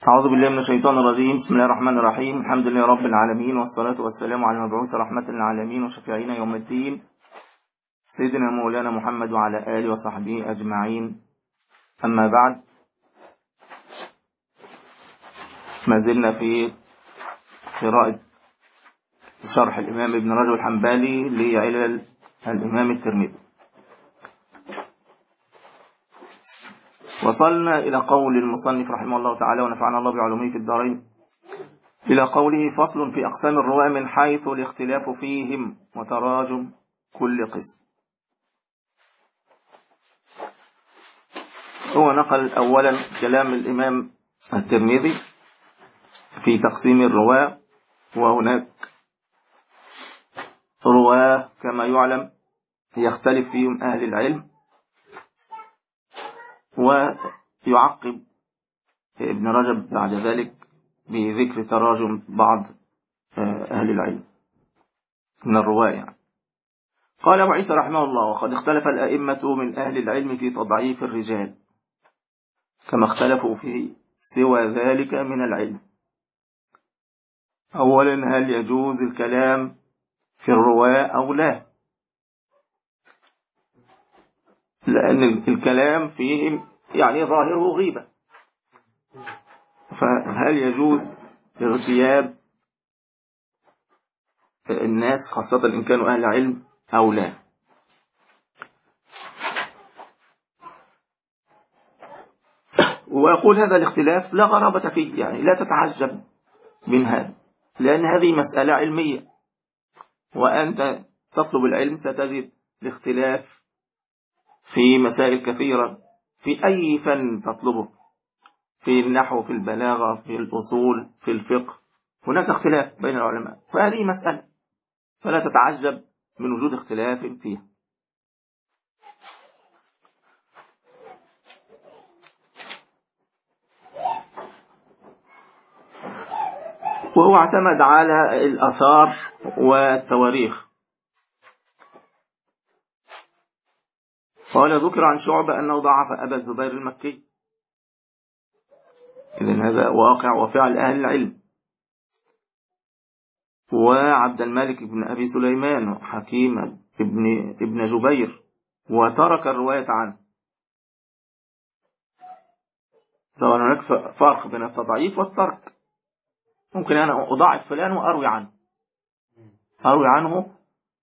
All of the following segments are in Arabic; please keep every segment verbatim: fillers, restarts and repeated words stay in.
أعوذ بالله من الشيطان الرجيم. بسم الله الرحمن الرحيم. الحمد لله رب العالمين، والصلاة والسلام على المبعوث رحمة للعالمين وشفيعنا يوم الدين سيدنا مولانا محمد وعلى آله وصحبه أجمعين. أما بعد، ما زلنا في قراءة شرح الإمام ابن رجب الحنبلي لعلل الإمام الترمذي. وصلنا إلى قول المصنف رحمه الله تعالى ونفعنا الله بعلومه في الدارين، إلى قوله: فصل في أقسام الرواة من حيث الاختلاف فيهم وتراجم كل قسم. هو نقل أولا كلام الإمام الترمذي في تقسيم الرواة، وهناك رواة كما يعلم يختلف فيهم أهل العلم، ويعقب ابن رجب بعد ذلك بذكر تراجم بعض أهل العلم من الرواة يعني. قال أبو عيسى رحمه الله: وقد اختلف الأئمة من أهل العلم في تضعيف الرجال كما اختلفوا في سوى ذلك من العلم. أولا، هل يجوز الكلام في الرواة أو لا؟ لأن الكلام فيهم يعني ظاهره غيبة، فهل يجوز اغتياب الناس خاصة إن كانوا أهل علم أو لا؟ ويقول هذا الاختلاف لا غرابة فيه، يعني لا تتعجب من هذا، لأن هذه مسألة علمية، وأنت تطلب العلم ستجد الاختلاف في مسائل كثيرة في أي فن تطلبه، في النحو، في البلاغة، في الأصول، في الفقه، هناك اختلاف بين العلماء، فهذه مسألة فلا تتعجب من وجود اختلاف فيها. وهو اعتمد على الآثار والتواريخ. قال: ذكر عن شعبة أنه ضعف أبا الزبير المكي. إذن هذا واقع وفعل أهل العلم. وعبد الملك بن أبي سليمان وحكيم ابن, ابن جبير، وترك الرواية عنه. طبعا هناك فرق بين التضعيف والترك. ممكن أنا أضعف فلان وأروي عنه أروي عنه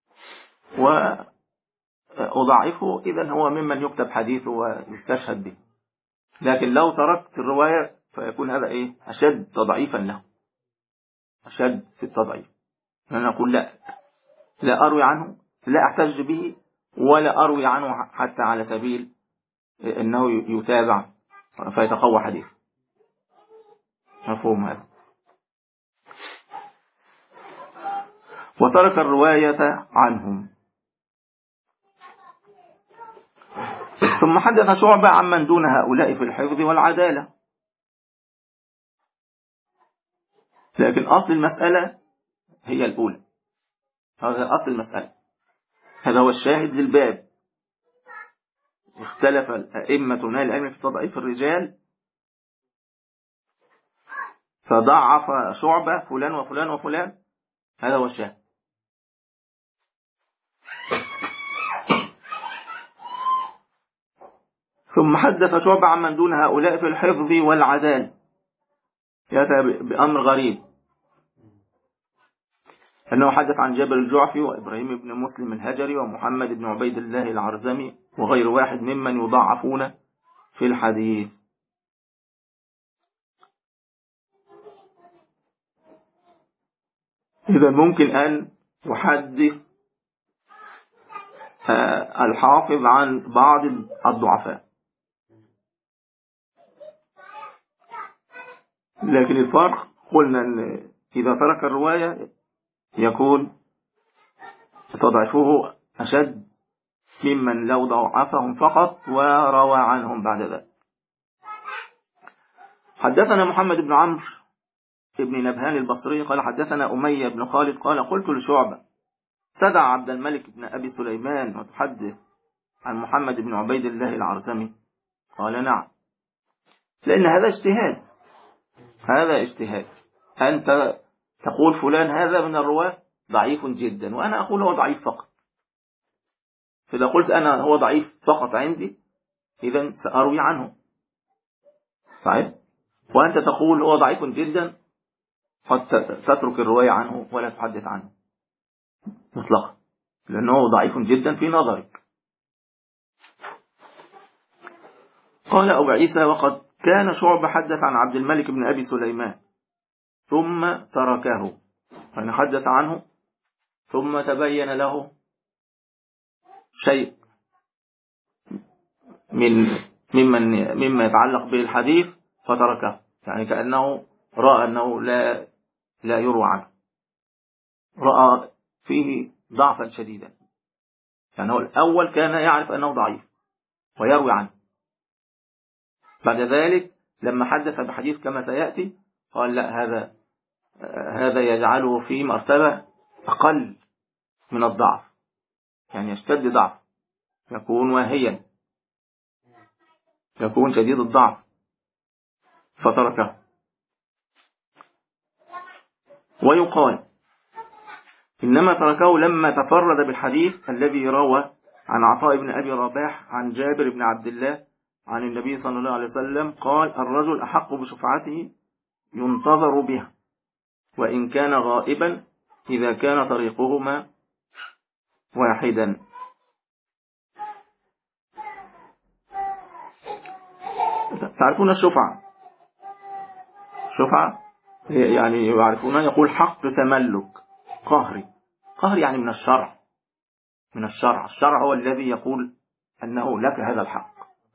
وأضعفه، إذن هو ممن يكتب حديثه ويستشهد به. لكن لو تركت الرواية فيكون هذا إيه؟ أشد تضعيفا له، أشد في التضعيف. أنا أقول لا لا أروي عنه، لا أحتج به، ولا أروي عنه حتى على سبيل أنه يتابع فيتقوى حديث. مفهوم هذا؟ وترك الرواية عنهم. ثم حدث شعبة عمن دون هؤلاء في الحفظ والعدالة. لكن أصل المسألة هي الأولى، هذا أصل المسألة، هذا هو الشاهد للباب. اختلف الأئمة من العلم في تضعيف الرجال، فضعف شعبة فلان وفلان وفلان، هذا هو الشاهد. ثم حدث شعبة عمن دون هؤلاء في الحفظ والعدالة، يأتي بأمر غريب، أنه حدث عن جابر الجعفي وإبراهيم بن مسلم الهجري ومحمد بن عبيد الله العرزمي وغير واحد ممن يضعفون في الحديث. إذا ممكن أن يحدث الحافظ عن بعض الضعفاء، لكن الفرق قلنا أن إذا ترك الرواية يكون تضعفه أشد ممن لو ضعفهم فقط وروى عنهم بعد ذلك. حدثنا محمد بن عمرو بن نبهان البصري قال: حدثنا أمية بن خالد قال: قلت لشعبة: تدع عبد الملك بن أبي سليمان وتحدث عن محمد بن عبيد الله العرزمي؟ قال: نعم. لأن هذا اجتهاد، هذا اجتهاد. أنت تقول فلان هذا من الرواة ضعيف جدا، وأنا أقول هو ضعيف فقط. فإذا قلت أنا هو ضعيف فقط عندي، إذن سأروي عنه، صحيح؟ وأنت تقول هو ضعيف جدا، قد تترك الرواية عنه ولا تحدث عنه مطلقا، لأنه ضعيف جدا في نظرك. قال أبو عيسى: وقد كان شعبة حدث عن عبد الملك بن أبي سليمان ثم تركه، يعني حدث عنه ثم تبين له شيء من ممن مما يتعلق بالحديث فتركه، يعني كأنه رأى أنه لا لا يروى عنه، رأى فيه ضعفا شديدا. يعني هو الأول كان يعرف أنه ضعيف ويروي عنه، بعد ذلك لما حدث بحديث كما سيأتي قال لا، هذا هذا يجعله في مرتبة أقل من الضعف، يعني يشتد ضعف، يكون واهيا، يكون شديد الضعف، فتركه. ويقال إنما تركه لما تفرد بالحديث الذي روى عن عطاء بن أبي رباح عن جابر بن عبد الله عن النبي صلى الله عليه وسلم قال: الرجل أحق بشفعته ينتظر بها وإن كان غائبا إذا كان طريقهما واحدا. تعرفون الشفعة؟ الشفعة يعني يعرفون، يقول حق تملك قهري. قهر يعني من الشرع، من الشرع. الشرع هو الذي يقول أنه لك هذا الحق،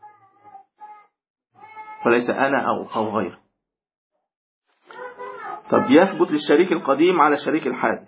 وليس أنا أو أو غيره. طب يثبت للشريك القديم على الشريك الحادث.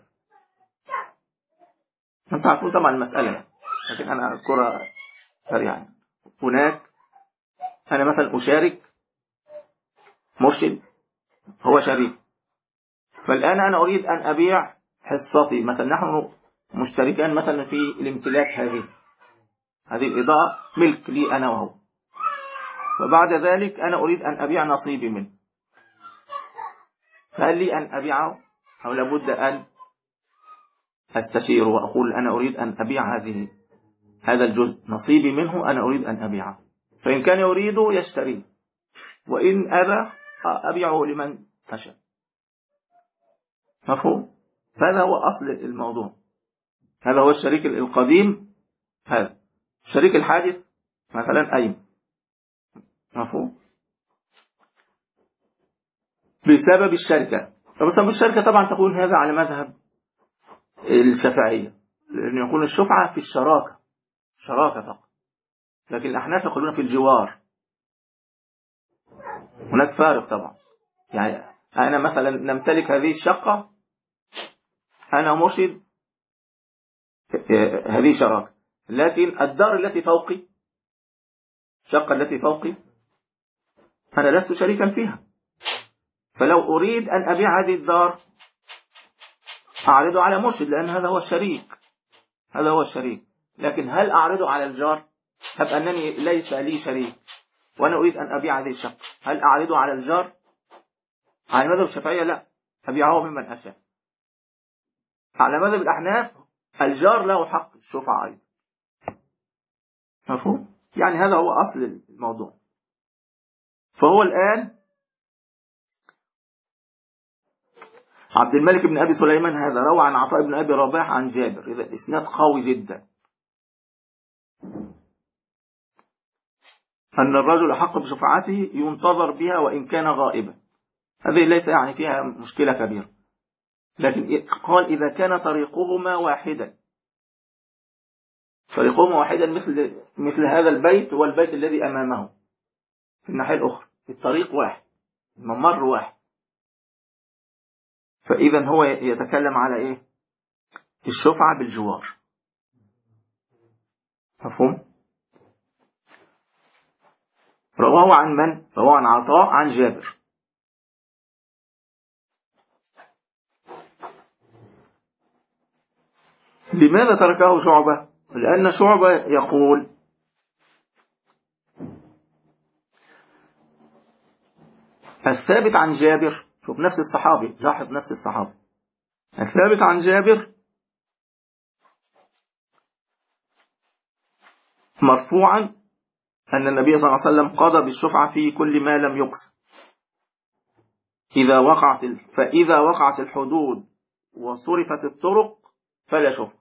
أنت تعرفون طبعا المسألة، لكن أنا أذكرها سريعا. هناك أنا مثلا أشارك مرشد، هو شريك، فالآن أنا أريد أن أبيع حصتي، مثلا نحن مشتركان مثلا في الامتلاك، هذه هذه الإضاءة ملك لي أنا وهو، فبعد ذلك أنا أريد أن أبيع نصيبي منه، فهل لي أن أبيعه أو لابد أن أستشير وأقول أنا أريد أن أبيع هذه هذا الجزء نصيبي منه، أنا أريد أن أبيعه، فإن كان يريده يشتريه، وإن أبى أبيعه لمن أشاء. مفهوم؟ هذا هو أصل الموضوع. هذا هو الشريك القديم. هذا الشريك الحادث مثلا أيم. مفهوم؟ بسبب الشركة. بسبب الشركة طبعا تكون هذا على مذهب الشافعية، لأن يكون الشفعة في الشراكة، شراكة فقط، لكن الأحناف يقولون في الجوار. هناك فارق طبعا، يعني أنا مثلا نمتلك هذه الشقة، أنا مرشد، هذه شراكة، لكن الدار التي فوقي، الشقة التي فوقي أنا لست شريكا فيها، فلو أريد أن أبيع هذه الدار أعرضه على مرشد، لأن هذا هو الشريك، هذا هو الشريك. لكن هل أعرضه على الجار؟ هب أنني ليس لي شريك وأنا أريد أن أبيع هذه الشقة، هل أعرضه على الجار؟ على مذهب الشافعية لا، أبيعه ممن أشاء. على مذهب الأحناف الجار له حق الشفعة أيضا. مفهوم؟ يعني هذا هو أصل الموضوع. فهو الآن عبد الملك بن أبي سليمان هذا روى عن عطاء بن أبي رباح عن جابر، إذا الإسناد قوي جدا، أن الرجل أحق بشفاعته ينتظر بها وإن كان غائبا. هذه ليس يعني فيها مشكلة كبيرة، لكن قال إذا كان طريقهما واحدا، طريقهما واحدا مثل مثل هذا البيت والبيت الذي أمامه في الناحية الأخرى، الطريق واحد، الممر واحد، فإذا هو يتكلم على إيه؟ الشفعة بالجوار. مفهوم؟ رواه عن من؟ رواه عن عطاء عن جابر. لماذا تركه شعبة؟ لأن شعبة يقول الثابت عن جابر، شوف نفس الصحابي، لاحظ نفس الصحابي، الثابت عن جابر مرفوعا أن النبي صلى الله عليه وسلم قضى بالشفعة في كل ما لم يقسم، إذا وقعت فإذا وقعت الحدود وصرفت الطرق فلا شفعة.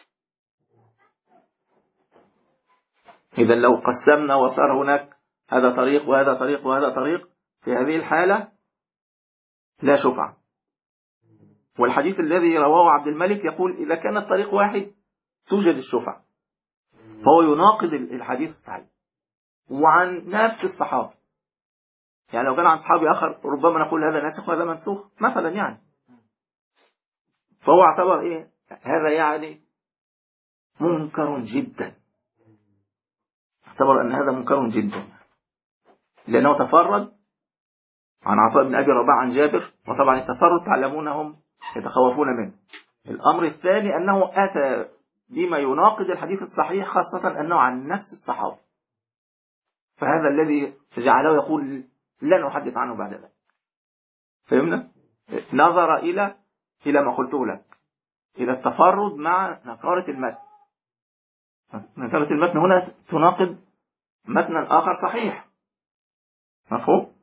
إذا لو قسمنا وصار هناك هذا طريق وهذا طريق وهذا طريق، في هذه الحالة لا شفعة. والحديث الذي رواه عبد الملك يقول إذا كان الطريق واحد توجد الشفعة، فهو يناقض الحديث الصحيح وعن نفس الصحابة. يعني لو كان عن صحابي آخر ربما نقول هذا ناسخ وهذا منسوخ مثلا يعني، فهو اعتبر إيه هذا يعني منكر جدا، اعتبر أن هذا منكر جدا لأنه تفرد عن عطاء بن أبي رباح عن جابر، وطبعا التفرد تعلمونهم يتخوفون منه. الأمر الثاني أنه أتى بما يناقض الحديث الصحيح، خاصة أنه عن نفس الصحابة، فهذا الذي جعله يقول لا نحدث عنه بعد ذلك. فهمنا؟ نظر إلى إلى ما قلته لك، إلى التفرد مع نكارة المتن. نكارة المتن هنا تناقض متنا آخر صحيح، مفهوم؟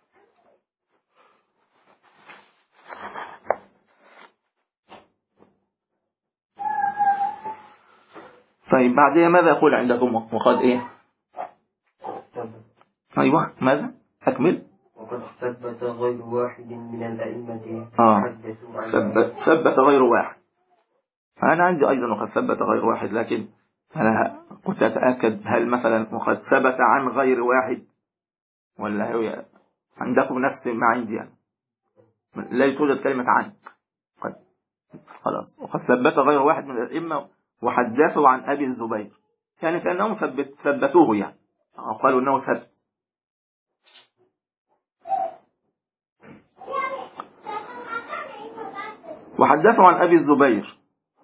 طيب بعدها ماذا يقول عندكم؟ وقد إيه؟ أيوة ماذا؟ أكمل. وقد ثبت غير واحد من الأئمة آه. ثبت, ثبت غير واحد. أنا عندي أيضا وقد ثبت غير واحد، لكن أنا كنت أتأكد هل مثلا وقد ثبت عن غير واحد، ولا هو عندكم نفس ما عندي يعني. لا توجد كلمة عن، قد خلاص. وقد ثبت غير واحد من الأئمة وحدثوا عن أبي الزبير، يعني كأنهم ثبت ثبتوه يعني، أو قالوا أنه ثبت. وحدثوا عن أبي الزبير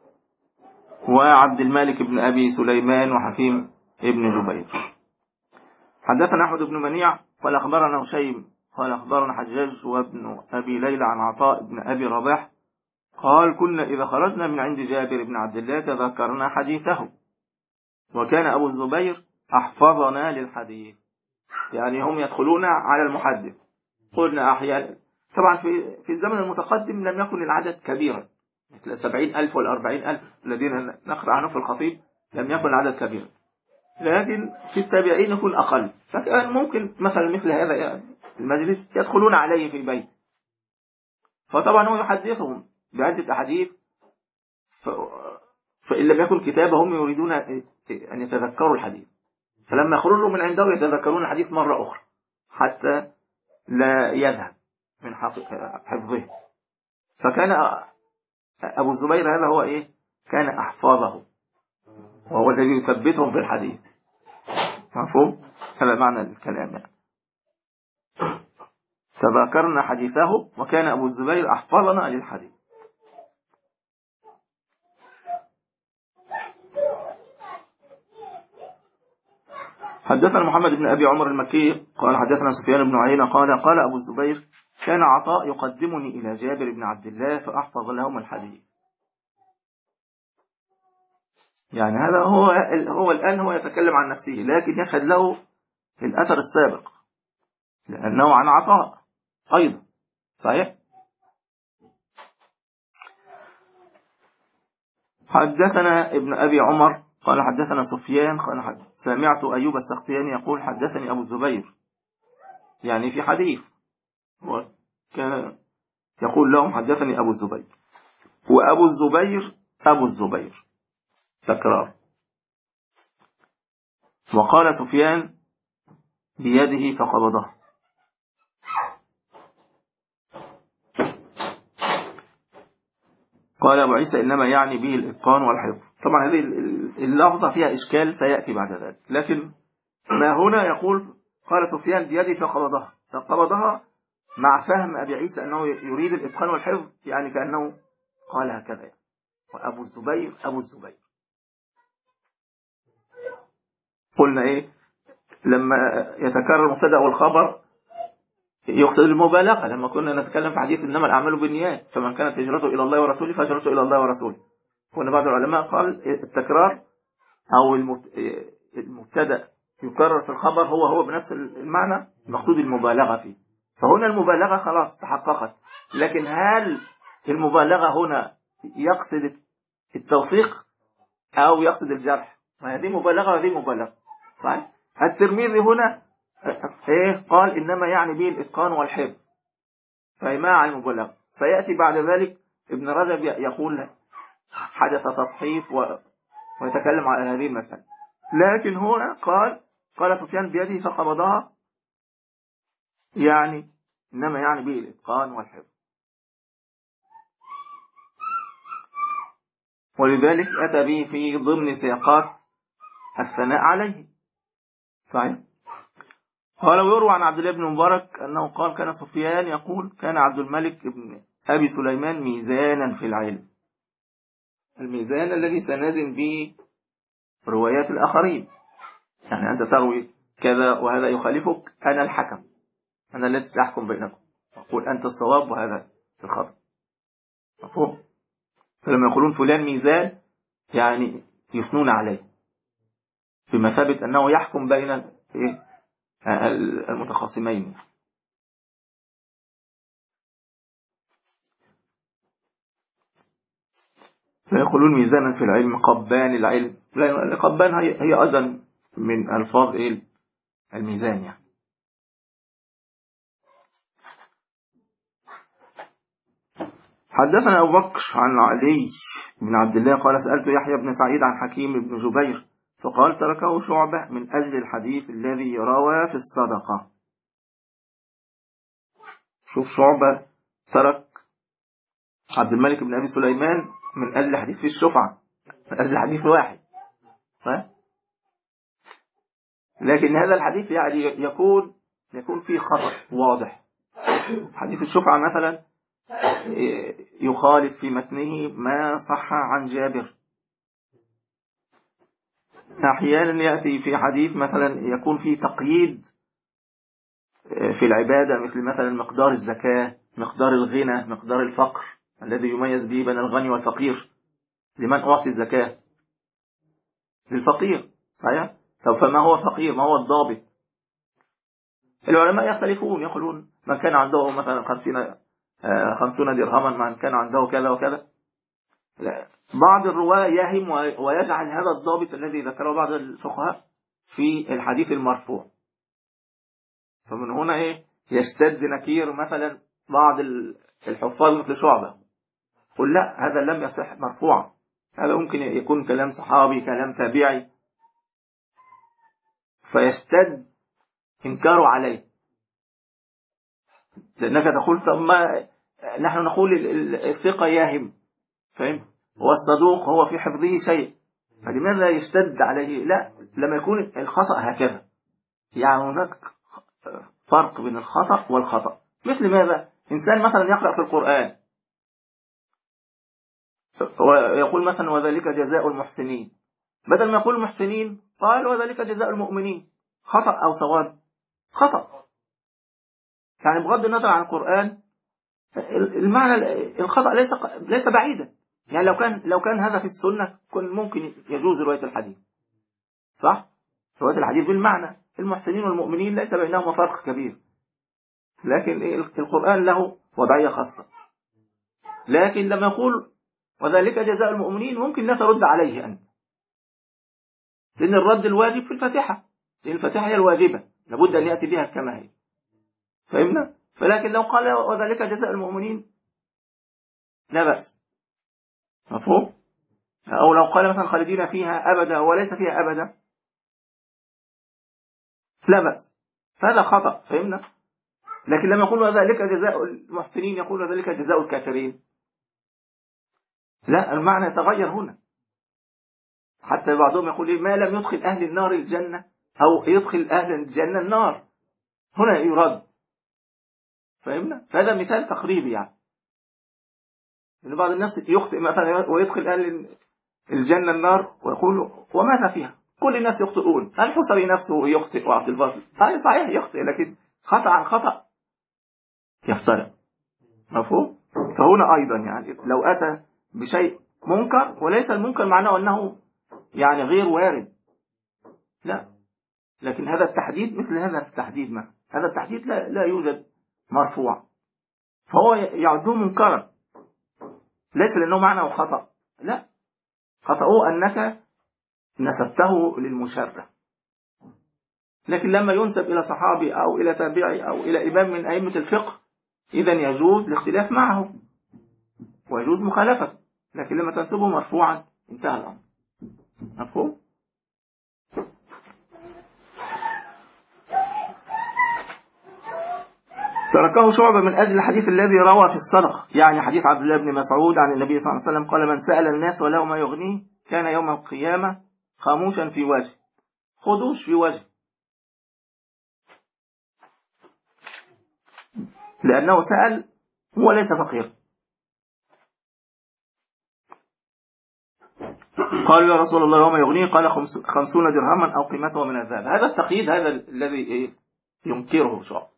وعبد الملك بن أبي سليمان وحكيم ابن جبير. حدثنا أحمد بن منيع قال أخبرنا هشيم قال أخبرنا حجاج وابن أبي ليلى عن عطاء بن أبي رباح قال كنا إذا خرجنا من عند جابر بن عبد الله تذكرنا حديثه، وكان أبو الزبير أحفظنا للحديث، يعني هم يدخلون على المحدث. قلنا أحيانا طبعا في في الزمن المتقدم لم يكن العدد كبيرا، مثل سبعين ألف والأربعين ألف الذين نقرأ عنه في الخطيب، لم يكن العدد كبيرا، لكن في التابعين يكون أقل. فكان ممكن مثلا مثل هذا يعني المجلس يدخلون عليه في بيت، فطبعا هو يحدثهم بعدة أحاديث، فإن لم يكن كتابة هم يريدون أن يتذكروا الحديث، فلما يخرجوا من عنده يتذكرون الحديث مرة أخرى حتى لا يذهب من حفظه. فكان أبو الزبير هذا هو إيه؟ كان أحفظه، وهو الذي يثبتهم في الحديث، مفهوم؟ هذا معنى الكلام يعني. تذكرنا حديثه وكان أبو الزبير أحفظنا للحديث. حدثنا محمد بن أبي عمر المكي قال حدثنا سفيان بن عيينة قال قال أبو الزبير كان عطاء يقدمني إلى جابر بن عبد الله فأحفظ لهم الحديث. يعني هذا هو هو الآن هو يتكلم عن نفسه، لكن يشهد له الأثر السابق لأنه عن عطاء أيضا صحيح. حدثنا ابن أبي عمر قال حدثنا سفيان قال حد سمعت أيوب السختياني يقول حدثني أبو الزبير، يعني في حديث وكان يقول لهم حدثني أبو الزبير، وأبو الزبير أبو الزبير تكرار. وقال سفيان بيده فقبضه. قال أبو عيسى إنما يعني به الإتقان والحفظ. طبعا هذه اللفظة فيها إشكال سيأتي بعد ذلك، لكن ما هنا يقول قال سفيان بيده فقبضها، فقبضها مع فهم أبي عيسى أنه يريد الإتقان والحفظ، يعني كأنه قال هكذا. وأبو الزبير أبو الزبير. قلنا إيه لما يتكرر المبتدأ والخبر يقصد المبالغة لما كنا نتكلم في حديث إنما الأعمال بالنيات، فمن كانت هجرته إلى الله ورسوله فهجرته إلى الله ورسوله. هنا بعض العلماء قال التكرار أو المبتدأ يكرر في الخبر هو هو بنفس المعنى، مقصود المبالغة فيه. فهنا المبالغة خلاص تحققت، لكن هل المبالغة هنا يقصد التوثيق أو يقصد الجرح؟ ما هذه مبالغة وهذه مبالغة، صحيح؟ الترمذي هنا إيه قال إنما يعني به الإتقان والحفظ، فهي مع المبالغة. سيأتي بعد ذلك ابن رجب يقول حدث تصحيف ويتكلم على هذه المسألة، لكن هنا قال قال سفيان بيده فقبضها، يعني إنما يعني به الإتقان والحفظ. ولذلك أتى به في ضمن سياقات الثناء عليه، صحيح. قال ويروى عن عبد الله بن مبارك أنه قال كان سفيان يقول كان عبد الملك بن أبي سليمان ميزانا في العلم، الميزان الذي سنزن به روايات الآخرين، يعني أنت تروي كذا وهذا يخالفك، أنا الحكم، أنا الذي سأحكم بينكم، أقول أنت الصواب وهذا الخطأ، مفهوم؟ فلما يقولون فلان ميزان يعني يثنون عليه بمثابة أنه يحكم بين المتخاصمين. فيقولون ميزانا في العلم قبان العلم، لأن قبان هي أيضا من ألفاظ الميزان يعني. حدثنا أبو بكر عن علي بن عبد الله قال سألت يحيى بن سعيد عن حكيم بن جبير فقال تركه شعبة من أجل الحديث الذي روى في الصدقة. شوف شعبة ترك عبد الملك بن أبي سليمان من أجل حديث في الشفعة، من أجل حديث واحد، ها؟ لكن هذا الحديث يعني يكون يكون فيه خطأ واضح. حديث الشفعة مثلا يخالف في متنه ما صح عن جابر. أحيانا يأتي في حديث مثلا يكون فيه تقييد في العبادة، مثل مثلا مقدار الزكاة، مقدار الغنى، مقدار الفقر الذي يميز به بين الغني والفقير. لمن أعطي الزكاة؟ للفقير، صحيح؟ طب فما هو فقير؟ ما هو الضابط؟ العلماء يختلفون، يقولون من كان عنده مثلا خمسين خمسون درهما، من كان عنده كذا وكذا. لا. بعض الرواة يهم ويجعل هذا الضابط الذي ذكره بعض الفقهاء في الحديث المرفوع، فمن هنا ايه يشتد نكير مثلا بعض الحفاظ مثل شعبة، قل لا هذا لم يصح مرفوعا، هذا ممكن يكون كلام صحابي، كلام تابعي، فيشتد إنكاره عليه، لأنك تقول طب ما نحن نقول الثقة ياهم، فهم؟ والصدوق هو في حفظه شيء، فلماذا يشتد عليه؟ لا، لما يكون الخطأ هكذا، يعني هناك فرق بين الخطأ والخطأ. مثل ماذا؟ إنسان مثلا يقرأ في القرآن ويقول مثلا وذلك جزاء المحسنين، بدل ما يقول المحسنين قال وذلك جزاء المؤمنين. خطأ أو صواب؟ خطأ. يعني بغض النظر عن القرآن المعنى الخطأ ليس ليس بعيدا، يعني لو كان لو كان هذا في السنة كان ممكن يجوز رواية الحديث، صح؟ رواية الحديث بالمعنى المحسنين والمؤمنين ليس بينهما فرق كبير، لكن القرآن له وضعية خاصة. لكن لما يقول وذلك جزاء المؤمنين ممكن لا ترد عليه أنت، لأن الرد الواجب في الفاتحة، لأن الفاتحة هي الواجبة لابد أن يأتي بها كما هي، فهمنا؟ فلكن لو قال وذلك جزاء المؤمنين لا بأس، مفهوم؟ أو لو قال مثلا خالدين فيها أبدا وليس فيها أبدا لا بأس، فهذا خطأ، فهمنا؟ لكن لما يقول وذلك جزاء المحسنين يقول وذلك جزاء الكافرين، لا، المعنى يتغير هنا. حتى بعضهم يقول ما لم يدخل أهل النار الجنة أو يدخل أهل الجنة النار، هنا يرد، فهمنا؟ فهذا مثال تقريبي، يعني إن بعض الناس يخطئ مثلا ويدخل أهل الجنة النار ويقول وماذا فيها؟ كل الناس يخطئون، الحصري نفسه يخطئ وعبد الباسط هذا صحيح يخطئ، لكن خطأ عن خطأ يفترق. مفهوم؟ فهنا أيضا يعني لو أتى بشيء منكر، وليس المنكر معناه أنه يعني غير وارد، لا، لكن هذا التحديد مثل هذا التحديد مثلا، هذا التحديد لا, لا يوجد مرفوع، فهو يعده منكرا، ليس لأنه معنى خطأ، لا، خطأه أنك نسبته للمشرع. لكن لما ينسب إلى صحابي أو إلى تابعي أو إلى إمام من أئمة الفقه، إذن يجوز الاختلاف معه ويجوز مخالفته، لكن لما تنسبه مرفوعا انتهى الأمر. مفهوم؟ تركه شعبة من أجل الحديث الذي روى في الصدقة، يعني حديث عبد الله بن مسعود عن النبي صلى الله عليه وسلم قال: من سأل الناس وله ما يغنيه كان يوم القيامة خاموشا في وجه، خدوش في وجه، لأنه سأل هو ليس فقير. قالوا يا رسول الله وما يغنيه؟ قال خمسون درهما أو قيمته من الذهب. هذا التقييد هذا الذي ينكره شعب،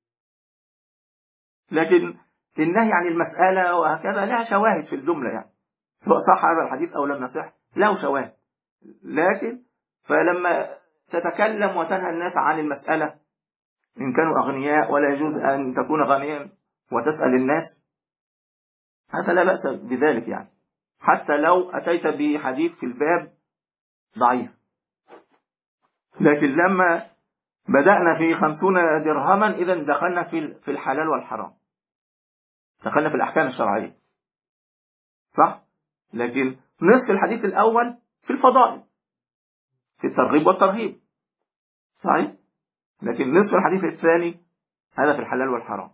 لكن النهي عن المسألة وهكذا لها شواهد في الجملة، يعني سواء صح هذا الحديث أو لم يصح له شواهد. لكن فلما تتكلم وتنهى الناس عن المسألة إن كانوا أغنياء ولا يجوز أن تكون غنيا وتسأل الناس، هذا لا بأس بذلك، يعني حتى لو أتيت بحديث في الباب ضعيف. لكن لما بدأنا في خمسون درهما إذن دخلنا في الحلال والحرام، دخلنا في الأحكام الشرعية، صح؟ لكن نصف الحديث الأول في الفضائل، في الترغيب والترهيب، صحيح؟ لكن نصف الحديث الثاني هذا في الحلال والحرام،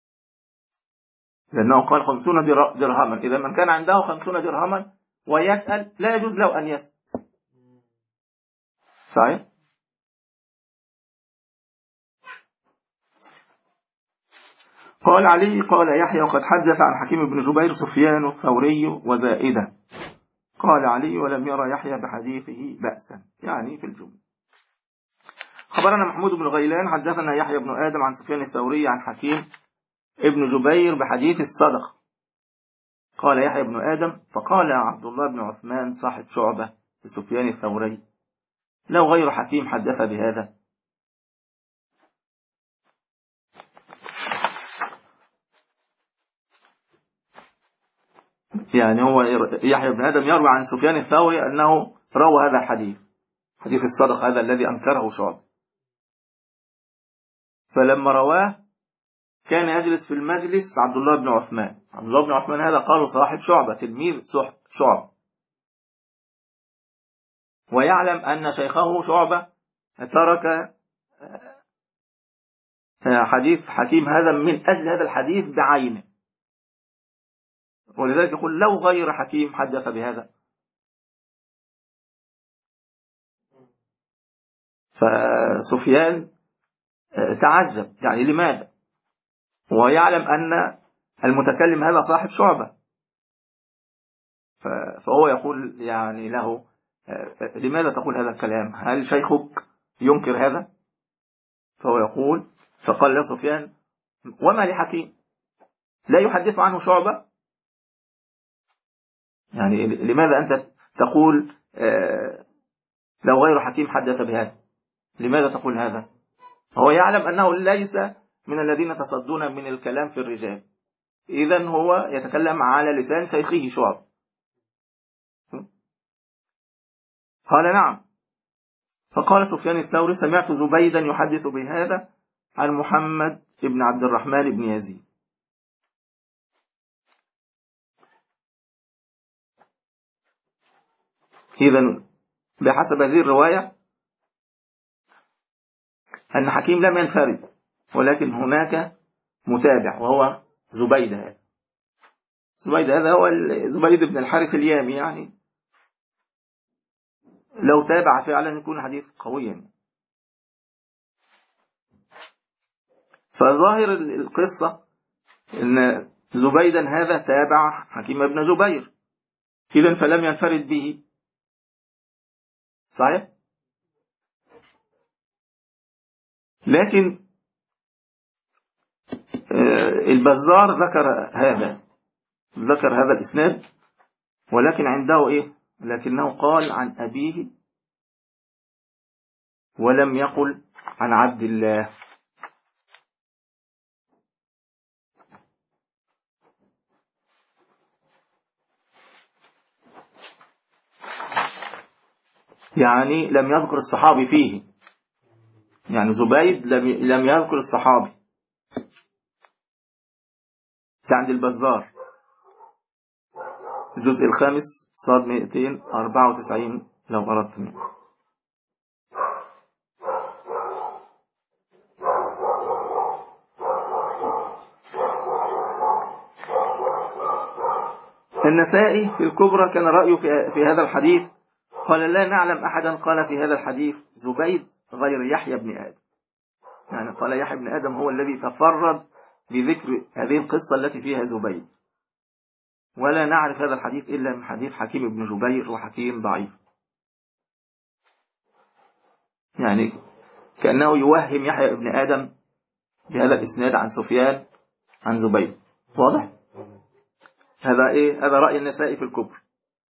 لأنه قال خمسون درهما، إذا من كان عنده خمسون درهما ويسأل لا يجوز له أن يسأل، صحيح؟ قال علي قال يحيى وقد حدث عن حكيم بن جبير سفيان الثوري وزائدة. قال علي ولم يرى يحيى بحديثه بأسا، يعني في الجملة. خبرنا محمود بن غيلان حدثنا يحيى بن آدم عن سفيان الثوري عن حكيم ابن جبير بحديث الصدقة. قال يحيى بن آدم فقال عبد الله بن عثمان صاحب شعبة لسفيان الثوري: لو غير حكيم حدث بهذا. يعني هو يحيى بن آدم يروي عن سفيان الثوري أنه روى هذا الحديث، حديث الصدقة هذا الذي أنكره شعبة، فلما رواه كان يجلس في المجلس عبد الله بن عثمان. عبد الله بن عثمان هذا قالوا صاحب شعبة، تلميذ شعبة، ويعلم أن شيخه شعبة ترك حديث حكيم هذا من أجل هذا الحديث بعينه، ولذلك يقول لو غير حكيم حدث بهذا. فسفيان تعجب، يعني لماذا؟ ويعلم أن المتكلم هذا صاحب شعبة، فهو يقول يعني له: لماذا تقول هذا الكلام؟ هل شيخك ينكر هذا؟ فهو يقول، فقال له سفيان: وما لحكيم لا يحدث عنه شعبة؟ يعني لماذا أنت تقول لو غير حكيم حدث بهذا؟ لماذا تقول هذا؟ هو يعلم أنه ليس من الذين تصدون من الكلام في الرجال، إذن هو يتكلم على لسان شيخه شعبة. قال: نعم. فقال سفيان الثوري: سمعت زبيدا يحدث بهذا عن محمد بن عبد الرحمن بن يزيد. إذن بحسب هذه الرواية أن حكيم لم ينفرد، ولكن هناك متابع وهو زبيد هذا. زبيد هذا هو زبيد بن الحارث اليامي، يعني لو تابع فعلا يكون حديث قويا. فظاهر القصة أن زبيدا هذا تابع حكيم بن جبير، إذن فلم ينفرد به، صحيح؟ لكن البزار ذكر هذا ذكر هذا الإسناد، ولكن عنده إيه؟ لكنه قال عن أبيه ولم يقل عن عبد الله. يعني لم يذكر الصحابي فيه، يعني زبيد لم يذكر الصحابي. ده عند البزار الجزء الخامس صاد مئتين وأربعة وتسعين لو أردتم. النسائي في الكبرى كان رأيه في هذا الحديث، قال لا نعلم أحدا قال في هذا الحديث زبيد غير يحيى بن آدم. يعني قال يحيى بن آدم هو الذي تفرد بذكر هذه القصة التي فيها زبيد، ولا نعرف هذا الحديث إلا من حديث حكيم بن جبير، وحكيم ضعيف. يعني كأنه يوهم يحيى بن آدم بهذا الإسناد عن سفيان عن زبيد. واضح؟ هذا إيه؟ هذا رأي النسائي في الكبر.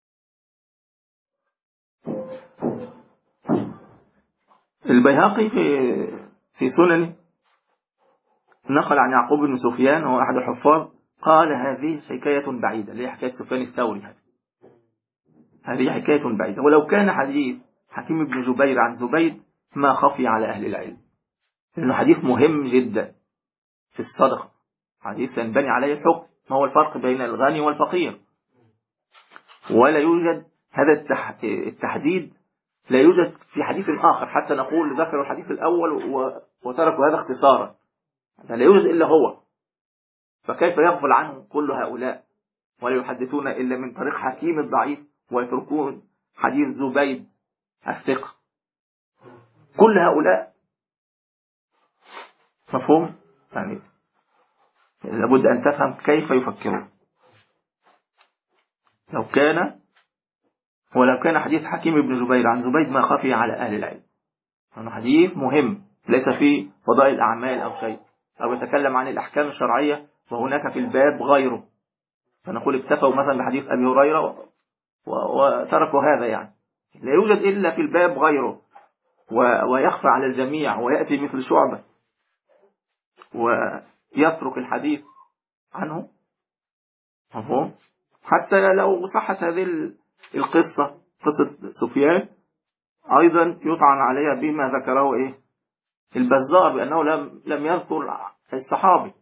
البيهقي في في سننه نقل عن يعقوب بن سفيان، هو أحد الحفاظ، قال هذه حكاية بعيدة، اللي هي حكاية سفيان الثوري. هذه هذه حكاية بعيدة، ولو كان حديث حكيم بن جبير عن زبيد ما خفي على أهل العلم، لأنه حديث مهم جدا في الصدقة، حديث ينبني عليه الحكم، ما هو الفرق بين الغني والفقير. ولا يوجد هذا التحديد، لا يوجد في حديث آخر حتى نقول ذكروا الحديث الأول وتركوا هذا اختصارا، لا يوجد إلا هو. فكيف يغفل عنه كل هؤلاء ولا يحدثون إلا من طريق حكيم الضعيف ويتركون حديث زبيد الثقة؟ كل هؤلاء مفهوم؟ يعني لابد أن تفهم كيف يفكرون. لو كان ولو كان حديث حكيم بن جبير عن زبيد ما خفي على أهل العلم، أنه حديث مهم ليس فيه فضائل الأعمال أو شيء، أو يتكلم عن الأحكام الشرعية وهناك في الباب غيره، فنقول اكتفوا مثلا بحديث أبي هريرة وتركوا هذا. يعني لا يوجد إلا في الباب غيره، ويخفى على الجميع، ويأتي مثل شعبة ويترك الحديث عنه. مفهوم؟ حتى لو صحت هذه القصة، قصة سفيان، أيضا يطعن عليها بما ذكره إيه البزار بأنه لم لم يذكر الصحابي،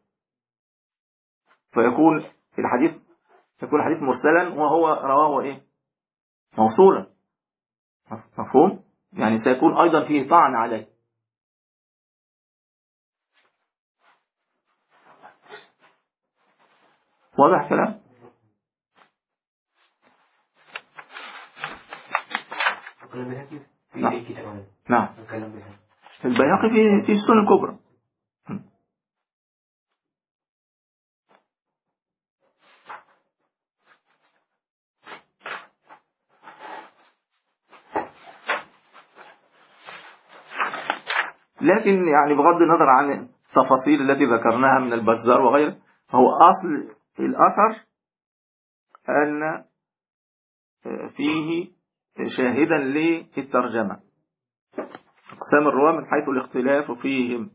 فيكون الحديث يكون الحديث مرسلا وهو رواه إيه موصولا. مفهوم؟ يعني سيكون أيضا فيه طعن عليه. واضح كلام؟ نعم. نعم. البيهقي في في السنن الكبرى. لكن يعني بغض النظر عن التفاصيل التي ذكرناها من البزار وغيره، هو أصل الأثر أن فيه شاهدا للترجمة، أقسام الرواة من حيث الاختلاف فيهم.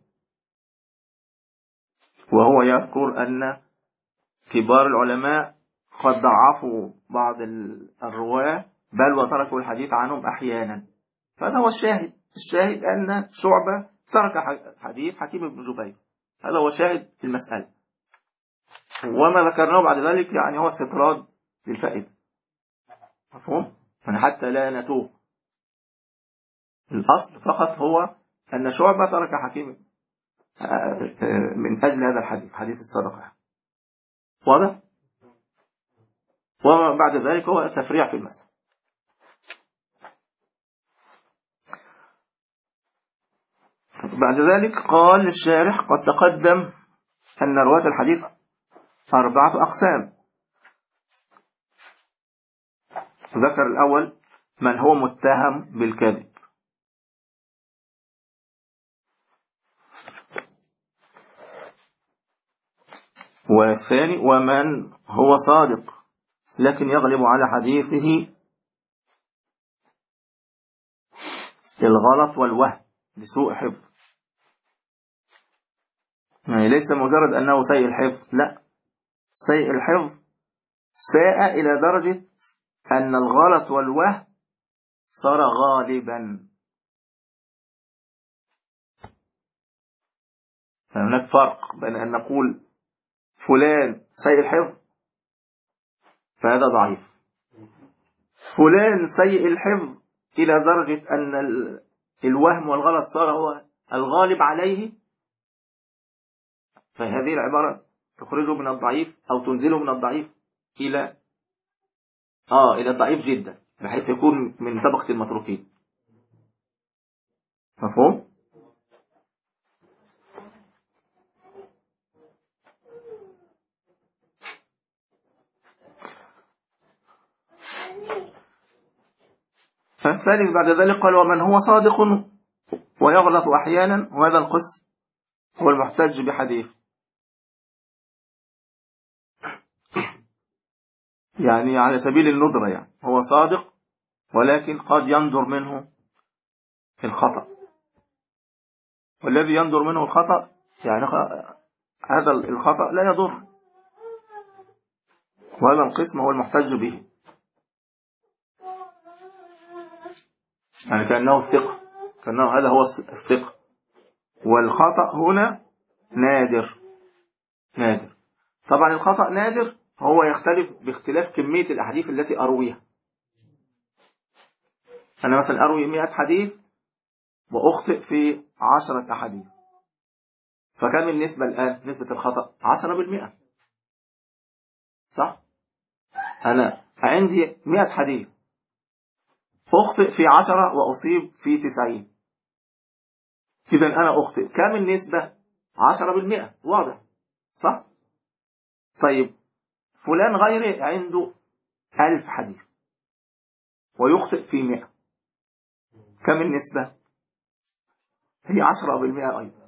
وهو يذكر أن كبار العلماء قد ضعفوا بعض الرواة بل وتركوا الحديث عنهم أحيانا. فهذا هو الشاهد. الشاهد أن شعبة ترك حديث حكيم بن جبير، هذا هو شاهد في المسألة. وما ذكرناه بعد ذلك يعني هو استطراد للفائدة. مفهوم؟ يعني حتى لا نتوه، الأصل فقط هو أن شعبة ترك حكيم من أجل هذا الحديث، حديث الصدقة. واضح؟ وبعد ذلك هو تفريع في المسألة. بعد ذلك قال الشارح قد تقدم أن رواة الحديث أربعة أقسام. ذكر الأول من هو متهم بالكذب، والثاني ومن هو صادق لكن يغلب على حديثه الغلط والوهم لسوء حفظ، يعني ليس مجرد أنه سيء الحفظ، لا، سيء الحفظ ساء إلى درجة أن الغلط والوهم صار غالبا. هناك فرق بين أن نقول فلان سيء الحفظ فهذا ضعيف، فلان سيء الحفظ إلى درجة أن الوهم والغلط صار هو الغالب عليه، فهذه العبارة تخرجه من الضعيف أو تنزله من الضعيف إلى آه إلى الضعيف جدا بحيث يكون من طبقة المتروكين. مفهوم؟ فالثالث بعد ذلك قال ومن هو صادق ويغلط أحيانا، وهذا القسم هو المحتج بحديث، يعني على سبيل الندرة، يعني هو صادق ولكن قد يندر منه الخطأ، والذي يندر منه الخطأ يعني هذا الخطأ لا يضر، وهذا القسم هو المحتج به، يعني كأنه الثقة، كأنه هذا هو الثقة، والخطأ هنا نادر نادر. طبعا الخطأ نادر هو يختلف باختلاف كمية الأحاديث التي أرويها. أنا مثلا أروي مئة حديث وأخطئ في عشرة أحاديث، فكم النسبة الآن؟ نسبة الخطأ عشرة بالمئة، صح؟ أنا عندي مئة حديث أخطئ في عشرة وأصيب في تسعين، إذن أنا أخطئ كم النسبة؟ عشرة بالمئة، واضح صح؟ طيب فلان غيري عنده ألف حديث ويخطئ في مئة، كم النسبة؟ هي عشرة بالمئة أيضا.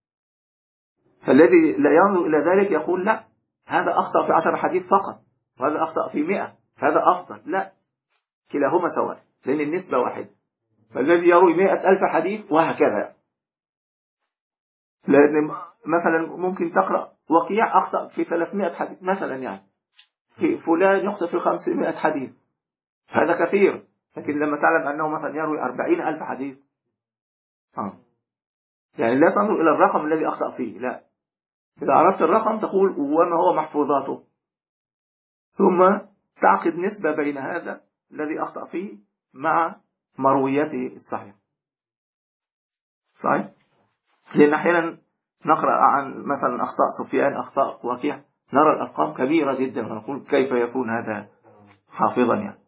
فالذي لا ينظر إلى ذلك يقول لا، هذا أخطأ في عشر حديث فقط وهذا أخطأ في مئة، هذا أفضل. لا، كلاهما سواء لأن النسبة واحدة. فالذي يروي مئة ألف حديث وهكذا، لأن مثلا ممكن تقرأ وكيع أخطأ في ثلاثمئة حديث مثلا، يعني في فلان يخطئ في خمسمائة حديث، هذا كثير. لكن لما تعلم أنه مثلا يروي أربعين ألف حديث آه. يعني لا تنظر إلى الرقم الذي أخطأ فيه، لا، إذا عرفت الرقم تقول وما هو محفوظاته، ثم تعقد نسبة بين هذا الذي أخطأ فيه مع مرويته الصحيح. صحيح؟ لأن أحيانا نقرأ عن مثلا أخطاء سفيان، أخطاء وكيع، نرى الأرقام كبيرة جدا ونقول كيف يكون هذا حافظا يعني.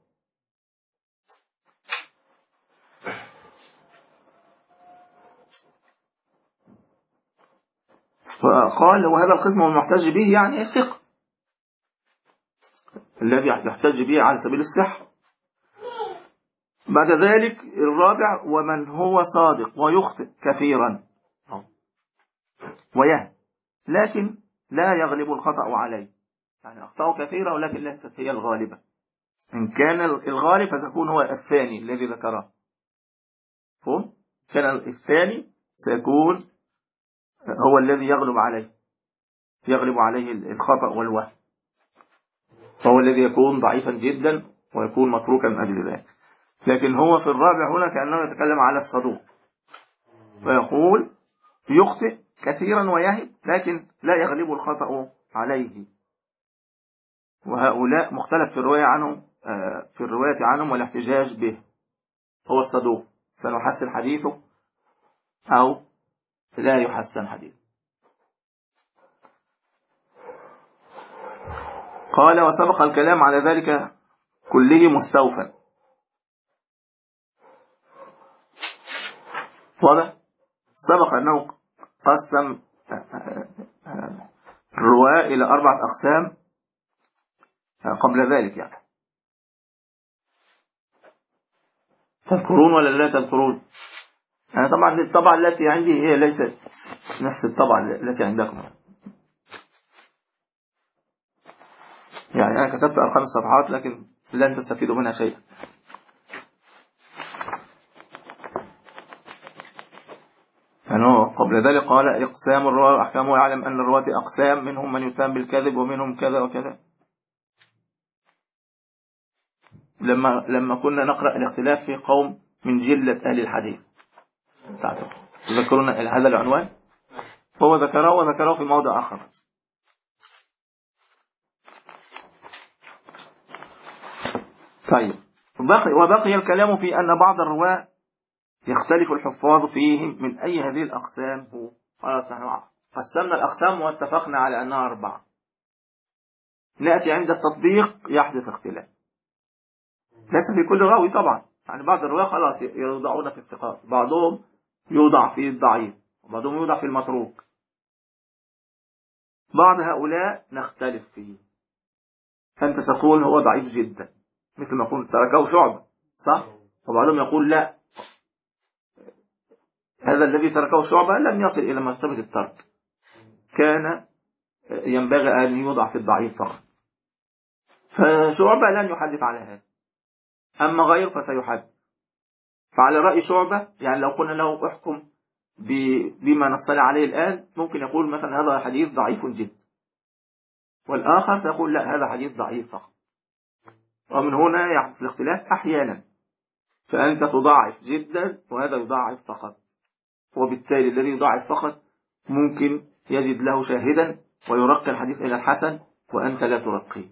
فقال وهذا القسم المحتج به يعني الثقة الذي يحتج به على سبيل الصحة. بعد ذلك الرابع ومن هو صادق ويخطئ كثيرا ويهم لكن لا يغلب الخطأ عليه، يعني أخطاء كثيرة ولكن ليست هي الغالبة. إن كان الغالب فسيكون هو الثاني الذي ذكره، فهم؟ كان الثاني سيكون هو الذي يغلب عليه يغلب عليه الخطأ والوهم، فهو الذي يكون ضعيفا جدا ويكون متروكا من أجل ذلك. لكن هو في الرابع هنا كأنه يتكلم على الصدوق، فيقول يخطئ كثيرا ويهب لكن لا يغلب الخطأ عليه، وهؤلاء مختلف في الرواية عنهم في الرواية عنهم والاحتجاج به. هو الصدوق سنحسن حديثه أو لا يحسن حديثه. قال وسبق الكلام على ذلك كله مستوفى. واضح؟ سبق أنه قسم الرواة إلى أربعة أقسام قبل ذلك، يعني تذكرون ولا لا تذكرون؟ أنا طبعا الطبعة التي عندي هي ليست نفس الطبعة التي عندكم. يعني أنا كتبت أرقام الصفحات لكن لن تستفيدوا منها شيئا. يعني قبل ذلك قال إقسام الرواة وأحكامه، يعلم أن الرواة أقسام، منهم من يتهم بالكذب ومنهم كذا وكذا. لما لما كنا نقرأ الاختلاف في قوم من جلة أهل الحديث تذكرون هذا العنوان، هو ذكره وذكره في موضع آخر. طيب، وبقي, وبقي الكلام في أن بعض الرواة يختلف الحفاظ فيهم من أي هذه الأقسام هو. خلاص نحن قسمنا الأقسام واتفقنا على أنها أربعة. نأتي عند التطبيق يحدث اختلاف، ليس في كل راوي طبعا. يعني بعض الرواة خلاص يوضعون في الثقات، بعضهم يوضع في الضعيف، وبعضهم يوضع في المتروك. بعض هؤلاء نختلف فيه، أنت تقول هو ضعيف جدا مثل ما قلت تركه شعبة، صح؟ وبعضهم يقول لا، هذا الذي تركه شعبة لم يصل إلى مرتبة الترك، كان ينبغي أن يوضع في الضعيف فقط. فشعبة لن يحدث على هذا، أما غير فسيحدث. فعلى رأي شعبة، يعني لو قلنا له احكم بما نصلي عليه الآن، ممكن يقول مثلا هذا حديث ضعيف جدا، والآخر سيقول لا، هذا حديث ضعيف فقط. ومن هنا يحدث الاختلاف أحيانا، فأنت تضاعف جدا وهذا يضاعف فقط، وبالتالي الذي يضاعف فقط ممكن يجد له شاهدا ويرقي الحديث إلى الحسن وأنت لا ترقيه.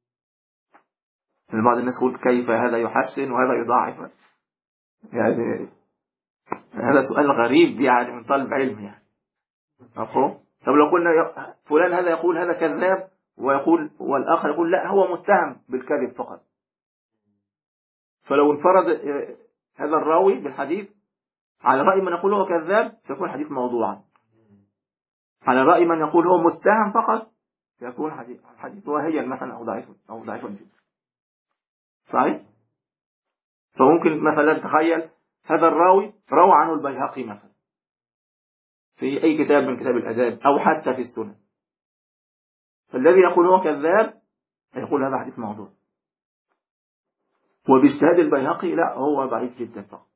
بعض الناس يقول كيف هذا يحسن وهذا يضاعف؟ يعني هذا سؤال غريب يعني من طالب علم يعني. مفهوم؟ طب لو قلنا فلان هذا يقول هذا كذاب، ويقول والآخر يقول لا هو متهم بالكذب فقط، فلو انفرد هذا الراوي بالحديث على رأي من يقول هو كذاب سيكون حديث موضوعا، على رأي من يقول هو متهم فقط سيكون حديث حديث وهي مثلا أو ضعيف أو ضعيف جدا. صحيح؟ فممكن مثلا تخيل هذا الراوي روى عنه البيهقي مثلا في أي كتاب من كتاب الأداب أو حتى في السنن، فالذي يقول هو كذاب يقول هذا حديث موضوع، وباجتهاد البيهقي لا هو ضعيف جدا فقط.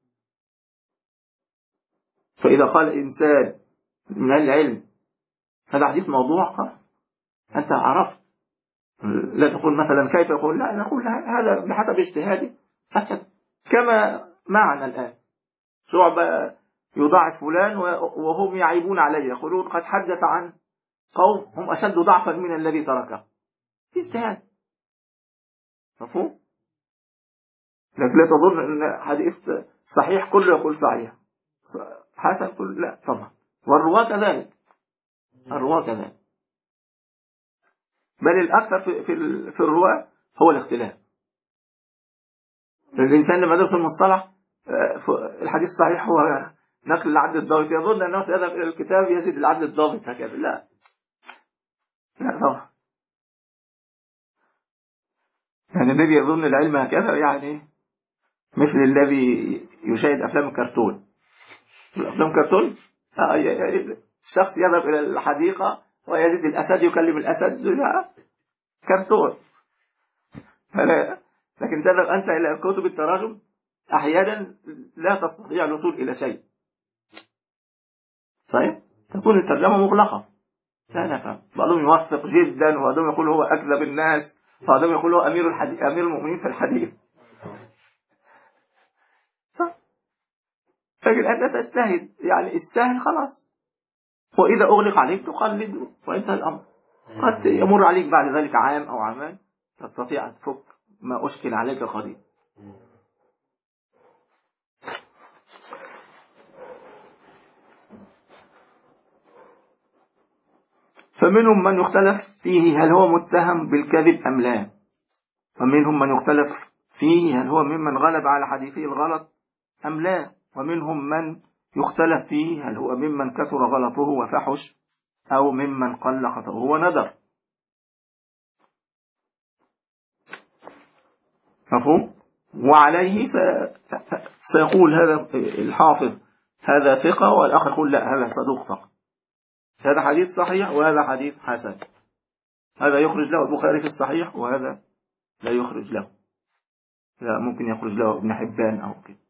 فإذا قال إنسان من العلم هذا حديث موضوع خلاص أنت عرفت. لا تقول مثلا كيف يقول، لا نقول هذا بحسب اجتهادي كما معنا الآن. شعبة يضاعف فلان وهم يعيبون عليه، يقولون قد حدث عن قوم هم أشد ضعفا من الذي تركه، في اجتهاد. مفهوم؟ لكن لا تظن أن حديث صحيح كله يقول صحيح، حسن كل لا طبعا. والرواة كذلك، الرواة كذلك، بل الأكثر في في في الرواة هو الاختلاف. الإنسان لما يدرس المصطلح الحديث الصحيح هو نقل العدل الضابط، يظن أنه سيذهب إلى الكتاب يجد العدل الضابط هكذا، لا لا طبعا. يعني الذي يظن العلم هكذا يعني مثل الذي يشاهد أفلام الكرتون. الأفلام الكرتون الشخص يذهب إلى الحديقة ويجد الأسد يكلم الأسد، لا كرتون. لكن تذهب أنت إلى كتب التراجم أحيانا لا تستطيع الوصول إلى شيء. صحيح؟ تكون الترجمة مغلقة، لا نفهم. بعضهم يوثق جدا، وبعضهم يقول هو أكذب الناس، وبعضهم يقول هو أمير الحديث، أمير المؤمنين في الحديث. صح؟ لكن أنت تجتهد، يعني السهل خلاص، وإذا أغلق عليك تقلد وانتهى الأمر. قد يمر عليك بعد ذلك عام أو عامان تستطيع أن تفك ما أشكل عليك قديم. فمنهم من يختلف فيه هل هو متهم بالكذب أم لا، ومنهم من يختلف فيه هل هو ممن غلب على حديثه الغلط أم لا، ومنهم من يختلف فيه هل هو ممن كثر غلطه وفحش أو ممن قل خطأه وندر. مفهوم؟ وعليه سيقول هذا الحافظ هذا ثقة، والآخر يقول لا هذا صدوق فقط، هذا حديث صحيح وهذا حديث حسن. هذا يخرج له البخاري في الصحيح وهذا لا يخرج له، لا ممكن يخرج له ابن حبان أو كده.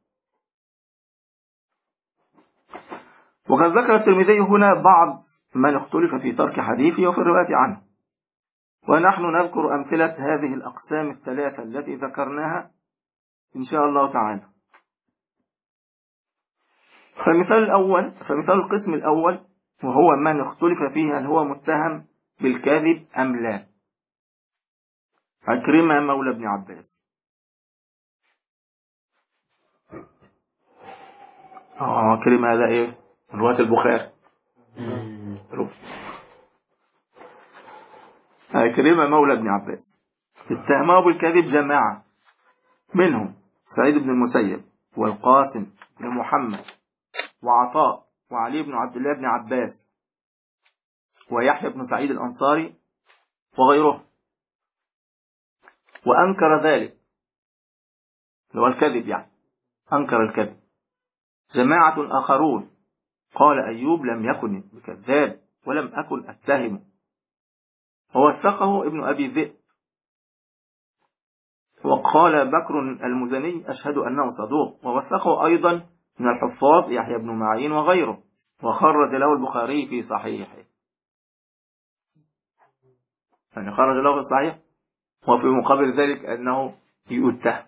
وقد ذكر الترمذي هنا بعض من اختلف في ترك حديثه وفي الرواية عنه، ونحن نذكر أمثلة هذه الأقسام الثلاثة التي ذكرناها إن شاء الله تعالى. فالمثال الأول فمثال القسم الأول وهو من اختلف فيه هل هو متهم بالكذب أم لا. عكرمة مولى ابن عباس. اه عكرمة هذا ايه؟ رواية البخاري. عكرمة مولى ابن عباس اتهمه بالكذب جماعة، منهم سعيد بن المسيب والقاسم بن محمد وعطاء وعلي بن عبد الله بن عباس ويحيى بن سعيد الأنصاري وغيره. وأنكر ذلك اللي هو الكذب، يعني أنكر الكذب جماعة آخرون. قال أيوب لم يكن بكذاب ولم أكن أتهمه، ووثقه ابن أبي ذئب. وقال بكر المزني أشهد أنه صدوق، ووثقه أيضا من الحفاظ يحيى بن معين وغيره، وخرج له البخاري في صحيحه، يعني خرج له في الصحيح، وفي مقابل ذلك أنه يتهم.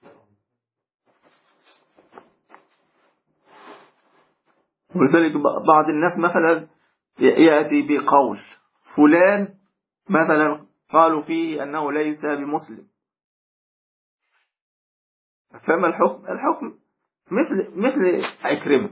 ولذلك بعض الناس مثلا يأتي بقول فلان مثلا قالوا فيه أنه ليس بمسلم، فما الحكم؟ الحكم مثل مثل عكرمة،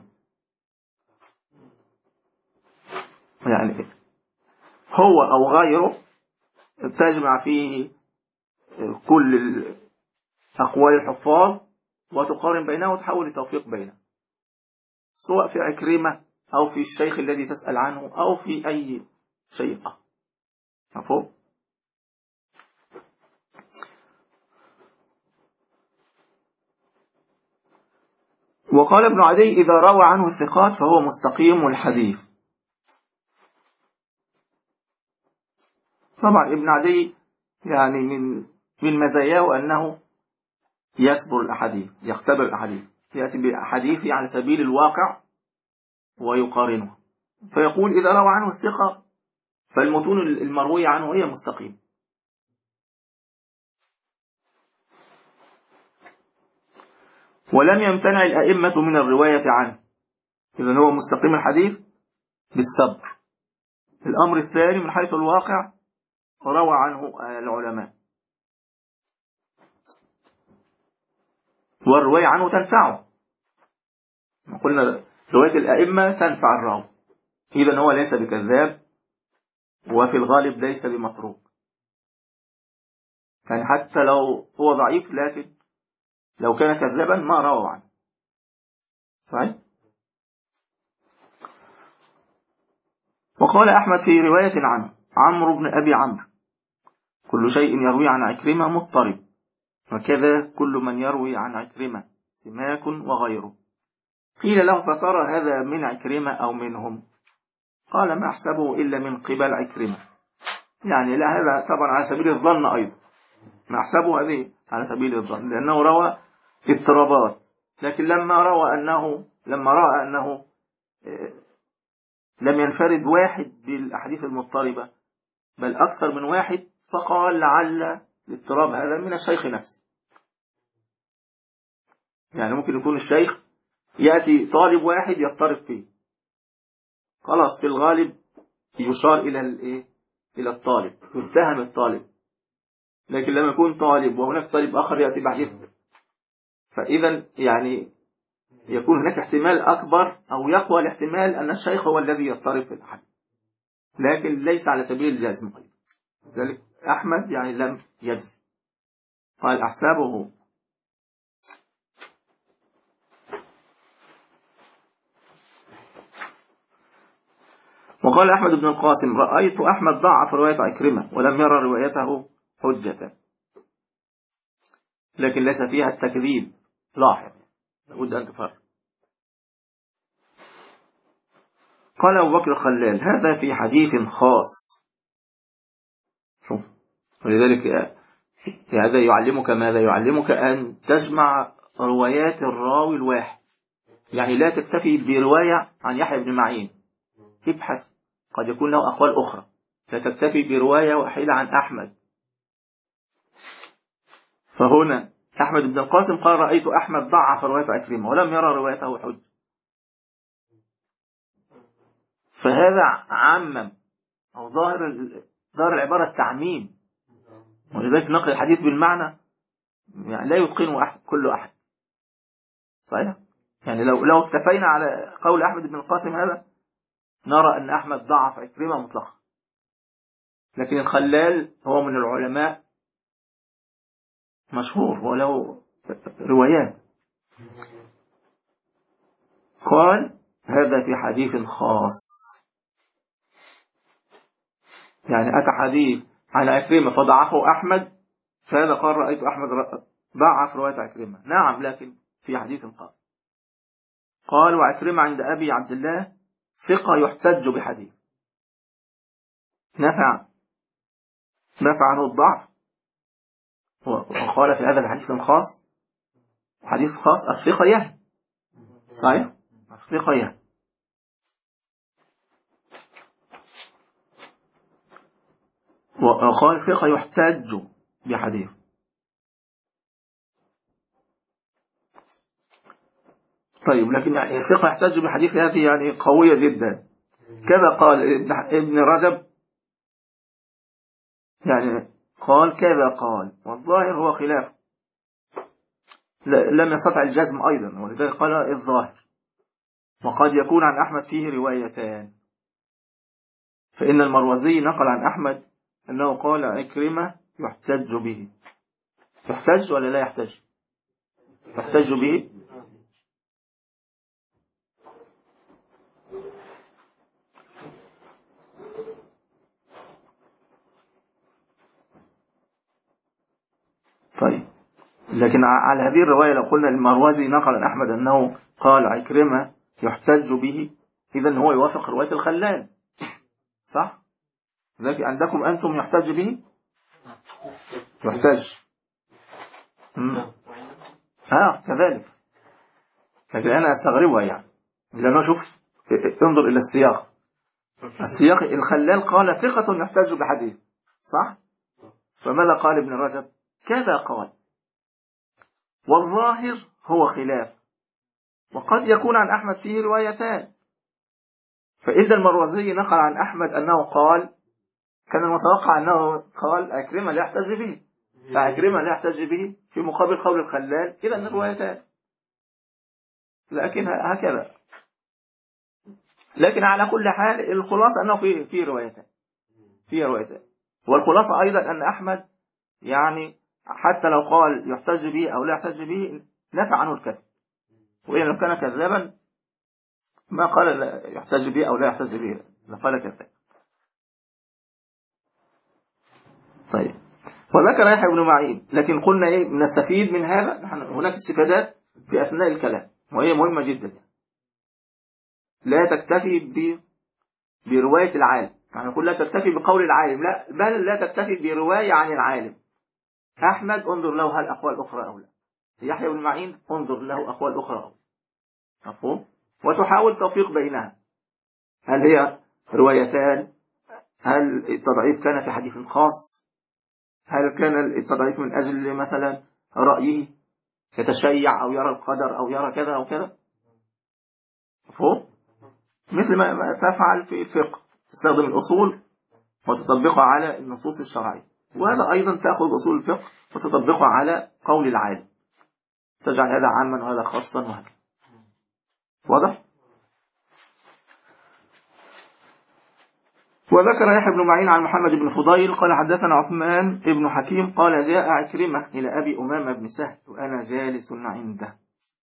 يعني هو أو غيره تجمع فيه كل أقوال الحفاظ وتقارن بينه وتحاول لتوفيق بينه، سواء في عكرمة أو في الشيخ الذي تسأل عنه أو في أي شيء آخر. مفهوم؟ وقال ابن عدي إذا روى عنه الثقات فهو مستقيم الحديث. طبعا ابن عدي يعني من من مزاياه أنه يسبر الأحاديث، يختبر الأحاديث، يأتي بأحاديث على سبيل الواقع ويقارنها، فيقول إذا روى عنه الثقة فالمتون المروية عنه هي مستقيم. ولم يمتنع الأئمة من الرواية عنه، إذن هو مستقيم الحديث بالصبر. الأمر الثاني من حيث الواقع روى عنه العلماء، والرواية عنه تنفعه. قلنا رواية الأئمة تنفع الراوي، إذن هو ليس بكذاب وفي الغالب ليس بمتروك، يعني حتى لو هو ضعيف لكن لو كان كذابا ما روى عنه. صحيح؟ وقال أحمد في رواية عنه عمرو بن أبي عمرو كل شيء يروي عن عكرمة مضطرب، وكذا كل من يروي عن عكرمة سماك وغيره. قيل له فترى هذا من عكرمة أو منهم؟ قال ما أحسبه إلا من قبل عكرمة، يعني لا هذا طبعا على سبيل الظن أيضا، ما أحسبه هذه على سبيل الظن لأنه روى اضطرابات، لكن لما روى أنه لما رأى أنه لم ينفرد واحد بالأحاديث المضطربة بل أكثر من واحد، فقال لعل الاضطراب هذا من الشيخ نفسه، يعني ممكن يكون الشيخ يأتي طالب واحد يضطرب فيه، خلاص في الغالب يشار إلى الإيه؟ إلى الطالب، يتهم الطالب. لكن لما يكون طالب وهناك طالب آخر يأتي بعد، فإذا يعني يكون هناك احتمال أكبر أو يقوى الاحتمال أن الشيخ هو الذي يضطرب في الحديث، لكن ليس على سبيل الجزم. لذلك أحمد يعني لم يجزم، قال أحسابه. وقال أحمد بن القاسم رأيت أحمد ضعف رواية عكرمة ولم يرى روايته حجة، لكن ليس فيها التكذيب، لاحظ لابد أن تفرق. قال أبو بكر الخلال هذا في حديث خاص، شوف، ولذلك هذا يعلمك ماذا؟ يعلمك أن تجمع روايات الراوي الواحد، يعني لا تكتفي برواية عن يحيى بن معين، ابحث، قد يكون له أقوال أخرى. لا تكتفي برواية واحدة عن أحمد. فهنا أحمد بن القاسم قال رأيت أحمد ضعف رواية عكرمة ولم يرى روايته حجة، فهذا عمم، أو ظاهر ظاهر العبارة التعميم، ولذلك نقل الحديث بالمعنى يعني لا يتقنه أحد كل أحد. صحيح؟ يعني لو لو اكتفينا على قول أحمد بن القاسم هذا نرى أن أحمد ضعف عكرمة مطلقا، لكن الخلال هو من العلماء مشهور وله روايات. قال هذا في حديث خاص، يعني أتى حديث عن عكرمة فضعفه أحمد، فهذا قال رأيت أحمد ضعف رواية عكرمة، نعم، لكن في حديث خاص. قال وعكرمة عند أبي عبد الله ثقة يحتج بحديث، نفع نفع عنه الضعف، وقال في هذا الحديث الخاص، حديث خاص الثقة يهن. صحيح؟ الثقة يهن. وقال ثقة يحتج بحديث. طيب، لكن يعني ثقة يحتج بحديث هذه يعني قوية جدا. كذا قال ابن رجب، يعني قال كذا قال، والظاهر هو خلاف، لم يستطع الجزم أيضا، ولذلك قال الظاهر. وقد يكون عن أحمد فيه روايتان، فإن المروزي نقل عن أحمد أنه قال عكرمة يحتج به. يحتج ولا لا يحتج؟ يحتج به. طيب، لكن على هذه الرواية لو قلنا المروزي نقل عن أحمد أنه قال عكرمة يحتج به، إذن هو يوافق رواية الخلال، صح؟ لكن عندكم أنتم يحتج به؟ يحتج. ها كذلك، لكن أنا أستغربها يعني، لأنه شوف، انظر إلى السياق. السياق الخلال قال ثقة يحتج بحديث، صح؟ فماذا قال ابن رجب؟ كذا قال، والظاهر هو خلاف، وقد يكون عن أحمد فيه روايتان. فإذا المروزي نقل عن أحمد أنه قال، كان المتوقع أنه قال أكرمة لا يحتج به، فأكرمة لا يحتج به في مقابل قول الخلال، إذا الروايتان. لكن هكذا، لكن على كل حال الخلاصة أنه في في روايتان، في روايتان. والخلاصة أيضا أن أحمد يعني حتى لو قال يحتج به أو لا يحتج به نفى عنه الكذب، وإن لو كان كذابا ما قال يحتج به أو لا يحتج به، لقال كذاب. طيب، وذكر يحيى بن معين، لكن قلنا إيه نستفيد من هذا؟ نحن هناك استفادات في أثناء الكلام وهي مهمة جدا. لا تكتفي ب برواية العالم، يعني نقول لا تكتفي بقول العالم، لا، بل لا تكتفي برواية عن العالم. أحمد انظر له هل أقوال أخرى أو لا، يحيى بن معين انظر له أقوال أخرى أو لا، مفهوم؟ وتحاول توفيق بينها، هل هي روايتان؟ هل التضعيف كان في حديث خاص؟ هل كان التضعيف من أجل مثلا رأيه يتشيع أو يرى القدر أو يرى كذا أو كذا؟ مفهوم؟ مثل ما تفعل في الفقه، تستخدم الأصول وتطبقها على النصوص الشرعية، وهذا أيضا تأخذ أصول الفقه وتطبقها على قول العالم، تجعل هذا عاما وهذا خاصا وهكذا. واضح؟ وذكر يحيى بن معين عن محمد بن فضيل قال حدثنا عثمان بن حكيم قال جاء عكرمة إلى أبي أمامة بن سهل وأنا جالس عنده،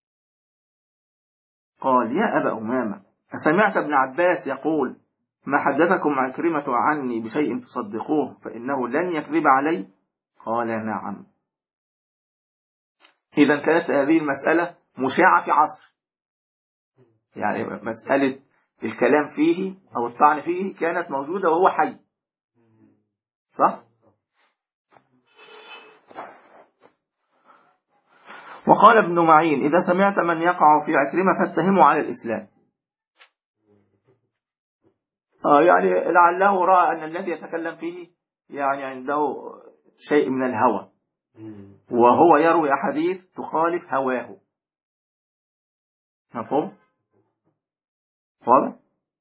قال يا أبا أمامة أسمعت ابن عباس يقول ما حدثكم عكرمة عني بشيء تصدقوه فإنه لن يكذب علي؟ قال نعم. إذا كانت هذه المسألة مشاعة في عصر، يعني مسألة الكلام فيه أو الطعن فيه كانت موجودة وهو حي، صح؟ وقال ابن معين إذا سمعت من يقع في عكرمة فاتهمه على الإسلام. آه يعني لعله رأى أن الذي يتكلم فيه يعني عنده شيء من الهوى، وهو يروي أحاديث تخالف هواه. مفهوم؟ واضح؟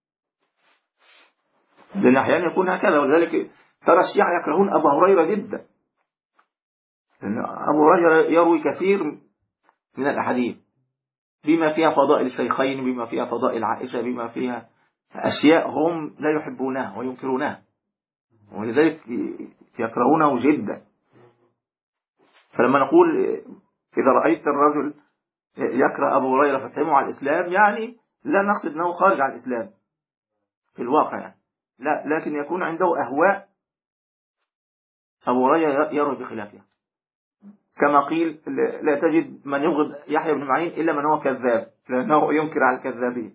لأن أحيانا يكون هكذا، ولذلك ترى الشيعة يكرهون أبا هريرة جدا، لأن أبو هريرة يروي كثير من الأحاديث بما فيها فضائل الشيخين، بما فيها فضائل عائشة، بما فيها أشياء هم لا يحبونها وينكرونها، ولذلك يكرهونه جدا. فلما نقول إذا رأيت الرجل يكره أبو هريرة فاتهمه على الإسلام، يعني لا نقصد أنه خارج عن الإسلام في الواقع يعني. لا، لكن يكون عنده أهواء أبو هريرة يروي بخلافها، كما قيل لا تجد من يبغض يحيى بن معين إلا من هو كذاب، لأنه ينكر على الكذابين.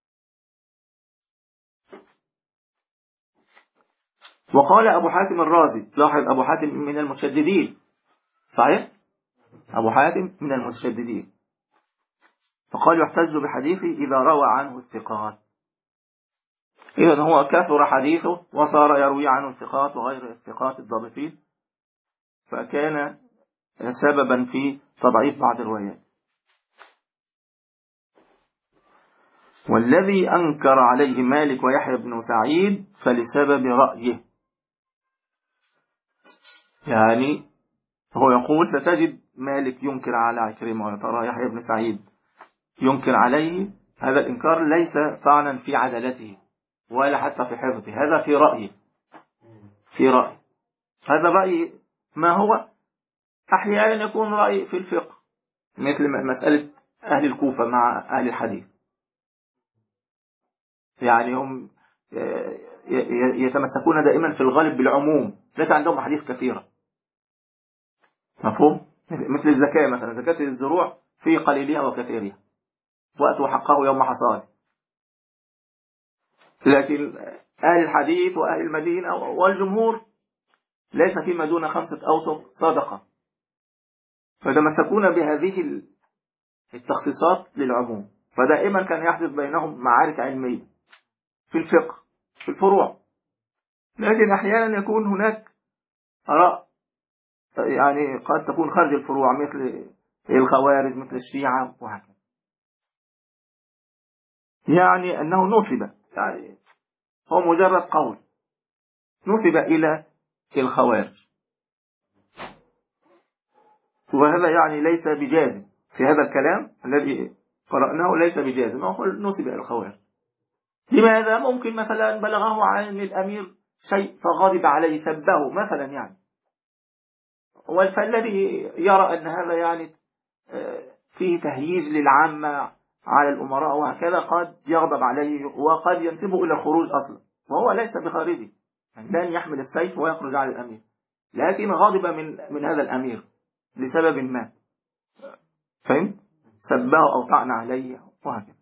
وقال أبو حاتم الرازي، لاحظ أبو حاتم من المتشددين، صحيح؟ أبو حاتم من المتشددين، فقال يحتج بحديثه إذا روى عنه الثقات. إذن هو كثر حديثه وصار يروي عنه الثقات وغير الثقات الضابطين، فكان سببا في تضعيف بعض الروايات. والذي أنكر عليه مالك ويحيى بن سعيد فلسبب رأيه، يعني هو يقول ستجد مالك ينكر على عكرمة وترى يحيى بن سعيد ينكر عليه. هذا الإنكار ليس طعنا في عدالته ولا حتى في حفظه، هذا في رأيه، في رأي. هذا رأي ما هو أحيانا يكون رأي في الفقه، مثل مسألة أهل الكوفة مع أهل الحديث، يعني هم يتمسكون دائما في الغالب بالعموم، ليس عندهم حديث كثيرة. مفهوم؟ مثل الزكاة مثلا، زكاة الزروع في قليلها وكثيرها، وأتوا حقه يوم حصاد. لكن أهل الحديث وأهل المدينة والجمهور ليس فيما دون خمسة أوسق صدقة، فتمسكون بهذه التخصيصات للعموم، فدائما كان يحدث بينهم معارك علمية في الفقه في الفروع. لكن أحيانا يكون هناك آراء يعني قد تكون خارج الفروع، مثل الخوارج، مثل الشيعة وهكذا، يعني أنه نسب، يعني هو مجرد قول نسب إلى الخوارج، وهذا يعني ليس بجازم في هذا الكلام الذي قرأناه، ليس بجازم، هو نسب إلى الخوارج. لماذا؟ ممكن مثلا بلغه عن الأمير شيء فغضب عليه سبه مثلا يعني، فالذي يرى أن هذا يعني فيه تهييج للعامة على الأمراء وهكذا قد يغضب عليه وقد ينسبه إلى الخروج أصلا، وهو ليس بخارجي، لن يحمل السيف ويخرج على الأمير، لكن غضب من من هذا الأمير لسبب ما، فهمت؟ سبه أو طعن عليه وهكذا.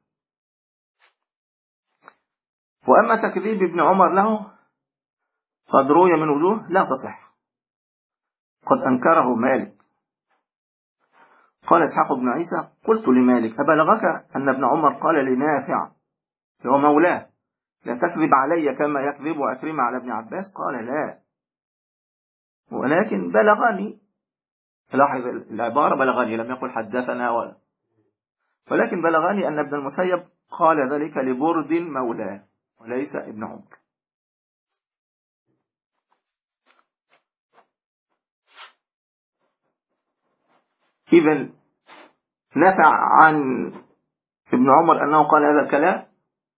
وأما تكذيب ابن عمر له قد روي من وجوه لا تصح، قد أنكره مالك. قال إسحاق بن عيسى قلت لمالك أبلغك أن ابن عمر قال لنافع هو مولاه لا تكذب علي كما يكذب عكرمة على ابن عباس؟ قال لا، ولكن بلغني، لاحظ العبارة بلغني، لم يقل حدثنا ولا، ولكن بلغني أن ابن المسيب قال ذلك لبرد مولاه وليس ابن عمر. إذن نفع عن ابن عمر أنه قال هذا الكلام،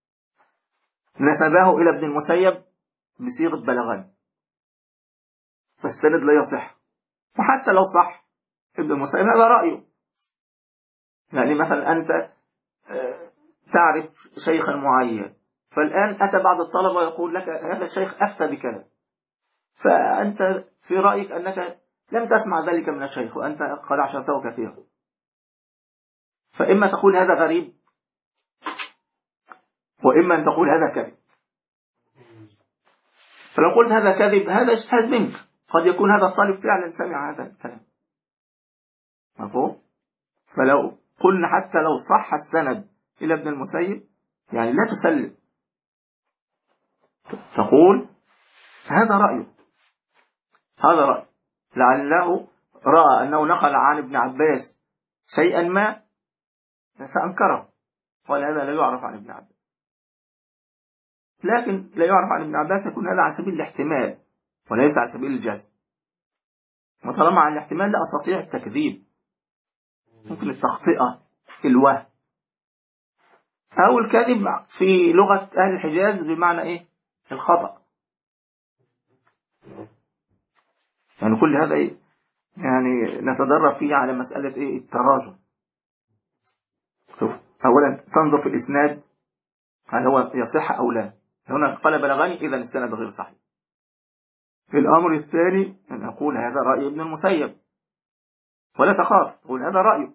نسبه إلى ابن المسيب بصيغة بلغني، فالسند لا يصح. وحتى لو صح ابن المسيب هذا رأيه، يعني مثلا أنت تعرف شيخا معين، فالآن أتى بعض الطلبة يقول لك هذا الشيخ أفتى بكذا، فأنت في رأيك أنك لم تسمع ذلك من الشيخ وأنت قد عشرته كثيرا، فإما تقول هذا غريب، وإما أن تقول هذا كذب. فلو قلت هذا كذب هذا اجتهاد منك، قد يكون هذا الطالب فعلا سمع هذا الكلام، مفهوم؟ فلو قلنا حتى لو صح السند إلى ابن المسيب يعني لا تسلم، تقول هذا رأيه، هذا رأيه، لعله رأى أنه نقل عن ابن عباس شيئا ما فأنكره، قال هذا لا يعرف عن ابن عباس. لكن لا يعرف عن ابن عباس يكون هذا على سبيل الاحتمال وليس على سبيل الجزم، وطالما عن الاحتمال لا أستطيع التكذيب، ممكن التخطئة، الوهم أو الكذب في لغة أهل الحجاز بمعنى إيه؟ الخطأ. يعني كل هذا إيه؟ يعني نتدرب فيه على مسألة إيه؟ التراجع. شوف، أولا تنظر في الإسناد هل هو يصح أو لا. هنا قال بلغني إذا السند غير صحيح. في الأمر الثاني أن أقول هذا رأي ابن المسيب ولا تخاف، تقول هذا رأيه،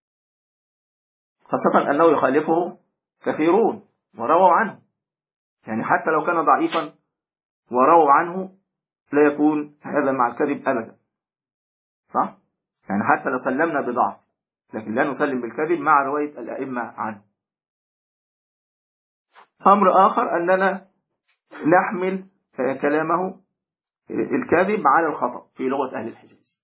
خاصة أنه يخالفه كثيرون ورووا عنه، يعني حتى لو كان ضعيفا ورووا عنه لا يكون هذا مع الكذب أبدا، صح؟ يعني حتى لو سلمنا بضعف لكن لا نسلم بالكذب مع رواية الأئمة عنه. أمر آخر أننا نحمل كلامه الكاذب على الخطأ في لغة أهل الحجاز.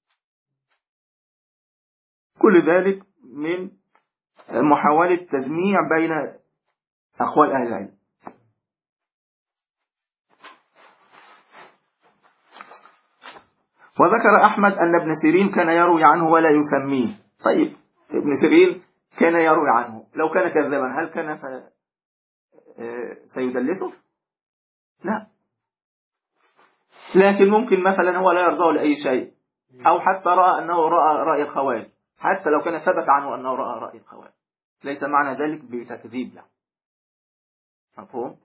كل ذلك من محاولة تجميع بين أقوال أهل العلم. وذكر أحمد أن ابن سيرين كان يروي عنه ولا يسميه. طيب ابن سيرين كان يروي عنه، لو كان كذبا هل كان سيدلسه؟ لا، لكن ممكن مثلا هو لا يرضاه لأي شيء، أو حتى رأى أنه رأى رأي الخوارج، حتى لو كان ثبت عنه أنه رأى رأي الخوارج ليس معنى ذلك بتكذيب له. مفهوم؟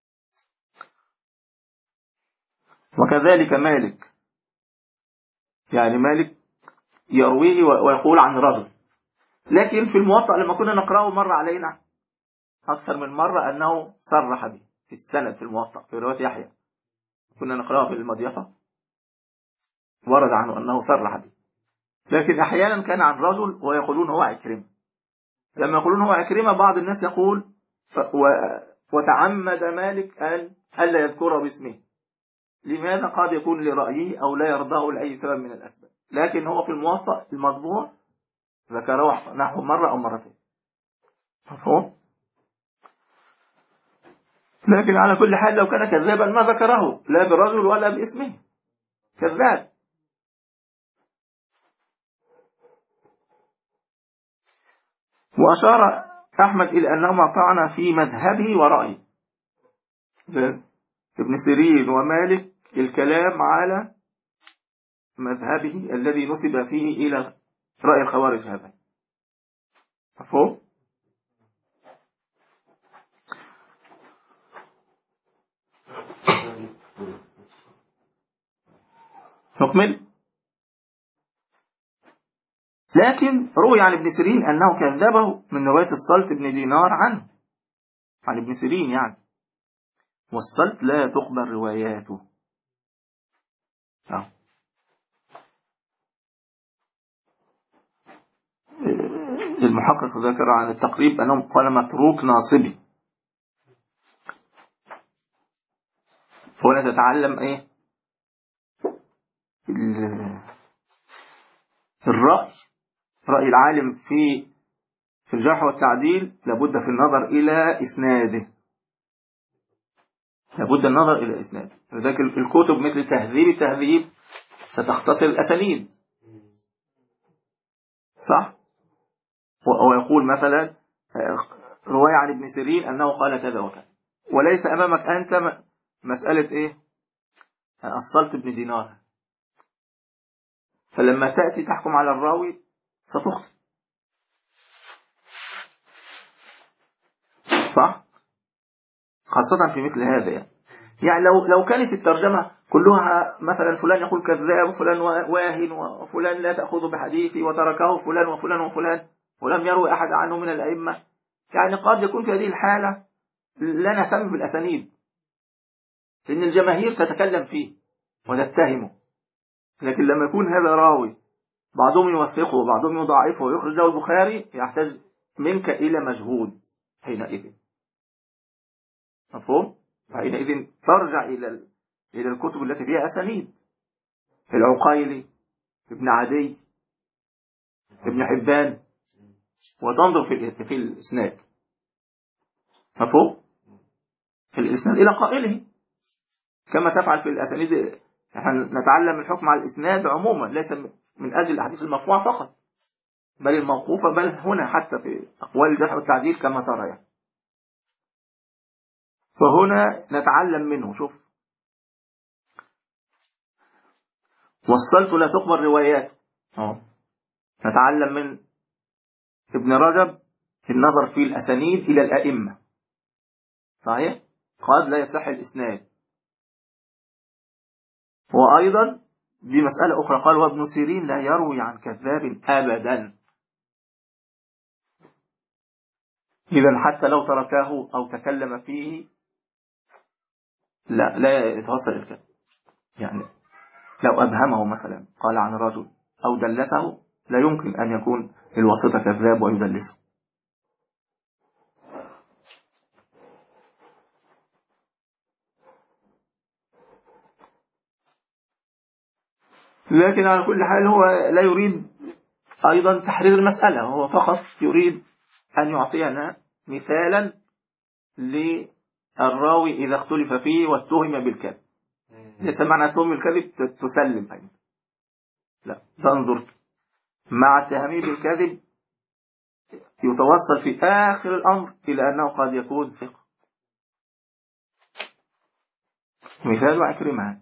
وكذلك مالك، يعني مالك يرويه ويقول عن رجل، لكن في الموطأ لما كنا نقرأه مرة علينا أكثر من مرة أنه صرح به في السند في الموطأ في رواية يحيى، كنا نقرأه في المضيفة ورد عنه أنه صرح به، لكن أحيانا كان عن رجل ويقولون هو عكرمة. لما يقولون هو عكرمة بعض الناس يقول وتعمد مالك أن ألا يذكره باسمه. لماذا؟ قد يكون لرأيه أو لا يرضاه لأي سبب من الأسباب، لكن هو في الموطأ المطبوع ذكره نحو مرة أو مرتين. مفهوم؟ لكن على كل حال لو كان كذابا ما ذكره لا برجل ولا باسمه، كذاب. وأشار أحمد إلى أنهما طعن في مذهبه ورأيه، ابن سيرين ومالك الكلام على مذهبه الذي نسب فيه إلى رأي الخوارج هذا. مفهوم؟ نكمل. لكن روي عن ابن سيرين أنه كذبه من رواية الصلت بن دينار عنه، عن ابن سيرين يعني، والصلت لا تقبل رواياته. أه. المحقق ذكر عن التقريب أنه قال متروك ناصبي. فهنا تتعلم إيه الرأي، رأي العالم في في الجرح والتعديل لابد في النظر إلى إسناده، لابد النظر إلى إسناده. لذلك الكتب مثل تهذيب التهذيب ستختصر الأسانيد، صح؟ ويقول مثلا رواية عن ابن سيرين أنه قال كذا وكذا، وليس أمامك أنت مسألة إيه الصلت بن دينار، فلما تأتي تحكم على الراوي ستخطئ، صح؟ خاصة في مثل هذا يعني. يعني لو لو كانت الترجمة كلها مثلا فلان يقول كذاب وفلان واهن وفلان لا تأخذ بحديثي وتركه فلان وفلان وفلان ولم يروي أحد عنه من الأئمة، يعني قد يكون في هذه الحالة لا نهتم بالأسانيد لأن الجماهير تتكلم فيه ونتهمه. لكن لما يكون هذا راوي بعضهم يوثقه وبعضهم يضاعفه ويخرج له البخاري، يحتاج منك إلى مجهود حينئذ. مفهوم؟ حينئذ ترجع إلى إلى الكتب التي فيها أسانيد، العقيلي، ابن عدي، ابن حبان، وتنظر في في الإسناد. مفهوم؟ في الإسناد إلى قائله، كما تفعل في الأسانيد. نتعلم الحكم على الإسناد عموما، ليس من أجل الأحاديث المرفوعة فقط، بل الموقوفة، بل هنا حتى في أقوال الجرح والتعديل كما ترى يعني. فهنا نتعلم منه. شوف، وصلت لا تقبل رواياته. نتعلم من ابن رجب النظر في الأسانيد إلى الأئمة. صحيح؟ قد لا يصح الإسناد. وأيضا دي مسألة أخرى، قال وابن سيرين لا يروي عن كذاب أبدا. إذا حتى لو تركه أو تكلم فيه لا لا يتوصل الكذب. يعني لو أبهمه مثلا، قال عن رجل أو دلسه، لا يمكن أن يكون الواسطة كذاب ويدلسه. لكن على كل حال هو لا يريد أيضا تحرير المسألة، هو فقط يريد أن يعطينا مثالا للراوي إذا اختلف فيه واتهم بالكذب. ليس معنى اتهم بالكذب تسلم أيضا، لا، تنظر مع اتهامه بالكذب يتوصل في آخر الأمر إلى أنه قد يكون ثقة. مثال عكرمة.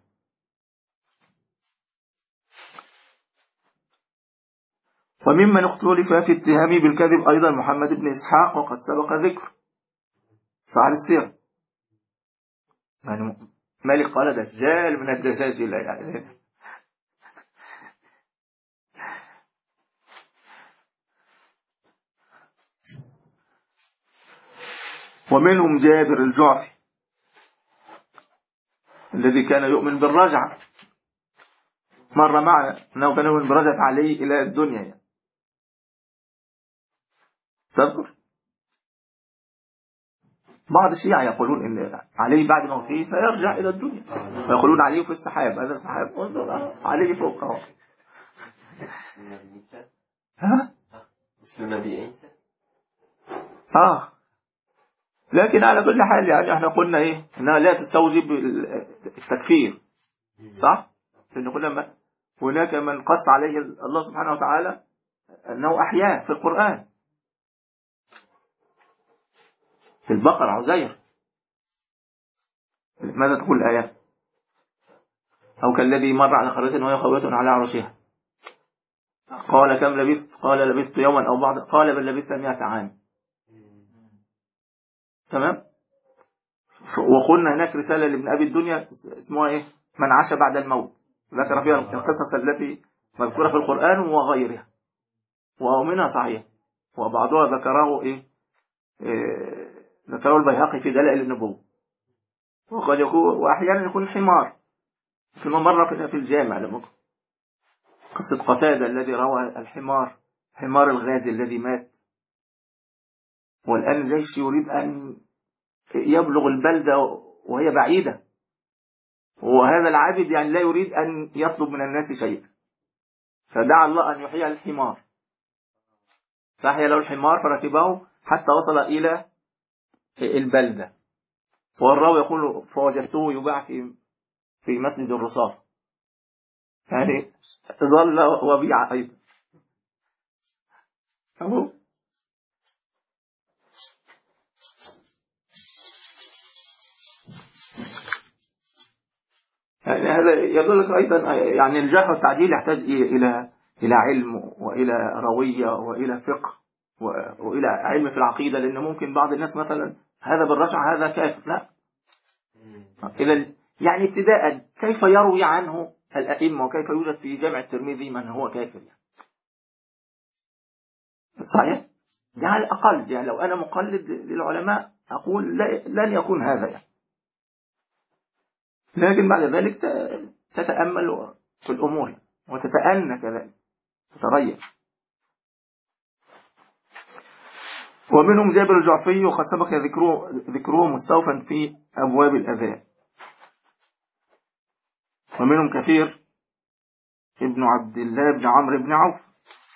وممن اختلف في اتهامه بالكذب أيضا محمد بن إسحاق، وقد سبق ذكر صاحب السير. يعني مالك قال دجال من الدجاج إلى يعني. ومنهم جابر الجعفي الذي كان يؤمن بالرجعة، مر معنا أنه كان يؤمن برجعة علي إلى الدنيا يعني. تذكر بعض الشيعة يقولون إن علي بعد موته سيرجع إلى الدنيا، ويقولون علي في السحاب. هذا السحاب علي فوق أهو. ها؟ اسم النبي عيسى. آه لكن على كل حال يعني احنا قلنا ايه، انها لا تستوجب التكفير، صح؟ لأن قلنا هناك من قص عليه الله سبحانه وتعالى أنه أحياه في القرآن، في البقرة عزير. ماذا تقول الآية؟ أو كالذي مر على قرية وهي خاوية على عرشها قال كم لبثت؟ قال لبثت يوما أو بعض، قال بل لبثت مئة عام. تمام. وقلنا هناك رسالة لابن أبي الدنيا اسمها إيه؟ من عاش بعد الموت، ذكر فيها القصص التي مذكورة في القرآن وغيرها، ومنها صحيح، وبعضها ذكره إيه, إيه ذكره البيهقي في دلائل النبوة. وقد يكون وأحيانا يكون حمار، كما مرة في الجامع لما قصة قتادة الذي روى الحمار، حمار الغازي الذي مات، والآن الجيش يريد أن يبلغ البلدة وهي بعيدة، وهذا العابد يعني لا يريد أن يطلب من الناس شيئا، فدعا الله أن يحيي الحمار، فأحيا له الحمار فركبه حتى وصل إلى البلدة. والراوي يقول فوجدته يباع في في مسجد الرصاف، يعني ظل وبيع أيضا. أهو يعني هذا يدلك أيضا يعني الجرح والتعديل يحتاج إلى إلى علم وإلى روية وإلى فقه وإلى علم في العقيدة، لأن ممكن بعض الناس مثلا هذا بالرجع هذا كافر، لا. إلى يعني ابتداء كيف يروي عنه الأئمة، وكيف يوجد في جامع الترمذي من هو كافر يعني. صحيح؟ يعني على الأقل يعني لو أنا مقلد للعلماء أقول لن يكون هذا يعني. لكن بعد ذلك تتأمل في الأمور وتتأنى كذلك. تتغير. ومنهم جابر الجعفي وقد سبق ذكره, ذكره مستوفا في أبواب الأذان. ومنهم كثير ابن عبد الله بن عمرو بن عوف،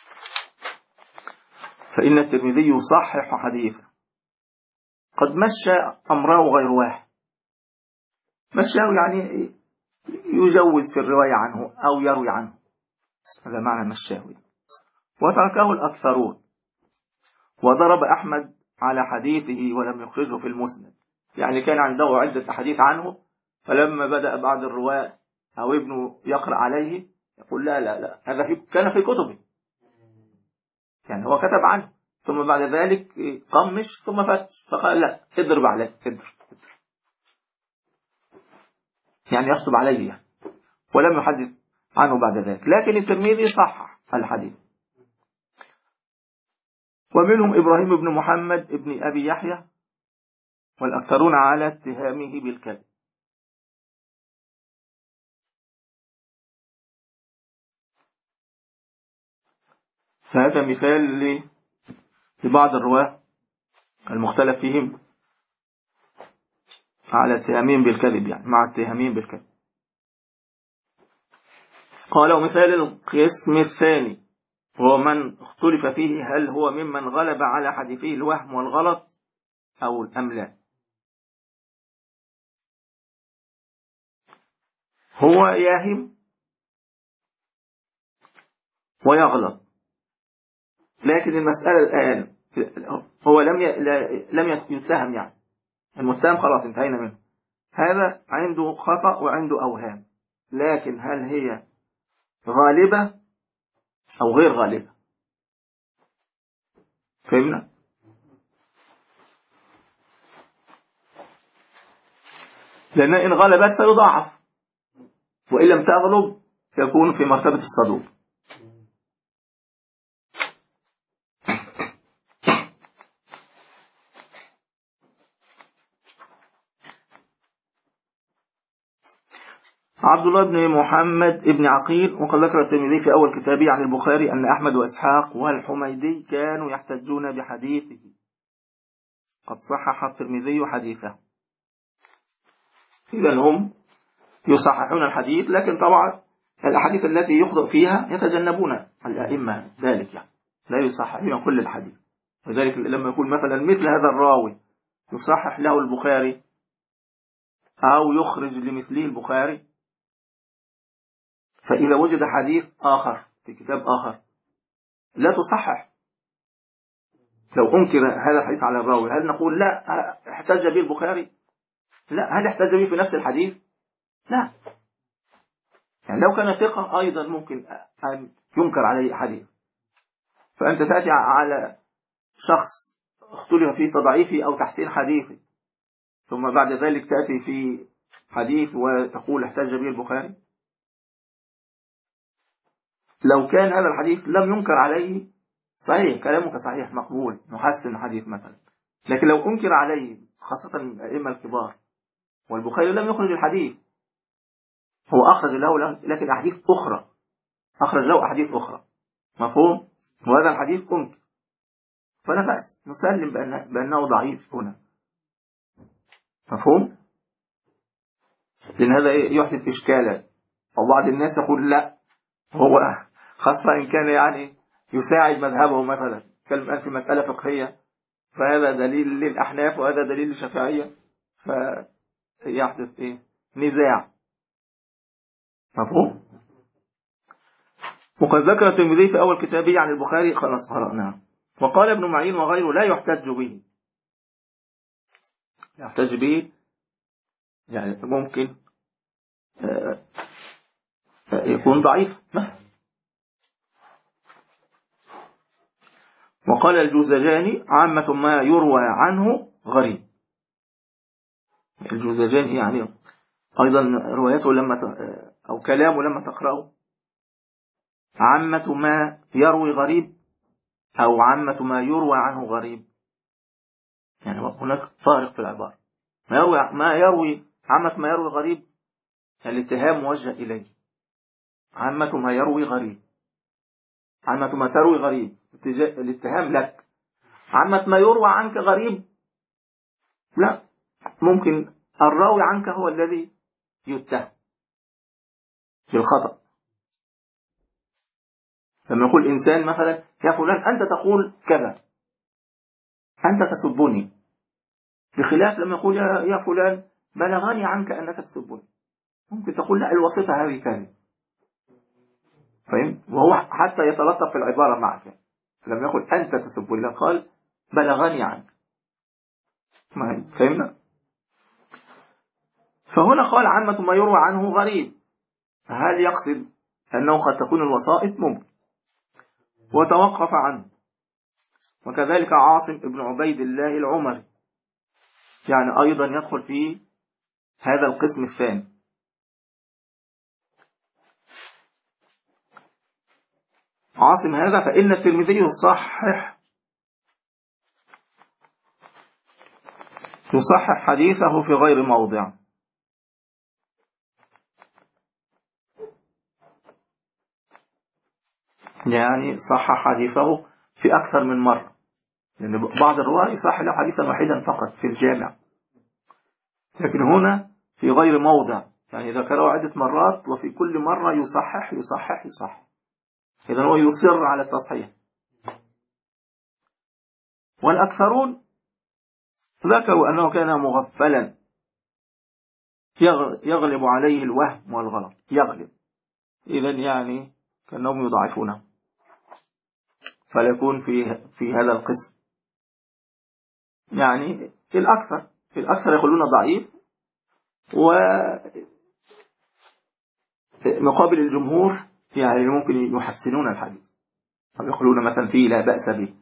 فإن الترمذي يصحح حديثه. قد مشى أمره غير واحد، مشاه يعني يجوز في الرواية عنه أو يروي عنه، هذا معنى مشاه. وتركه الأكثرون، وضرب أحمد على حديثه ولم يخرجه في المسند، يعني كان عنده عدة حديث عنه، فلما بدأ بعض الرواة أو ابنه يقرأ عليه يقول لا لا لا هذا في كان في كتبه، يعني هو كتب عنه ثم بعد ذلك قمش ثم فتش فقال لا اضرب عليه اضرب اضرب، يعني يشطب عليه يعني، ولم يحدث عنه بعد ذلك. لكن الترمذي صحح الحديث. ومنهم إبراهيم بن محمد بن أبي يحيى، والأكثرون على اتهامه بالكذب. فهذا مثال لبعض الرواة المختلف فيهم على اتهامهم بالكذب، يعني مع اتهامهم بالكذب. قال ومثال القسم الثاني هو من اختلف فيه هل هو ممن غلب على حديثه الوهم والغلط أو أم لا. هو ياهم ويغلط، لكن المسألة الآن هو لم لم يتهم، يعني المتهم خلاص انتهينا منه، هذا عنده خطأ وعنده أوهام، لكن هل هي غالبة أو غير غالبة؟ فهمنا؟ لأن إن غلبت سيضاعف، وإن لم تغلب يكون في مرتبة الصدوق. عبد الله بن محمد بن عقيل وقد ذكر الترمذي في أول كتابه عن البخاري أن أحمد وإسحاق والحميدي كانوا يحتجون بحديثه، قد صحح الترمذي حديثه. إذن هم يصححون الحديث، لكن طبعا الأحاديث التي يخطئ فيها يتجنبون الأئمة ذلك، يعني لا يصححون كل الحديث. وذلك لما يكون مثلا مثل هذا الراوي يصحح له البخاري أو يخرج لمثله البخاري، فإذا وجد حديث آخر في كتاب آخر لا تصحح. لو أنكر هذا الحديث على الراوي هل نقول لا احتج به البخاري؟ لا. هل احتج به في نفس الحديث؟ لا. يعني لو كان ثقة أيضا ممكن أن ينكر عليه حديث، فأنت تأتي على شخص اختلف في تضعيفه أو تحسين حديثه، ثم بعد ذلك تأتي في حديث وتقول احتج به البخاري. لو كان هذا الحديث لم ينكر عليه صحيح، كلامك صحيح مقبول نحسن الحديث مثلا، لكن لو أنكر عليه خاصة الأئمة الكبار والبخاري لم يخرج الحديث، هو أخرج له لكن أحاديث أخرى، أخرج له أحاديث أخرى، مفهوم؟ وهذا الحديث أنكر، فلا بأس نسلم بأنه, بأنه ضعيف هنا، مفهوم؟ لأن هذا يحدث إشكالا، أو بعض الناس يقول لا هو خاصة إن كان يعني يساعد مذهبه مثلا كلمة في مسألة فقهية، فهذا دليل للأحناف وهذا دليل للشافعية، فيحدث إيه؟ نزاع، مفهوم؟ وقد ذكر الترمذي في أول كتابه عن البخاري خلاص قرأناه. وقال ابن معين وغيره لا يحتج به، يحتج به يعني ممكن يكون ضعيف مثلا. وقال الجوزجاني عامة ما يروى عنه غريب. الجوزجاني يعني أيضا روايته لما أو كلامه لما تقرأه عامة ما يروي غريب أو عامة ما يروى عنه غريب، يعني هناك فارق في العبارة. ما يروي ما يروي عامة ما يروي غريب الاتهام موجه إليه، عامة ما يروي غريب، عامة ما تروي غريب الاتهام لك. عامة ما يروى عنك غريب لا، ممكن الراوي عنك هو الذي يتهم بالخطأ. لما يقول إنسان مثلا يا فلان أنت تقول كذا، أنت تسبني، بخلاف لما يقول يا, يا فلان بلغني عنك أنك تسبني، ممكن تقول لا الوسيطة هذه كذب، فهم؟ وهو حتى يتلطف في العبارة معك. لما يقول أنت تسبني لا، قال بلغني عنك. فهمنا؟ فهنا قال عامة ما يروى عنه غريب. هل يقصد أنه قد تكون الوسائط؟ ممكن. وتوقف عنه. وكذلك عاصم ابن عبيد الله العمري، يعني أيضا يدخل في هذا القسم الثاني. عاصم هذا فإن الترمذي يصحح يصحح حديثه في غير موضع. يعني صحح حديثه في أكثر من مرة، لأن يعني بعض الرواة يصحح له حديثا واحدا فقط في الجامع، لكن هنا في غير موضع، يعني ذكره عدة مرات وفي كل مرة يصحح يصحح يصحح. إذن هو يصر على التصحيح. والأكثرون ذكروا أنه كان مغفلا يغلب عليه الوهم والغلط، يغلب، إذن يعني كأنهم يضعفونه، فليكون في في هذا القسم. يعني في الأكثر في الأكثر يقولون ضعيف، ومقابل الجمهور يعني ممكن يحسنون الحديث أو يقولون مثلا فيه لا بأس به.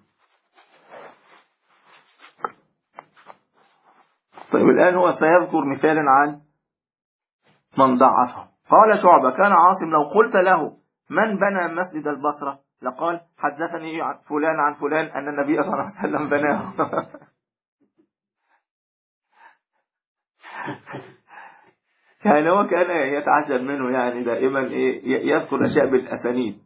طيب الآن هو سيذكر مثالا عن من ضعفه. قال شعبة كان عاصم لو قلت له من بنى مسجد البصرة لقال حدثني فلان عن فلان أن النبي صلى الله عليه وسلم بناه. يعني هو كان يتعجب منه، يعني دائما إيه يذكر أشياء بالأسانيد.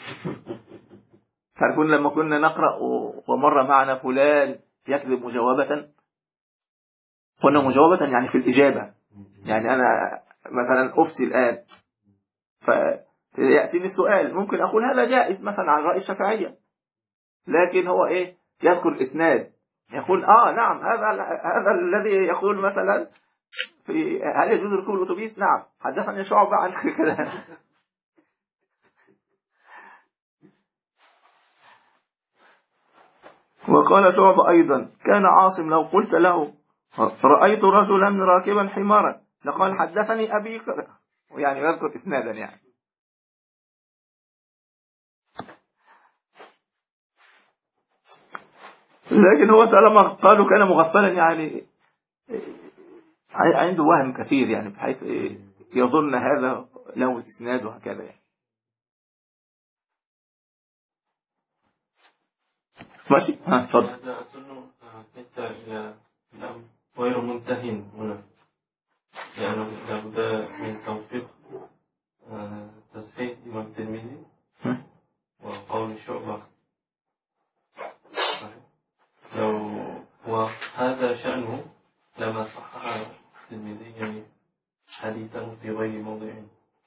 تعرفون لما كنا نقرأ ومر معنا فلان يكذب مجاوبة، قلنا مجاوبة يعني في الإجابة، يعني أنا مثلا أفتي الآن فيأتيني السؤال ممكن أقول هذا جائز مثلا عن رأي الشافعية، لكن هو إيه يذكر إسناد يقول آه نعم هذا هذا الذي يقول مثلا في هل يجوز ركوب الأتوبيس؟ نعم حدثني شعبة عن كذا. وقال شعبة أيضا كان عاصم لو قلت له رأيت رجلا راكبا حمارا لقال حدثني أبي كذا، يعني يذكر إسنادا يعني. لكن هو طالما قالوا كان مغفلا يعني عنده وهم كثير، يعني بحيث يظن هذا له إسناد وهكذا يعني. ماشي ها اتفضل. هذا أظن ليس إلى غير منتهٍ هنا، يعني لابد من توفيق تصحيح الإمام الترمذي وقول شعبة. لو وهذا شأنه لما صحح الترمذي يعني حديثه في غير موضعه.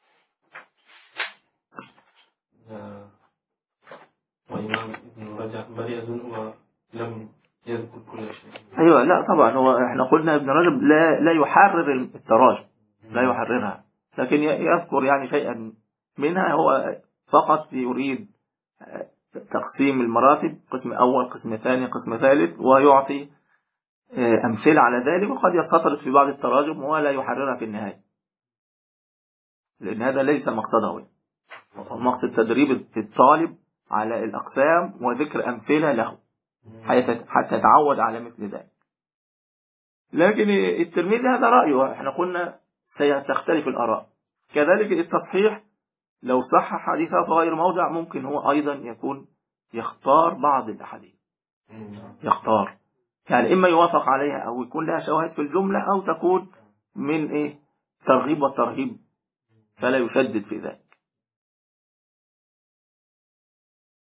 وإمام ابن رجب بريء ولم يذكر كل شيء. أيوة لا طبعا هو احنا قلنا ابن رجب لا لا يحرر التراجم، لا يحررها، لكن يذكر يعني شيئا منها. هو فقط يريد تقسيم المراتب، قسم أول قسم ثاني قسم ثالث، ويعطي أمثلة على ذلك، وقد يستطرد في بعض التراجم ولا يحررها في النهاية، لأن هذا ليس مقصده. مقصد تدريب الطالب على الأقسام وذكر أمثلة له حتى يتعود على مثل ذلك. لكن الترمذي هذا رأيه، احنا قلنا سيختلف الآراء. كذلك التصحيح لو صح حديثه في غير موضع ممكن هو أيضا يكون يختار بعض الأحاديث، يختار يعني إما يوافق عليها أو يكون لها شواهد في الجملة، أو تكون من إيه ترغيب والترهيب فلا يشدد في ذلك.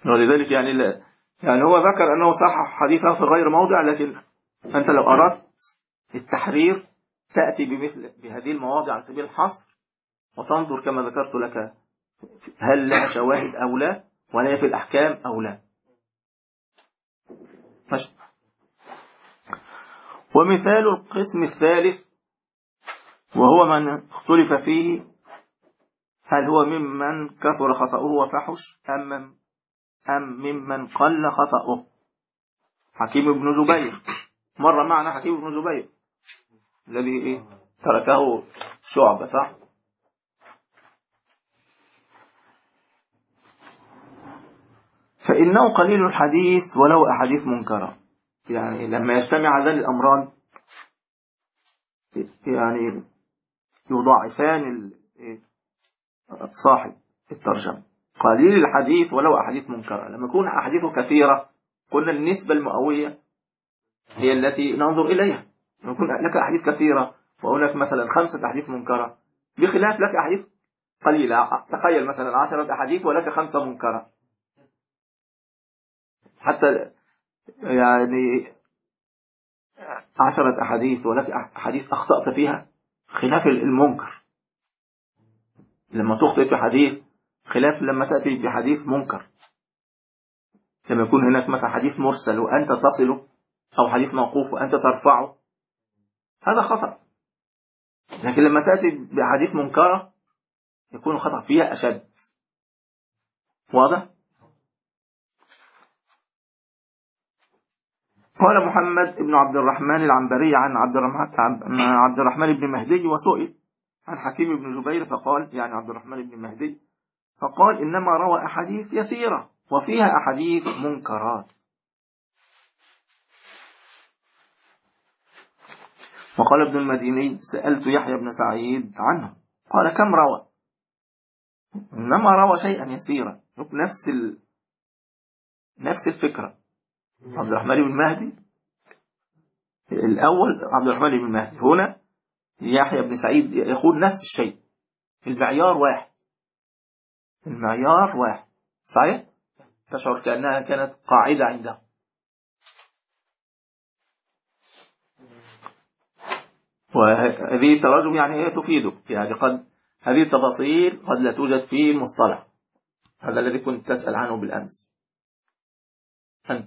ولذلك يعني لا يعني هو ذكر أنه صحح حديثه في غير موضع، لكن أنت لو أردت التحرير تأتي بمثل بهذه المواضع على سبيل الحصر، وتنظر كما ذكرت لك هل لها شواهد أو لا، ولا هي في الأحكام أو لا. ماشي. ومثال القسم الثالث وهو من اختلف فيه هل هو ممن كثر خطأه وفحش أم أم ممن قل خطأه. حكيم بن زبير مر معنا، حكيم بن زبير الذي إيه تركه شعبة، صح؟ فإنه قليل الحديث ولو أحاديث منكرة. يعني لما يجتمع هذان الأمران يعني يضاعفان صاحب الترجمة. قليل الحديث ولو أحاديث منكرة، لما يكون أحاديثه كثيرة قلنا النسبة المئوية هي التي ننظر إليها. لما يكون لك أحاديث كثيرة وأقول لك مثلا خمسة أحاديث منكرة، بخلاف لك أحاديث قليلة. تخيل مثلا عشرة أحاديث ولك خمسة منكرة، حتى يعني عشرة أحاديث ولك أحاديث أخطأت فيها، خلاف المنكر لما تخطئ في حديث، خلاف لما تأتي بحديث منكر. لما يكون هناك مثلا حديث مرسل وأنت تصله، أو حديث موقوف وأنت ترفعه، هذا خطأ. لكن لما تأتي بحديث منكرة يكون الخطأ فيها أشد. واضح؟ قال محمد بن عبد الرحمن العنبري عن عبد الرحمن, عبد الرحمن بن مهدي، وسئل عن حكيم بن جبير فقال، يعني عبد الرحمن بن مهدي، فقال إنما روى أحاديث يسيرة وفيها أحاديث منكرات. وقال ابن المديني سألت يحيى بن سعيد عنه قال كم روى؟ إنما روى شيئا يسيرا. نفس ال... نفس الفكرة. عبد الرحمن بن مهدي الأول، عبد الرحمن بن مهدي هنا يحيى بن سعيد يقول نفس الشيء. المعيار واحد، المعيار واحد. صحيح؟ تشعر كأنها كانت قاعدة عنده. وهذه التراجم يعني هي تفيدك، يعني قد هذه التفاصيل قد لا توجد في المصطلح. هذا الذي كنت تسأل عنه بالأمس أنت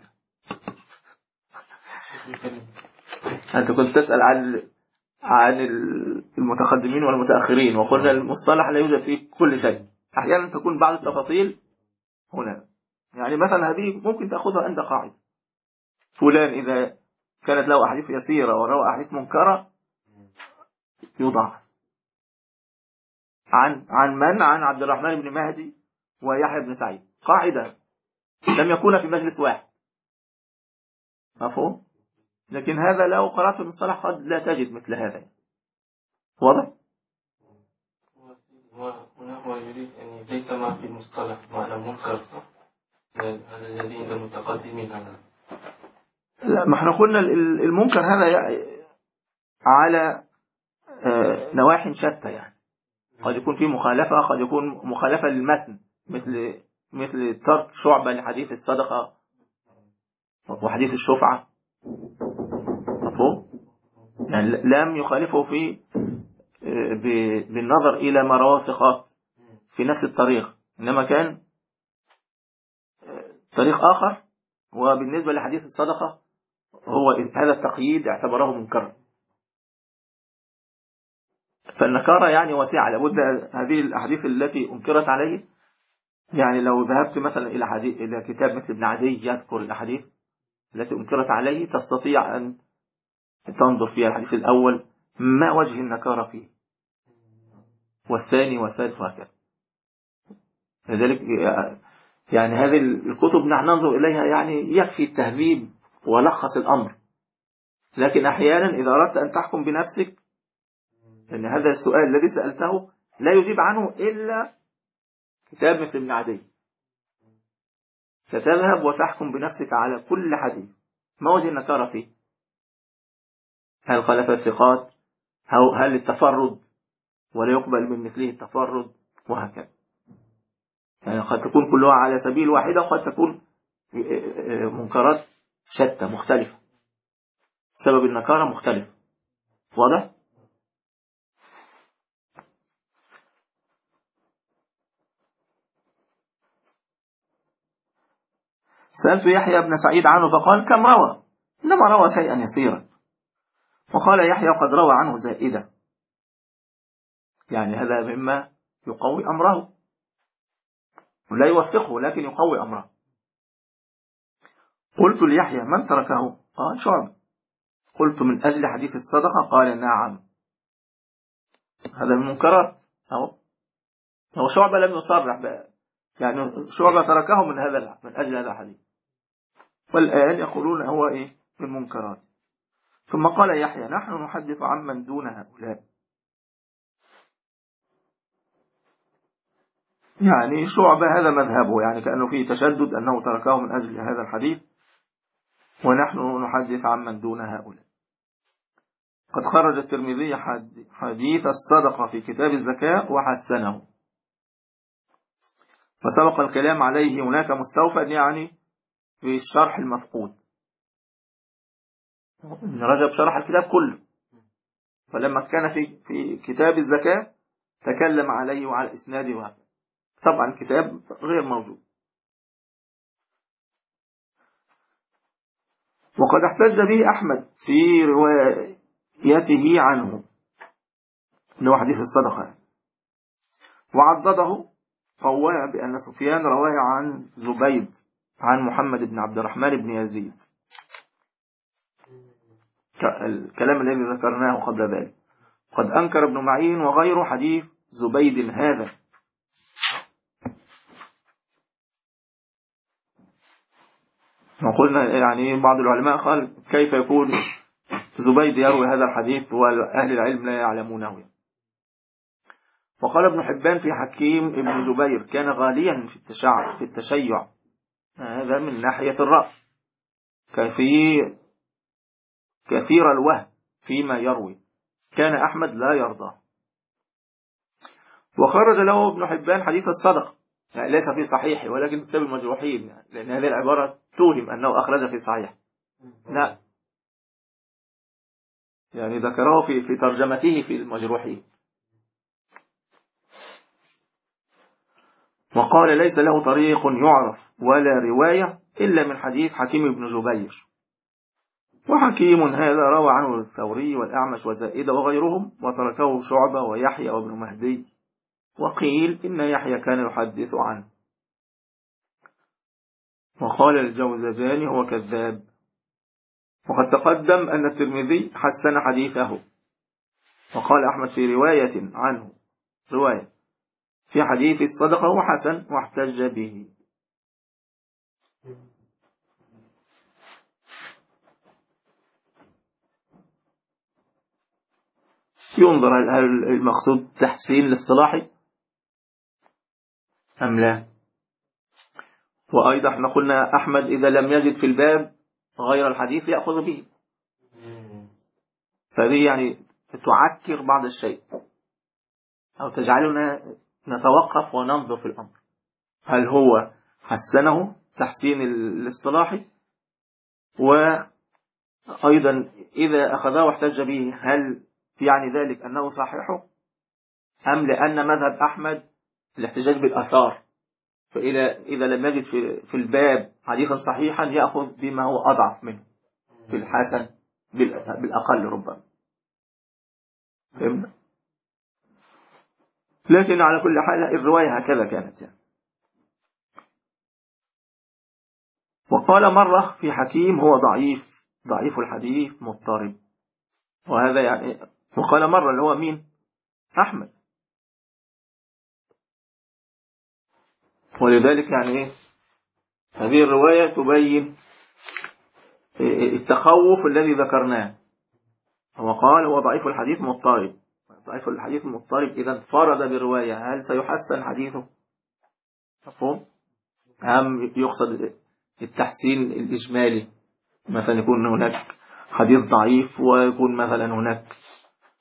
أنت كنت تسأل عن عن المتقدمين والمتأخرين، وقلنا المصطلح لا يوجد فيه كل شيء. أحيانا تكون بعض التفاصيل هنا، يعني مثلا هذه ممكن تأخذها عند قاعدة فلان إذا كانت له أحاديث يسيرة وروى أحاديث منكرة يوضع عن عن من؟ عن عبد الرحمن بن مهدي ويحيى بن سعيد. قاعدة لم يكون في مجلس واحد، مفهوم؟ لكن هذا لو قرأت في المصطلح قد لا تجد مثل هذا. واضح؟ هنا هو يريد أن ليس ما في المصطلح معنى منكر، صح؟ هذا الذي عند المتقدمين هذا. لا، ما احنا قلنا المنكر هذا على نواحي شتى، يعني قد يكون فيه مخالفة، قد يكون مخالفة للمتن، مثل مثل ترك شعبة لحديث الصدقة وحديث الشفعة، مفهوم؟ يعني لم يخالفه في بالنظر إلى ما رواه ثقات في نفس الطريق، إنما كان طريق آخر. وبالنسبة لحديث الصدقة هو هذا التقييد اعتبره منكرا. فالنكارة يعني واسعة، لابد هذه الأحاديث التي أنكرت عليه، يعني لو ذهبت مثلا إلى حديث إلى كتاب مثل ابن عدي يذكر الأحاديث التي أنكرت عليه، تستطيع أن تنظر فيها الحديث الأول ما وجه النكارة فيه، والثاني والثالث وهكذا. لذلك يعني هذه الكتب نحن ننظر إليها يعني يكفي التهذيب ولخص الأمر. لكن أحيانا إذا أردت أن تحكم بنفسك، لأن هذا السؤال الذي سألته لا يجيب عنه إلا كتاب مثل ابن عدي، ستذهب وتحكم بنفسك على كل حديث ما وجه النكارة فيه، هل خالف الثقات، هل التفرد ولا يقبل من مثله التفرد، وهكذا. يعني قد تكون كلها على سبيل واحدة وقد تكون منكرات شتى مختلفة، سبب النكارة مختلف. واضح؟ سألت يحيى بن سعيد عنه فقال كم روى؟ إنما روى شيئا يسيرا. وقال يحيى قد روى عنه زائدة، يعني هذا مما يقوي أمره، لا يوثقه لكن يقوي أمره. قلت ليحيى من تركه؟ قال شعبة. قلت من أجل حديث الصدقة؟ قال نعم. هذا من منكرات. أهو هو شعبة لم يصرح بقى، يعني شعبة تركه من هذا من أجل هذا الحديث، والآن يقولون هو إيه من منكرات. ثم قال يحيى نحن نحدث عمن دون هؤلاء. يعني شعبة هذا مذهبه، يعني كأنه فيه تشدد أنه تركه من أجل هذا الحديث، ونحن نحدث عمن دون هؤلاء. قد خرج الترمذي حديث الصدقة في كتاب الزكاة وحسنه، فسبق الكلام عليه هناك مستوفى، يعني في الشرح المفقود. ابن رجب شرح الكتاب كله، فلما كان في في كتاب الزكاة تكلم عليه وعلى إسناده وهذا. طبعا الكتاب غير موجود. وقد احتج به أحمد في روايته عنه، اللي هو حديث الصدقة، وعضده قواه بأن سفيان رواه عن زبيد عن محمد بن عبد الرحمن بن يزيد، الكلام الذي ذكرناه قبل ذلك. قد أنكر ابن معين وغيره حديث زبيد هذا. وقلنا يعني بعض العلماء قال كيف يكون زبيد يروي هذا الحديث وأهل العلم لا يعلمونه. وقال ابن حبان في حكيم ابن زبير كان غاليا في التشيع في التشيع هذا من ناحية الرأي، كثير كثير الوهم فيما يروي، كان أحمد لا يرضى. وخرج له ابن حبان حديث الصدقة، يعني ليس في صحيحه ولكن كتاب المجروحين، يعني لأن هذه العبارة توهم أنه أخرج في صحيح، لا، يعني ذكره في في ترجمته في المجروحين. وقال ليس له طريق يعرف ولا رواية إلا من حديث حكيم بن جبير. وحكيم هذا روى عنه الثوري والأعمش وزائدة وغيرهم، وتركه شعبة ويحيى وابن مهدي، وقيل إن يحيى كان يحدث عنه. وقال الجوزجاني هو كذاب. وقد تقدم أن الترمذي حسن حديثه، وقال أحمد في رواية عنه رواية في حديث الصدقة وحسن واحتج به. ينظر هل المقصود تحسين الاصطلاحي أم لا. وأيضا احنا قلنا أحمد إذا لم يجد في الباب غير الحديث يأخذ به، فهذه يعني تعكر بعض الشيء أو تجعلنا نتوقف وننظر في الأمر، هل هو حسنه تحسين الاصطلاحي، وأيضا إذا أخذه واحتج به هل يعني ذلك أنه صحيحه، أم لأن مذهب أحمد الاحتجاج بالآثار، فإذا إذا لم يجد في, في الباب حديثا صحيحا يأخذ بما هو أضعف منه في الحسن بالأقل ربما. فهمنا؟ لكن على كل حال الرواية هكذا كانت يعني. وقال مرة في حكيم هو ضعيف ضعيف الحديث مضطرب، وهذا يعني. وقال مرة اللي هو مين؟ أحمد. ولذلك يعني إيه؟ هذه الرواية تبين التخوف الذي ذكرناه. هو قال هو ضعيف الحديث مضطرب. ضعيف الحديث المضطرب إذا انفرد بالرواية هل سيحسن حديثه؟ مفهوم؟ أهم يقصد التحسين الإجمالي، مثلا يكون هناك حديث ضعيف ويكون مثلا هناك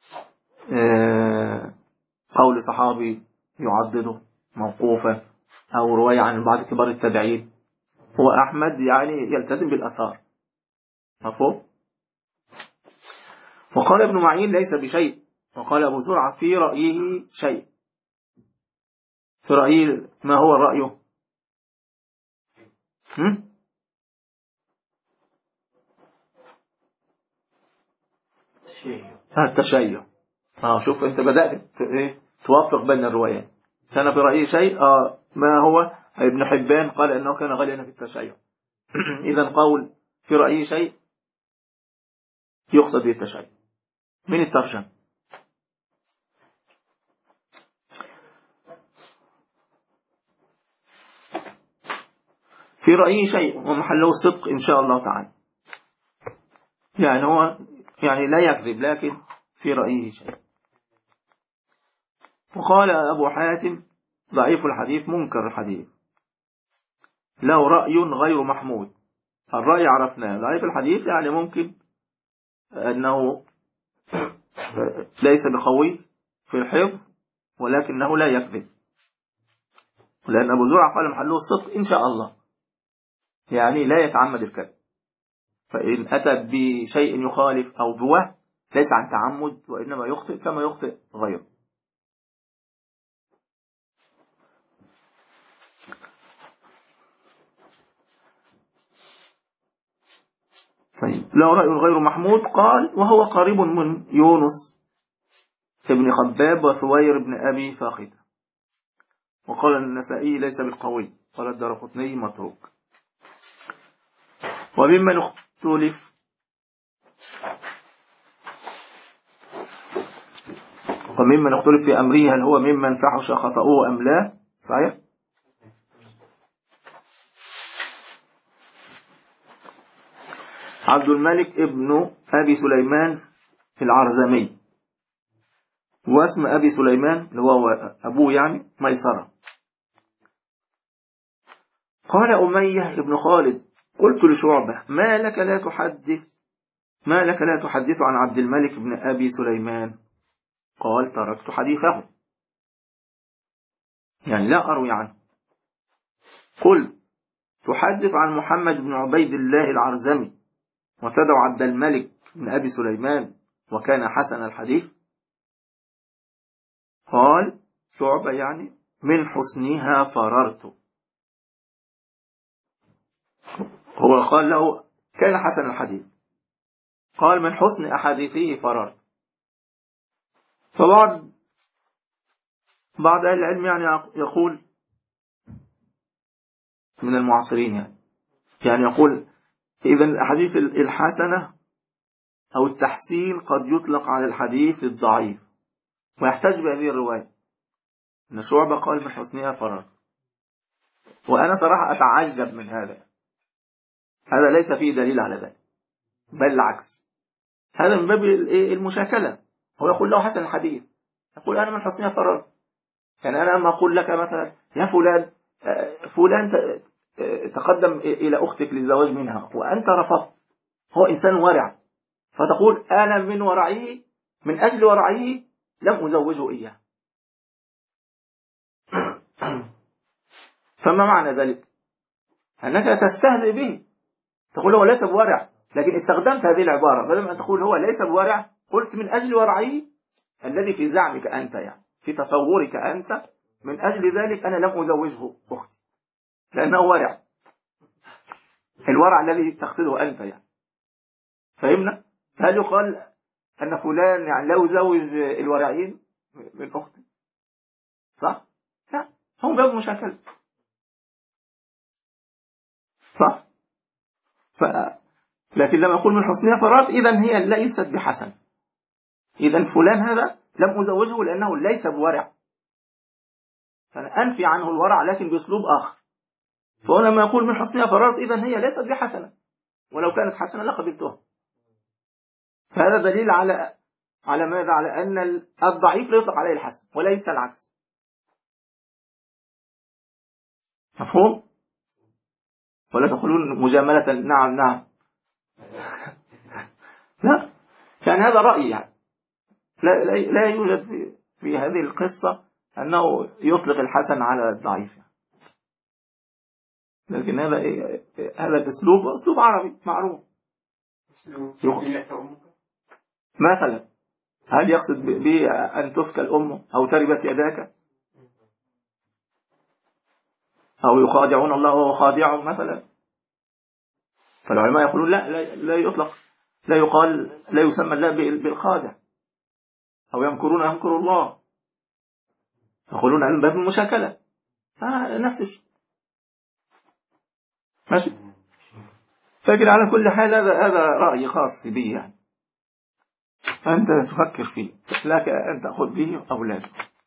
قول صحابي يعضده موقوفا أو رواية عن بعض كبار التابعين. هو أحمد يعني يلتزم بالأثار، مفهوم؟ وقال ابن معين ليس بشيء. وقال أبو زرعة في رأيه شيء. في رأيه ما هو رأيه؟ هم؟ التشيع. اه شوف انت بدأت ايه توفق بين الروايات. كان في رأيه شيء آه ما هو؟ ابن حبان قال انه كان غاليا في التشيع. اذا قول في رأيه شيء يقصد به التشيع. من الترجمة؟ في رأيه شيء ومحله الصدق إن شاء الله تعالى. يعني هو يعني لا يكذب لكن في رأيه شيء. وقال أبو حاتم ضعيف الحديث منكر الحديث له رأي غير محمود. الرأي عرفناه، ضعيف الحديث يعني ممكن أنه ليس بقوي في الحفظ ولكنه لا يكذب. لأن أبو زرعة قال محله الصدق إن شاء الله، يعني لا يتعمد الكذب. فإن أتى بشيء يخالف أو بوهم ليس عن تعمد وإنما يخطئ كما يخطئ غيره. طيب لو رأي غير محمود قال وهو قريب من يونس ابن خباب وثوير بن أبي فاخدة. وقال النسائي ليس بالقوي. قال الدارقطني متروك. وممن اختلف وممن اختلف في أمره هل هو ممن فحش خطأه أم لا. صحيح. عبد الملك ابن أبي سليمان العرزمي، واسم أبي سليمان اللي هو أبوه يعني ميسرة. قال أمية ابن خالد قلت لشعبة ما لك لا تحدث ما لك لا تحدث عن عبد الملك بن أبي سليمان؟ قال تركت حديثه، يعني لا أروي عنه. قل تحدث عن محمد بن عبيد الله العرزمي وتدعو عبد الملك بن أبي سليمان وكان حسن الحديث؟ قال شعبة يعني من حسنها فررت. هو قال له كان حسن الحديث، قال من حسن أحاديثه فررت. فبعض بعض أهل العلم يعني يقول من المعاصرين يعني يعني يقول إذن الأحاديث الحسنة أو التحسين قد يطلق على الحديث الضعيف ويحتاج بهذه الرواية أن شعبة قال من حسنها فررت. وأنا صراحة أتعجب من هذا. هذا ليس فيه دليل على ذلك، بل العكس. هذا من باب المشاكلة. هو يقول له حسن الحديث، يقول أنا من حسنها فررت. يعني أنا لما أقول لك مثلا يا فلان فلان تقدم إلى أختك للزواج منها وأنت رفضت، هو إنسان ورع، فتقول أنا من ورعه من أجل ورعه لم أزوجه إياه. فما معنى ذلك؟ أنك تستهزئ به، تقول هو ليس بورع، لكن استخدمت هذه العبارة بدل أن تقول هو ليس بورع قلت من أجل ورعه الذي في زعمك أنت، يعني في تصورك أنت، من أجل ذلك أنا لم أزوجه أختي لأنه ورع، الورع الذي تقصده أنت يعني. فهمنا؟ هل يقال أن فلان يعني لا يزوج الورعين من أختي؟ صح؟ لا، هم باب مشاكل. صح؟ ف... لكن لما يقول من حسنها فرات إذن هي ليست بحسن، إذن فلان هذا لم أزوجه لأنه ليس بورع، فأنا أنفي عنه الورع لكن بأسلوب آخر. فهو لما يقول من حسنها فرات إذن هي ليست بحسنة، ولو كانت حسنة لقبلتها. فهذا دليل على على ماذا؟ على أن الضعيف لا يطلق عليه الحسن وليس العكس. مفهوم؟ ولا تقولون مجاملة نعم نعم. لا، يعني هذا رأيي يعني. لا, لا, لا يوجد في, في هذه القصة أنه يطلق الحسن على الضعيف يعني. لكن هذا إيه؟ هذا الأسلوب أسلوب عربي معروف. مثلا هل يقصد به أن تفكى الأم أو تربت يداك أو يخادعون الله وهو خادعهم مثلا؟ فالعلماء يقولون لا لا, لا يطلق، لا يقال، لا يسمى الله بالخادع. أو يمكرون يمكر الله، يقولون عن باب المشاكلة. آه نفس الشيء. ماشي. فاكر على كل حال هذا هذا رأي خاص بي يعني، أنت تفكر فيه، لك أن تأخذ به أو لا.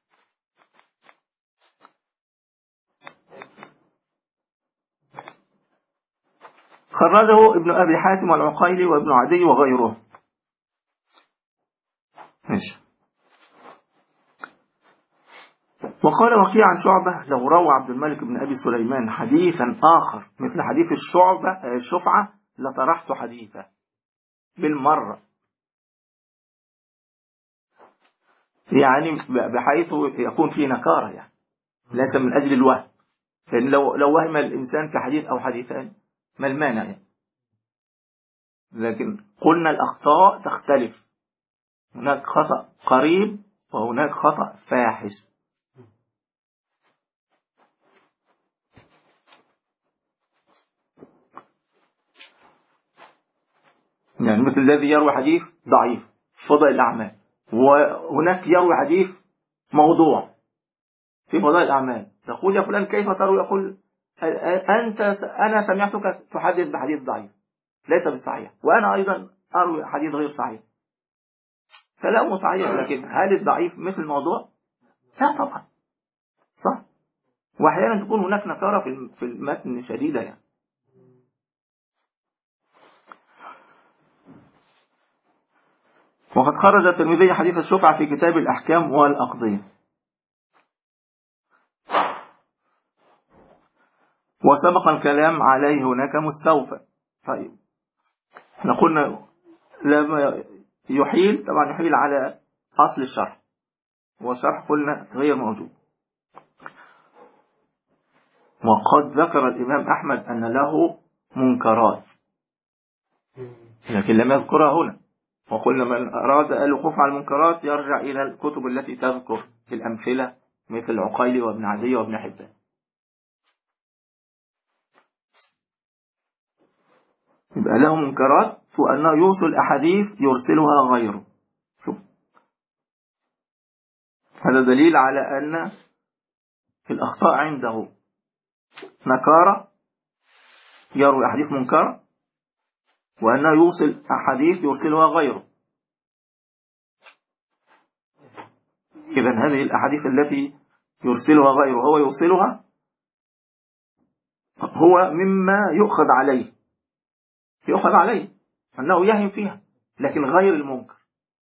خرجه ابن أبي حاتم والعقيلي وابن عدي وغيره. ماشي. وقال وكيع عن شعبة لو روى عبد الملك بن أبي سليمان حديثا آخر مثل حديث الشعبة الشفعة لطرحت حديثه بالمرة، يعني بحيث يكون فيه نكارة، يعني ليس من أجل الوهم، لأن لو لو وهم الإنسان في حديث أو حديثان ما المانع يعني. لكن قلنا الأخطاء تختلف، هناك خطأ قريب وهناك خطأ فاحش. يعني مثل الذي يروي حديث ضعيف في فضائل الأعمال، وهناك يروي حديث موضوع في فضائل الأعمال، تقول يا فلان كيف تروي؟ يقول أنت أنا سمعتك تحدث بحديث ضعيف ليس بالصحيح، وأنا أيضا أروي حديث غير صحيح. كلامه صحيح، لكن هل الضعيف مثل الموضوع؟ لا طبعا. صح. وأحيانا تكون هناك نكارة في المتن شديدة يعني. وقد خرج الترمذي حديث الشفعة في كتاب الأحكام والأقضية. وسبق الكلام عليه هناك مستوفى. طيب احنا قلنا لما يحيل طبعا يحيل على أصل الشرح، والشرح قلنا غير موجود. وقد ذكر الإمام أحمد أن له منكرات لكن لم يذكرها هنا، وقلنا من أراد الوقوف على المنكرات يرجع إلى الكتب التي تذكر الأمثلة مثل العقيلي وابن عدي وابن حبان. يبقى له منكرات وأنه يوصل أحاديث يرسلها غيره. شوف، هذا دليل على أن الأخطاء عنده نكارة، يروي أحاديث منكرة، وأنه يوصل أحاديث يرسلها غيره. إذن هذه الأحاديث التي يرسلها غيره هو يوصلها هو مما يؤخذ عليه يؤخذ عليه أنه يهم فيها، لكن غير المنكر.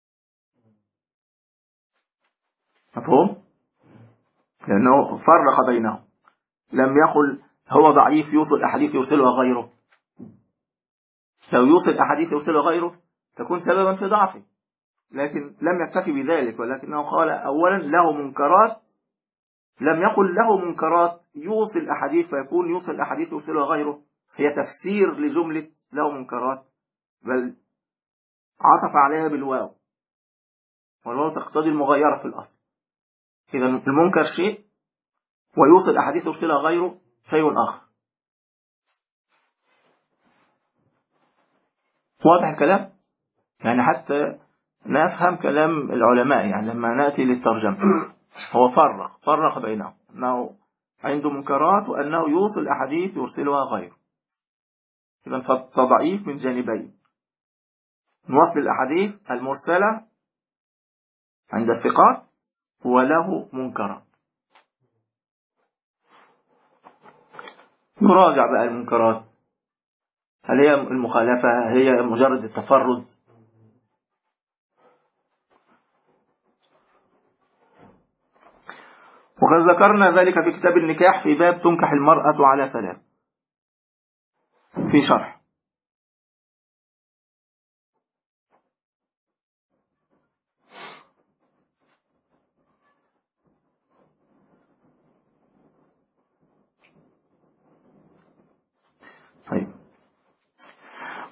مفهوم؟ لأنه فرق بينهم، لم يقل هو ضعيف يوصل أحاديث يرسلها غيره. لو يوصل أحاديث يرسلها غيره تكون سببا في ضعفه، لكن لم يكتفي بذلك، ولكنه قال أولا له منكرات، لم يقل له منكرات يوصل أحاديث فيكون يوصل أحاديث يرسلها غيره هي تفسير لجملة له منكرات، بل عطف عليها بالواو، والواو تقتضي المغايرة في الأصل. إذا المنكر شيء ويوصل أحاديث يرسلها غيره شيء آخر. واضح الكلام؟ يعني حتى نفهم كلام العلماء، يعني لما نأتي للترجمة هو فرق فرق بينهم، أنه عنده منكرات وأنه يوصل أحاديث يرسلها غيره. إذا فضعيف من جانبين، من وصل الأحاديث المرسلة عند الثقات وله منكرات. نراجع بقى المنكرات، هل هي المخالفة؟ هي مجرد التفرد؟ وقد ذكرنا ذلك في كتاب النكاح في باب تنكح المرأة على ثلاث في شرح.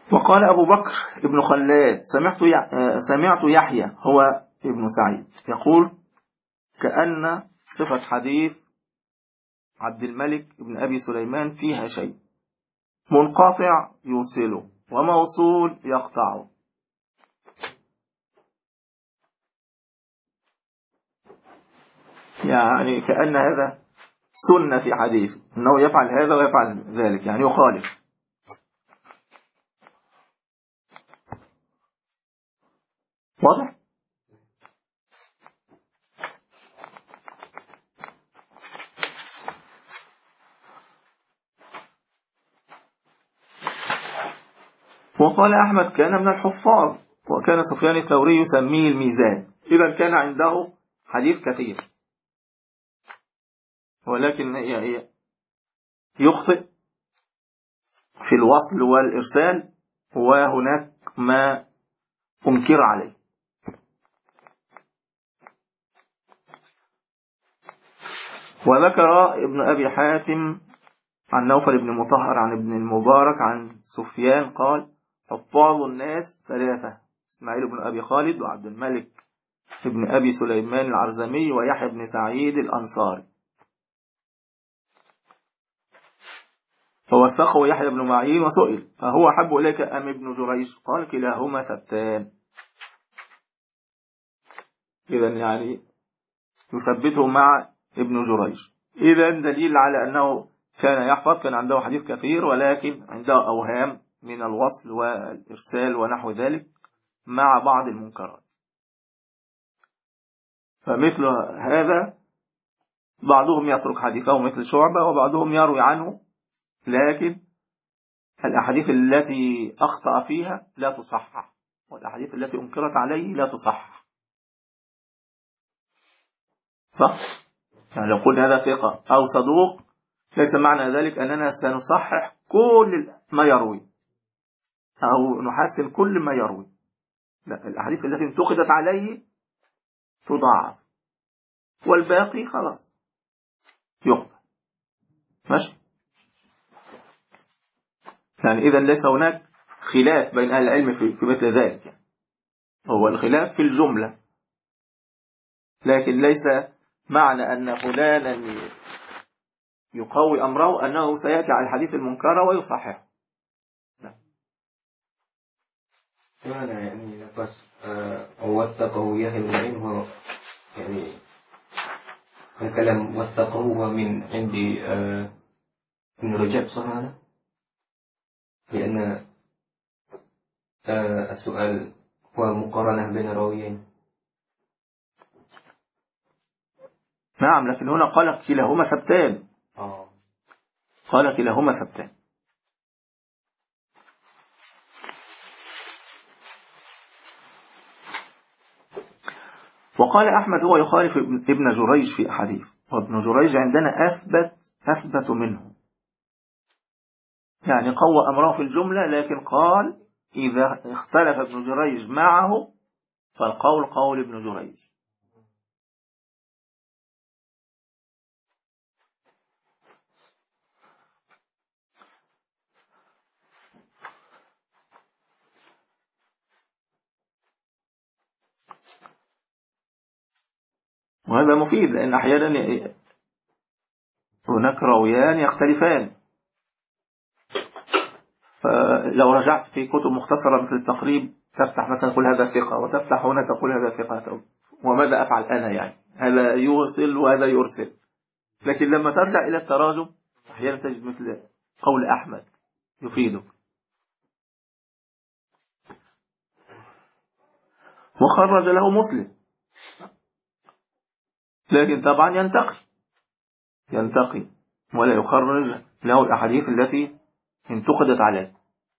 وقال أبو بكر ابن خلاد سمعت سمعت يحيى هو ابن سعيد يقول كأن صفة حديث عبد الملك بن أبي سليمان فيها شيء منقطع يوصله وموصول يقطعه. يعني كأن هذا سنة في حديث أنه يفعل هذا ويفعل ذلك، يعني يخالف. واضح؟ وقال أحمد كان من الحفاظ، وكان سفيان الثوري يسميه الميزان، إذا كان عنده حديث كثير، ولكن يخطئ في الوصل والإرسال، وهناك ما أنكر عليه. وذكر ابن أبي حاتم عن نوفل بن مطهر عن ابن المبارك عن سفيان قال حفاظ الناس ثلاثة: إسماعيل بن أبي خالد، وعبد الملك بن أبي سليمان العرزمي، ويحيى بن سعيد الأنصاري. فوثقه يحيى بن معين وسئل فهو أحب إليك أم ابن جريج؟ قال كلاهما ثبتان. إذا يعني يثبته مع ابن جريج. إذا دليل على أنه كان يحفظ، كان عنده حديث كثير، ولكن عنده أوهام من الوصل والإرسال ونحو ذلك مع بعض المنكرات. فمثل هذا بعضهم يترك حديثه مثل شعبة، وبعضهم يروي عنه، لكن الأحاديث التي أخطأ فيها لا تصحح، والأحاديث التي أنكرت عليه لا تصحح. صح؟ يعني لو قلنا هذا ثقة أو صدوق ليس معنى ذلك أننا سنصحح كل ما يروي أو نحسن كل ما يروي. لا، الأحاديث التي انتقدت عليه تضاعف، والباقي خلاص يقبل. ماشي؟ يعني إذا ليس هناك خلاف بين أهل العلم في مثل ذلك، يعني هو الخلاف في الجملة، لكن ليس معنى أن فلانا يقوي أمره أنه سيأتي على الحديث المنكر ويصححه. معنى يعني بس وثقه يحيى بن معين، هو يعني الكلام وثقه هو من عند ابن رجب، صح هذا؟ لأن السؤال هو مقارنة بين راويين. نعم، لكن هنا قال كلاهما ثبتان. آه. قال كلاهما ثبتان. وقال أحمد هو يخالف ابن جريج في أحاديث، وابن جريج عندنا أثبت أثبت منه، يعني قوى أمره في الجملة، لكن قال إذا اختلف ابن جريج معه فالقول قول ابن جريج. وهذا مفيد، لأن أحيانا هناك راويان يختلفان. فلو رجعت في كتب مختصرة مثل التقريب تفتح مثلا تقول هذا ثقة، وتفتح هنا تقول هذا ثقة، وماذا أفعل أنا؟ يعني هذا يوصل وهذا يرسل. لكن لما ترجع إلى التراجم أحيانا تجد مثل قول أحمد يفيدك. وخرج له مسلم، لكن طبعا ينتقي ينتقي ولا يخرج له الأحاديث التي انتقدت عليه،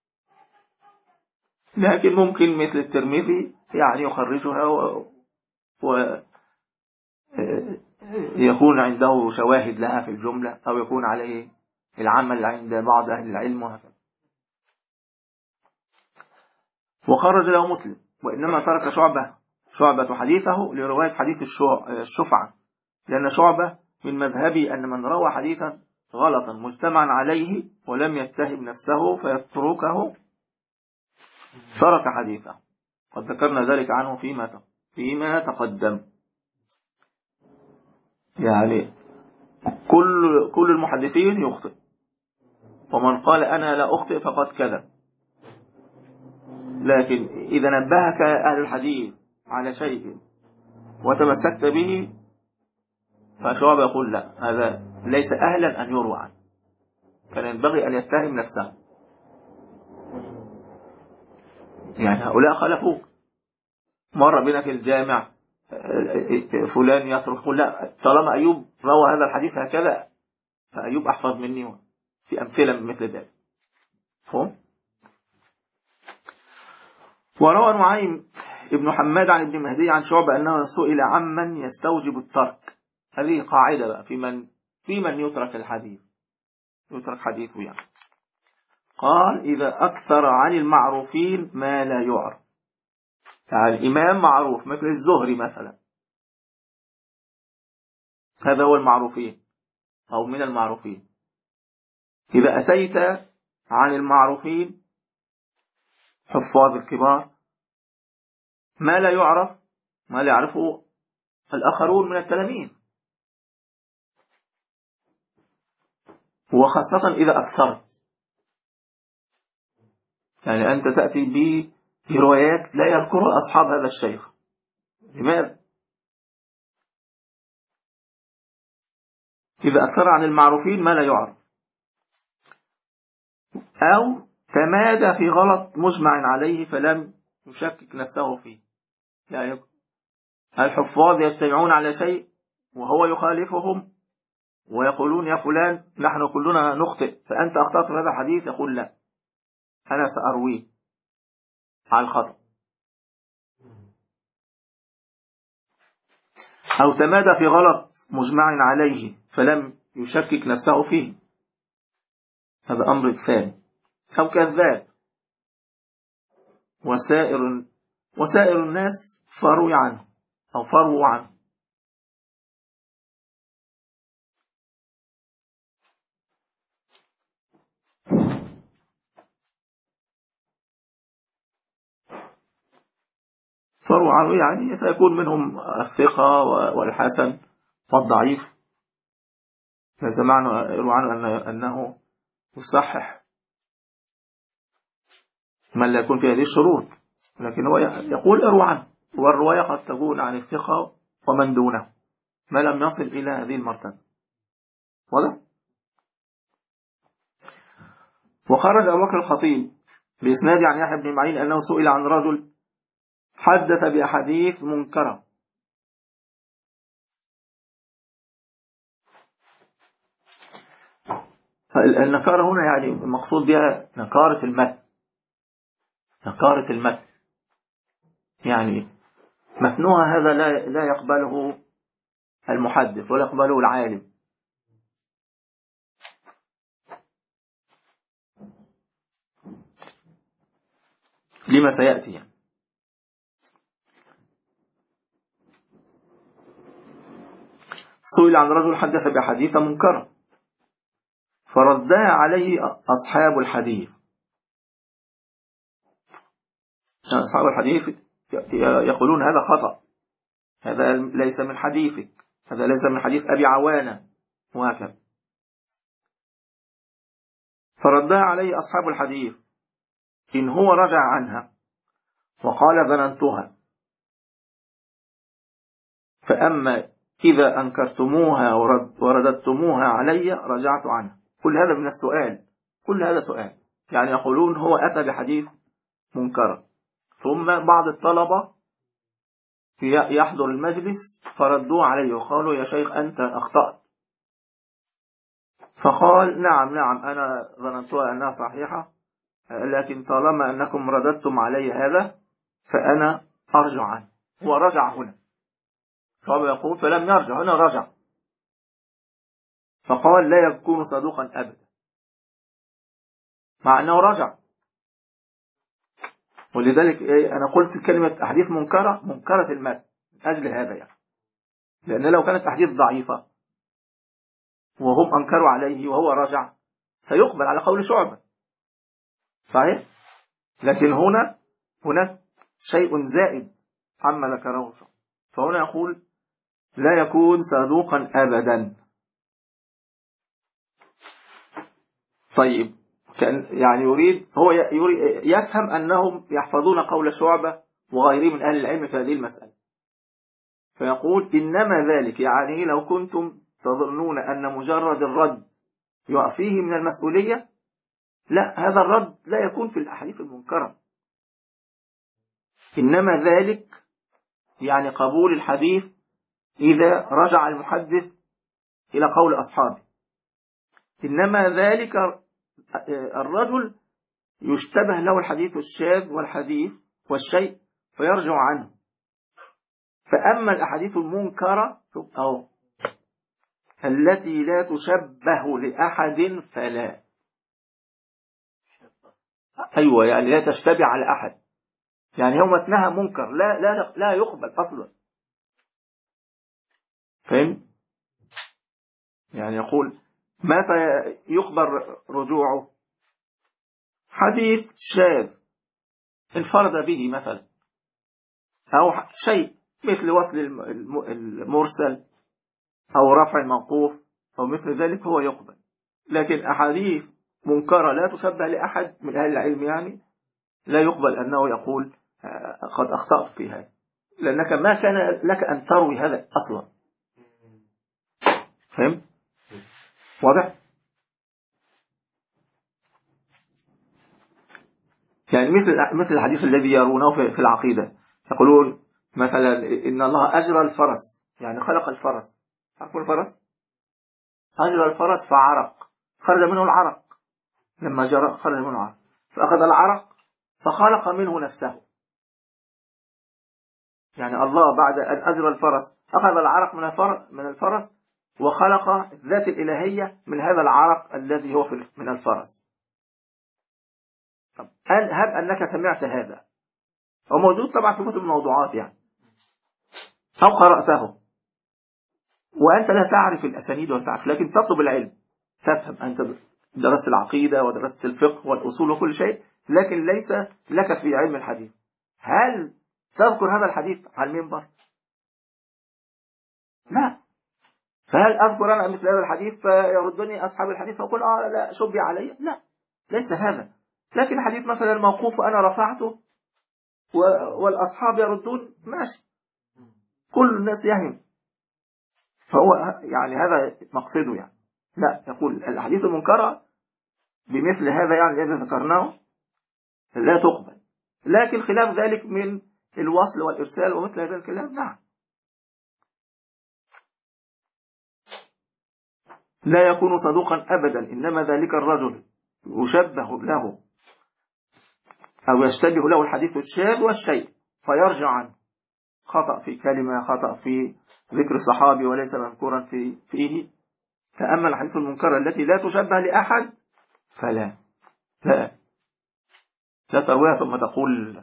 لكن ممكن مثل الترمذي يعني يخرجها ويكون و... عنده شواهد لها في الجملة، أو يكون عليه العمل عند بعض أهل العلم وهكذا. وخرج له مسلم، وإنما ترك شعبة شعبة حديثه لرواية حديث الشفعة، لأن شعبة من مذهبي أن من روى حديثا غلطا مجتمعا عليه ولم يتهم نفسه فيتركه ترك حديثه. قد ذكرنا ذلك عنه فيما فيما تقدم. يعني كل كل المحدثين يخطئ، ومن قال أنا لا أخطئ فقد كذب. لكن إذا نبهك أهل الحديث على شيء وتمسكت به، فشعب يقول لا، هذا ليس أهلا أن يروى عنه، كان ينبغي أن يتهم نفسه. يعني هؤلاء خلفوك. مر بنا في الجامع فلان يترك، قل لا، طالما أيوب روى هذا الحديث هكذا فأيوب أحفظ مني، في أمثلة مثل ذلك. فهم؟ وروى نعيم ابن حماد عن ابن مهدي عن شعبة أنه سئل عمن يستوجب الترك. هذه قاعدة بقى في من في من يترك الحديث، يترك حديثه يعني. قال إذا أكثر عن المعروفين ما لا يعرف. يعني الإمام معروف مثل الزهري مثلا، هذا هو المعروفين أو من المعروفين. إذا أتيت عن المعروفين حفاظ الكبار ما لا يعرف، ما لا يعرفه الآخرون من التلاميذ، وخاصة إذا أكثرت. يعني أنت تأتي بروايات لا يذكر أصحاب هذا الشيخ. لماذا؟ إذا أكثر عن المعروفين ما لا يعرف، أو تمادى في غلط مجمع عليه فلم يشكك نفسه فيه. يعني الحفاظ يجتمعون على شيء وهو يخالفهم ويقولون يا فلان نحن كلنا نخطئ، فأنت أخطأت في هذا الحديث، يقول لا، أنا سأرويه على الخطأ. أو تمادى في غلط مجمع عليه فلم يشكك نفسه فيه، هذا أمر ثاني. أو كذاب. وسائر وسائر الناس فروا عنه أو فروا عنه. فروا عنه يعني سيكون منهم الثقة والحسن والضعيف. ليس معنى يروى عنه أنه يصحح من لا يكون في هذه الشروط، لكن هو يقول اروى عنه، والرواية قد تكون عن الثقة ومن دونه ما لم يصل إلى هذه المرتبة. واضح؟ وخرج أبو بكر الخطيب بإسناد عن يحيى بن معين أنه سئل عن رجل حدث بأحاديث منكرة. النكارة هنا يعني المقصود بها نكارة المتن، نكارة المتن يعني متنوها هذا لا لا يقبله المحدث ولا يقبله العالم. لما سيأتي يعني. سئل عن رجل حدث بحديث منكرة فردها عليه أصحاب الحديث. أصحاب الحديث يقولون هذا خطأ، هذا ليس من حديثك، هذا ليس من حديث أبي عوانة وهكذا. فردها عليه أصحاب الحديث إن هو رجع عنها وقال ظننتها، فأما إذا أنكرتموها ورددتموها علي رجعت عنها. كل هذا من السؤال، كل هذا سؤال. يعني يقولون هو أتى بحديث منكر، ثم بعض الطلبة يحضر المجلس فردوا عليه وقالوا يا شيخ أنت أخطأت، فقال نعم نعم أنا ظننتها أنها صحيحة، لكن طالما أنكم رددتم علي هذا فأنا أرجع عنه. هو رجع هنا، فهو يقول فلم يرجع هنا، رجع، فقال لا يكون صدوقا أبدا مع أنه رجع. ولذلك أنا قلت كلمة أحاديث منكرة، منكرة المتن من أجل هذا يعني. لأن لو كانت أحاديث ضعيفة وهم أنكروا عليه وهو رجع سيقبل على قول شعبة، صحيح؟ لكن هنا هناك شيء زائد عما ذكره، فهنا يقول لا يكون صدوقا أبدا. طيب كان يعني يريد هو يريد يفهم أنهم يحفظون قول شعبة وغيره من أهل العلم في هذه المسألة، فيقول إنما ذلك يعني لو كنتم تظنون أن مجرد الرد يعفيه من المسؤولية، لا، هذا الرد لا يكون في الأحاديث المنكرة. إنما ذلك يعني قبول الحديث إذا رجع المحدث إلى قول أصحابه. إنما ذلك الرجل يشتبه له الحديث الشاذ والحديث والشيء فيرجع عنه. فأما الأحاديث المنكرة أو التي لا تشبه لأحد فلا، أيوة يعني لا تشتبه على أحد، يعني هو متنها منكر لا لا لا يقبل أصلا. فهم؟ يعني يقول متى يخبر رجوعه؟ حديث شاذ انفرد به مثلا، أو شيء مثل وصل المرسل أو رفع الموقوف أو مثل ذلك هو يقبل. لكن أحاديث منكرة لا تشبه لأحد من أهل العلم يعني لا يقبل أنه يقول قد أخطأت في هذا، لأنك ما كان لك أن تروي هذا أصلا. فهم؟ واضح؟ يعني مثل مثل الحديث الذي يرونه في العقيدة، يقولون مثلا إن الله أجرى الفرس، يعني خلق الفرس، عارفون الفرس؟ أجرى الفرس فعرق، خرج منه العرق، لما جرى خرج منه العرق، فأخذ العرق فخلق منه نفسه. يعني الله بعد أن أجرى الفرس أخذ العرق من الفرس, من الفرس وخلق الذات الإلهية من هذا العرق الذي هو من الفرس. هل هب أنك سمعت هذا؟ هو موجود طبعا في كتب الموضوعات يعني، أو قرأته وأنت لا تعرف الأسانيد ولا تعرف، لكن تطلب العلم، تفهم، أنت درست العقيدة ودرست الفقه والأصول وكل شيء، لكن ليس لك في علم الحديث. هل تذكر هذا الحديث على المنبر؟ لا. فهل أذكر أنا مثل هذا الحديث فيردني أصحاب الحديث فأقول آه لا شبي علي؟ لا، ليس هذا. لكن حديث مثلا الموقوف وأنا رفعته والأصحاب يردون، ماشي، كل الناس يهم، فهو يعني هذا مقصده يعني. لا، يقول الحديث المنكرة بمثل هذا يعني الذي ذكرناه لا تقبل، لكن خلاف ذلك من الوصل والإرسال ومثل هذا الكلام نعم. لا يكون صدوقا أبدا، إنما ذلك الرجل يشبه له أو يشتبه له الحديث الشاذ والشيء فيرجع عنه، خطأ في كلمة، خطأ في ذكر صحابي وليس مذكورا في فيه. فأما الحديث المنكرة التي لا تشبه لأحد فلا لا لا ترويها ثم تقول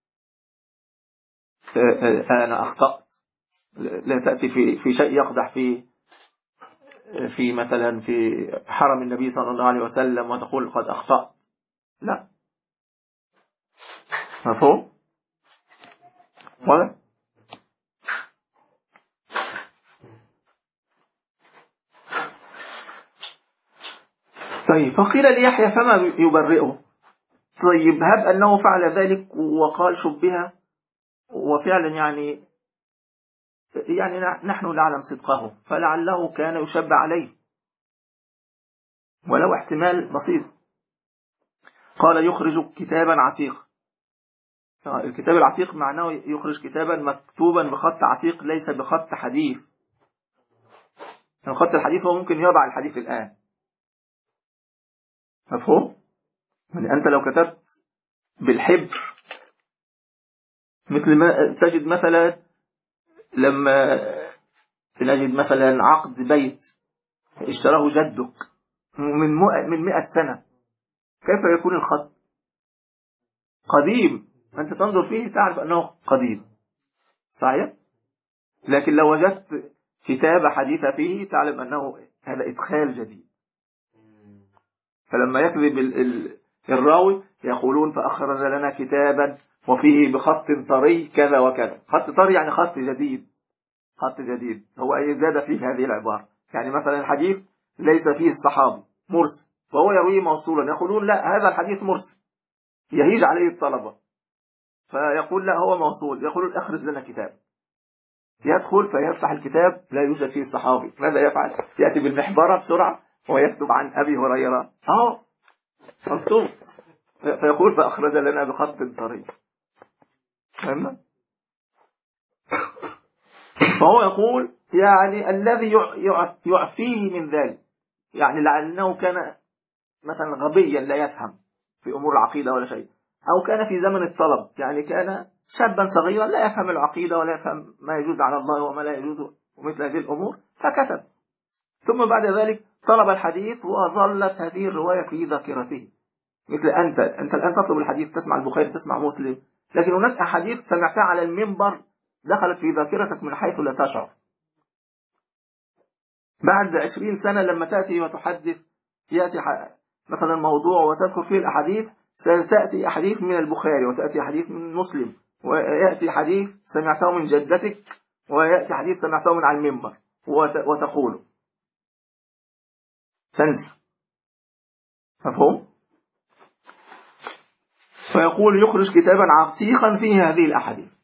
أنا أخطأت. لا تأتي في في شيء يقدح في في مثلا في حرم النبي صلى الله عليه وسلم وتقول قد أخطأت، لا. مفهوم؟ واضح؟ طيب فقيل ليحيى فما يبرئه؟ طيب هب أنه فعل ذلك وقال شبه وفعلا يعني يعني نحن نعلم صدقه، فلعله كان يشب عليه ولو احتمال بسيط. قال يخرج كتابا عتيق. الكتاب العتيق معناه يخرج كتابا مكتوبا بخط عتيق ليس بخط حديث. الخط الحديث هو ممكن يضع الحديث الآن، مفهوم؟ يعني أنت لو كتبت بالحبر مثل ما تجد مثلا لما نجد مثلا عقد بيت اشتراه جدك من من مئة سنة، كيف يكون الخط قديم؟ أنت تنظر فيه تعرف أنه قديم، صحيح؟ لكن لو وجدت كتابة حديثة فيه تعلم أنه هذا إدخال جديد. فلما يكذب الراوي يقولون فأخرج لنا كتابا وفيه بخط طري كذا وكذا. خط طري يعني خط جديد، خط جديد هو أي زاد فيه هذه العبارة. يعني مثلا الحديث ليس فيه الصحابي مرسل وهو يرويه موصولا، يقولون لا هذا الحديث مرسل، يهيج عليه الطلبة فيقول لا هو موصول، يقولون اخرج لنا كتاب، يدخل فيفتح الكتاب لا يوجد فيه الصحابي، ماذا يفعل؟ يأتي بالمحبرة بسرعة ويكتب عن أبي هريرة أهو مكتوب، فيقول فأخرج لنا بخط طري. فهمنا؟ فهو يقول يعني الذي يعفيه من ذلك، يعني لأنه كان مثلا غبيا لا يفهم في أمور العقيدة ولا شيء، أو كان في زمن الطلب يعني كان شابا صغيرا لا يفهم العقيدة ولا يفهم ما يجوز على الله وما لا يجوز ومثل هذه الأمور، فكتب. ثم بعد ذلك طلب الحديث وظلت هذه الرواية في ذاكرته. مثل أنت أنت الآن تطلب الحديث، تسمع البخاري تسمع مسلم، لكن هناك أحاديث سمعتها على المنبر دخلت في ذاكرتك من حيث لا تشعر. بعد عشرين سنة لما تأتي وتحدث يأتي مثلا موضوع وتذكر فيه الأحاديث، ستأتي أحاديث من البخاري وتأتي حديث من مسلم ويأتي حديث سمعته من جدتك ويأتي حديث سمعته من على المنبر وتقوله تنسى. مفهوم؟ فيقول يخرج كتابا عتيقا فيه هذه الأحاديث،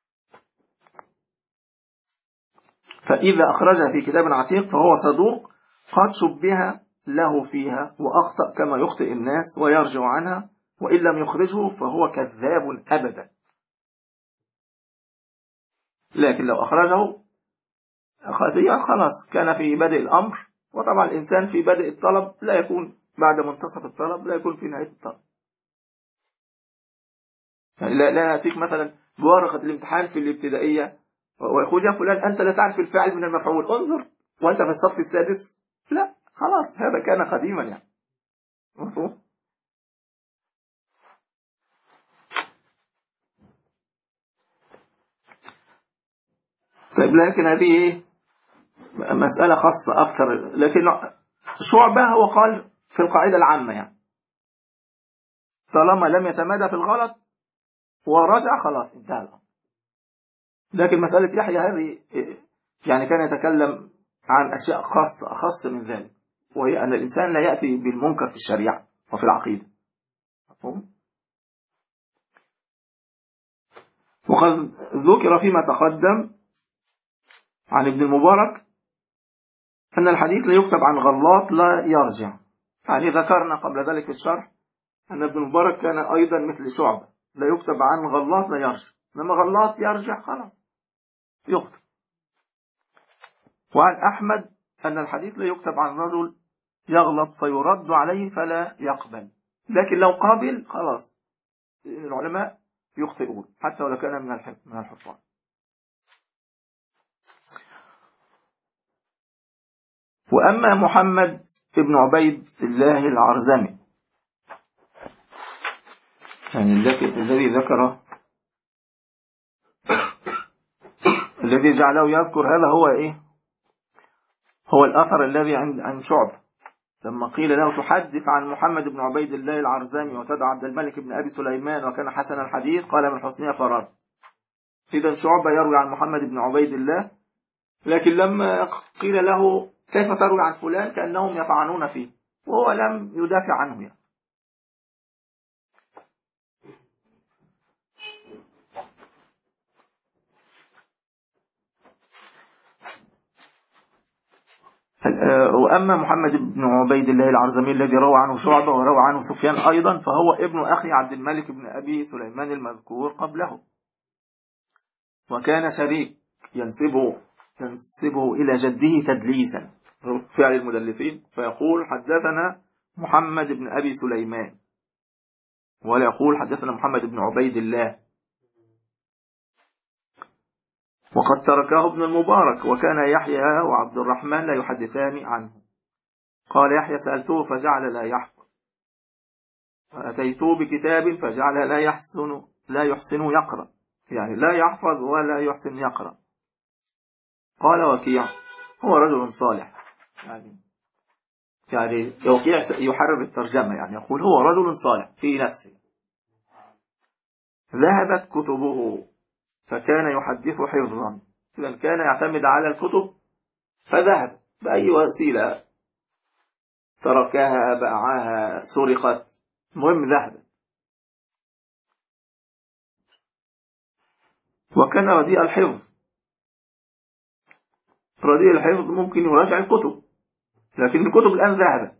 فإذا أخرجها في كتاب عتيق فهو صدوق قد شبه له فيها وأخطأ كما يخطئ الناس ويرجع عنها، وإن لم يخرجه فهو كذاب أبدا. لكن لو أخرجه خلاص كان في بدء الأمر، وطبعا الإنسان في بدء الطلب لا يكون بعد منتصف الطلب، لا يكون في نهاية الطلب. يعني لا, لا يأتيك مثلا بورقة الامتحان في الابتدائية ويقول يا فلان أنت لا تعرف الفاعل من المفعول، انظر وأنت في الصف السادس، لا خلاص هذا كان قديما يعني. مفهوم؟ طيب لكن هذه مسألة خاصة أكثر، لكن شعبة هو قال في القاعدة العامة يعني طالما لم يتمادى في الغلط ورجع خلاص انتهى الأمر. لكن مسألة يحيى هذه يعني كان يتكلم عن أشياء خاصة أخص من ذلك، وهي أن الإنسان لا يأتي بالمنكر في الشريعة وفي العقيدة. مفهوم؟ وقد ذكر فيما تقدم عن ابن المبارك أن الحديث لا يكتب عن غلاط لا يرجع. يعني ذكرنا قبل ذلك في الشرح أن ابن المبارك كان أيضا مثل شعبة لا يكتب عن غلاط لا يرجع، لما غلاط يرجع خلاص يكتب. وعن أحمد أن الحديث لا يكتب عن رجل يغلط فيرد عليه فلا يقبل، لكن لو قابل خلاص العلماء يخطئون حتى ولو كان من الحفاظ. وأما محمد بن عبيد الله العرزمي يعني الذي ذكره الذي جعله يذكر هذا هو إيه؟ هو الأثر الذي عند عن شعبة لما قيل له تحدث عن محمد بن عبيد الله العرزمي وتدعى عبد الملك بن أبي سليمان وكان حسن الحديث قال من حسنها فرار. إذا شعبة يروي عن محمد بن عبيد الله، لكن لما قيل له كيف تروي عن فلان كأنهم يطعنون فيه وهو لم يدافع عنه يعني. وأما محمد بن عبيد الله العرزمي الذي روى عنه شعبة وروى عنه سفيان أيضا فهو ابن أخي عبد الملك بن أبي سليمان المذكور قبله، وكان شريك ينسبه, ينسبه إلى جده تدليسا فعل المدلسين، فيقول حدثنا محمد بن أبي سليمان ولا يقول حدثنا محمد بن عبيد الله. وقد تركه ابن المبارك وكان يحيى وعبد الرحمن لا يحدثان عنه. قال يحيى سألته فجعل لا يحفظ، وأتيته بكتاب فجعل لا يحسن لا يحسن يقرأ، يعني لا يحفظ ولا يحسن يقرأ. قال وكيع هو رجل صالح، يعني يعني وكيع يحرر الترجمة يعني يقول هو رجل صالح في نفسه، ذهبت كتبه فكان يحدث حفظا. إذا كان يعتمد على الكتب فذهب بأي وسيلة، تركها، باعها، سرقت، المهم ذهبت. وكان رديء الحفظ. رديء الحفظ ممكن يراجع الكتب، لكن الكتب الآن ذهبت.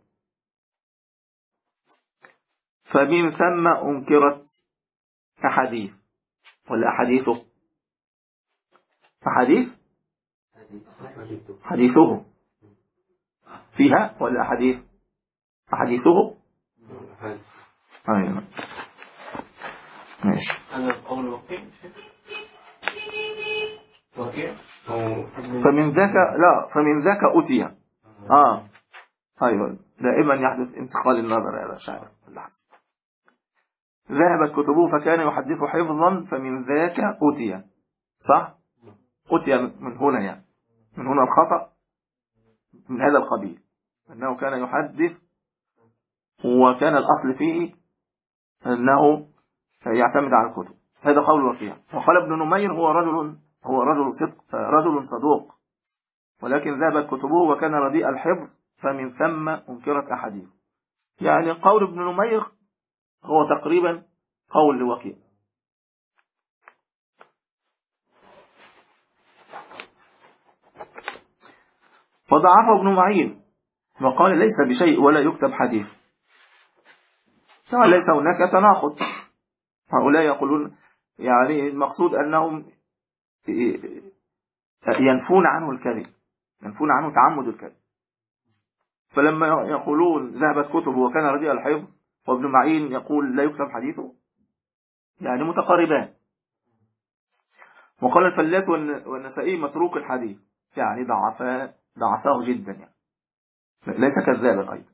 فمن ثم أنكرت أحاديث ولا أحاديثه أحاديث حديثه فيها ولا أحاديث أحاديثه أيوة ماشي. هذا القول وقيع وقيع فمن ذاك لا فمن ذاك أتي آه أيوة دائما يحدث انتقال النظر يا شاعر. ذهبت كتبه فكان يحدث حفظا فمن ذاك أتي. صح؟ أتي من هنا يعني من هنا الخطأ من هذا القبيل، أنه كان يحدث وكان الأصل فيه أنه يعتمد على الكتب. هذا قول وقيع. وقال ابن نمير هو رجل هو رجل صدق رجل صدوق، ولكن ذهبت كتبه وكان رديء الحفظ فمن ثم أنكرت أحاديث. يعني قول ابن نمير هو تقريبا قول وقيع. وضعفه ابن معين وقال ليس بشيء ولا يكتب حديث. ليس هناك تناقض. هؤلاء يقولون يعني المقصود أنهم ينفون عنه الكذب، ينفون عنه تعمد الكذب. فلما يقولون ذهبت كتبه وكان رديء الحفظ وابن معين يقول لا يكتب حديثه يعني متقاربان. وقال الفلاس والنسائي متروك الحديث يعني ضعفاه ضعفاه جدا يعني ليس كذابا أيضا.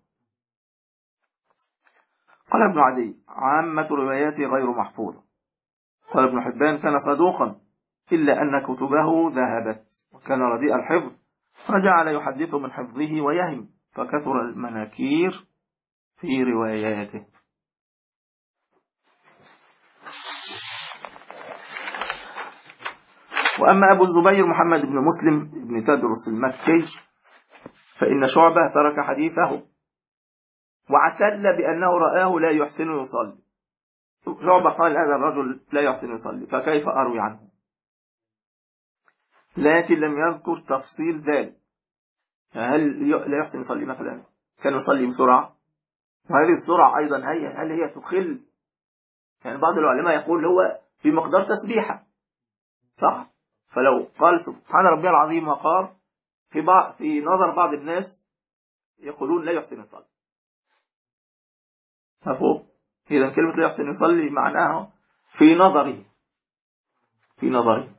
قال ابن عدي عامة رواياته غير محفوظة. قال ابن حبان كان صدوقا إلا أن كتبه ذهبت وكان رديء الحفظ فجعل يحدث من حفظه ويهم فكثر المناكير في رواياته. وأما أبو الزبير محمد بن مسلم بن تدرس المكي فإن شعبة ترك حديثه واعتل بأنه رآه لا يحسن يصلي. شعبة قال هذا الرجل لا يحسن يصلي فكيف أروي عنه، لكن لم يذكر تفصيل ذلك. هل لا يحسن يصلي مثلا كان يصلي بسرعة، وهذه السرعة أيضا هي هل هي تخل، يعني بعض العلماء يقول هو في مقدار تسبيحة صح. فلو قال سبحان ربي العظيم وقال في بعض في نظر بعض الناس يقولون لا يحسن يصلي. مفهوم؟ إذا كلمة لا يحسن يصلي معناها في نظره في نظره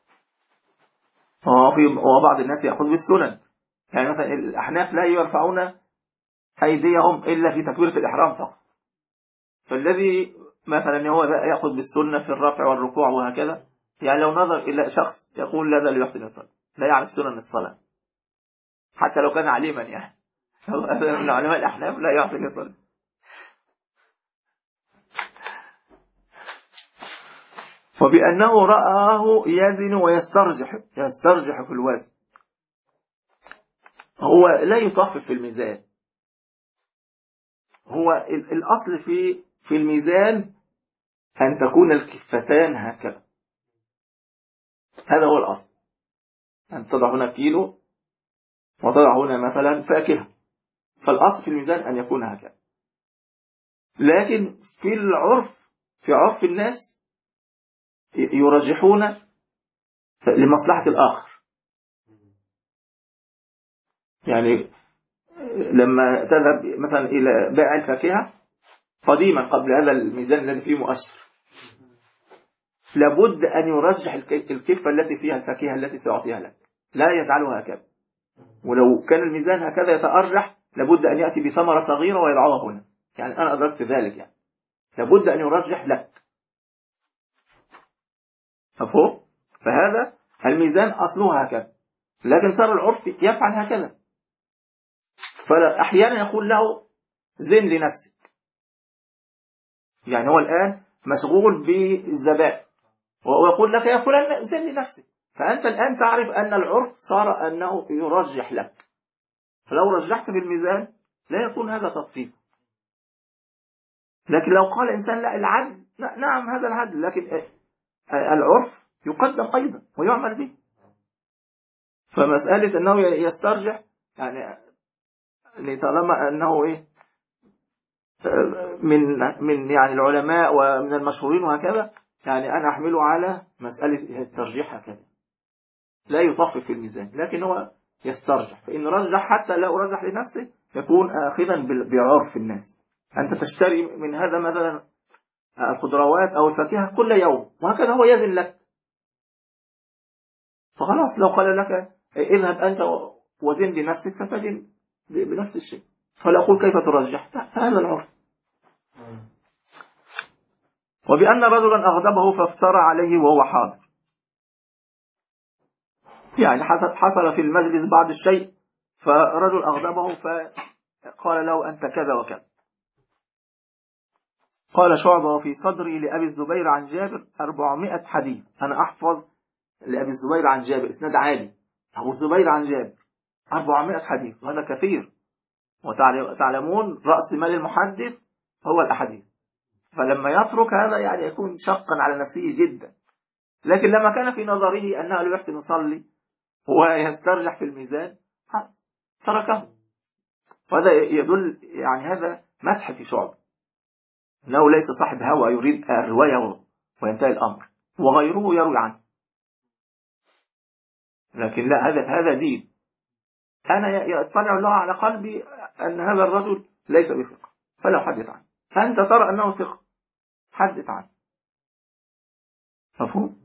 وبعض الناس يأخذ بالسنن. يعني مثلا الأحناف لا يرفعون أيديهم إلا في تكبيرة الإحرام فقط. فالذي مثلا هو يأخذ بالسنة في الرفع والركوع وهكذا، يعني لو نظر إلى شخص يقول لا لا يحسن يصلي لا يعرف سنن الصلاة حتى لو كان عليما، يعني من علماء الأحناف لا يحسن يصلي. وبأنه رآه يزن ويسترجح يسترجح في الوزن. هو لا يطفف في الميزان، هو الأصل في في الميزان أن تكون الكفتان هكذا، هذا هو الأصل. أن تضع هنا كيلو وتضع هنا مثلا فاكهة، فالأصل في الميزان أن يكون هكذا. لكن في العرف في عرف الناس يرجحون لمصلحة الآخر. يعني لما تذهب مثلا إلى بائع الفاكهة قديما قبل هذا الميزان الذي فيه مؤشر، لابد أن يرجح الكفة التي فيها الفاكهة التي سيعطيها لك، لا يجعلها هكذا. ولو كان الميزان هكذا يتأرجح لابد أن يأتي بثمرة صغيرة ويضعها هنا. يعني أنا أدركت ذلك، يعني لابد أن يرجح لك. مفهوم؟ فهذا الميزان أصله هكذا، لكن صار العرف يفعل هكذا. فأحيانا يقول له زن لنفسك. يعني هو الآن مشغول بالذبائح ويقول لك يا فلان زن لي نفسك، فأنت الآن تعرف أن العرف صار أنه يرجح لك، فلو رجحت بالميزان لا يكون هذا تطفيف. لكن لو قال إنسان لا العدل، لا نعم هذا العدل، لكن العرف يقدم أيضا ويعمل به. فمسألة أنه يسترجح يعني طالما أنه إيه من من يعني العلماء ومن المشهورين وهكذا، يعني أنا أحمله على مسألة الترجيح هكذا، لا يطفف في الميزان، لكن هو يسترجح. فإن رجح حتى لو رجح لنفسه يكون آخذا بعرف الناس. أنت تشتري من هذا مثلا الخضروات أو الفاكهة كل يوم وهكذا هو يزن لك، فخلاص لو قال لك اذهب أنت وزن لنفسك ستجن بنفس الشيء، فلا أقول كيف ترجح، هذا العرف. وبأن رجلا أغضبه فافترى عليه وهو حاضر، يعني حصل في المجلس بعض الشيء فرجل أغضبه فقال له أنت كذا وكذا. قال شعبة وفي صدري لأبي الزبير عن جابر أربعمائة حديث، أنا أحفظ لأبي الزبير عن جابر إسناد عالي، أبو الزبير عن جابر أربعمائة حديث، وهذا كثير، وتعلمون رأس مال المحدث هو الأحاديث، فلما يترك هذا يعني يكون شقا على نفسه جدا. لكن لما كان في نظره أنه لا يحسن يصلي ويسترجح في الميزان تركه، وهذا يدل يعني هذا مدح في شعب، أنه ليس صاحب هوى يريد الرواية وينتهي الأمر، وغيره يروي عنه. لكن لا، هذا هذا دين. أنا يطلع الله على قلبي أن هذا الرجل ليس بثقة فلا أحدث عنه، فأنت ترى أنه ثقة حدث عنه. مفهوم؟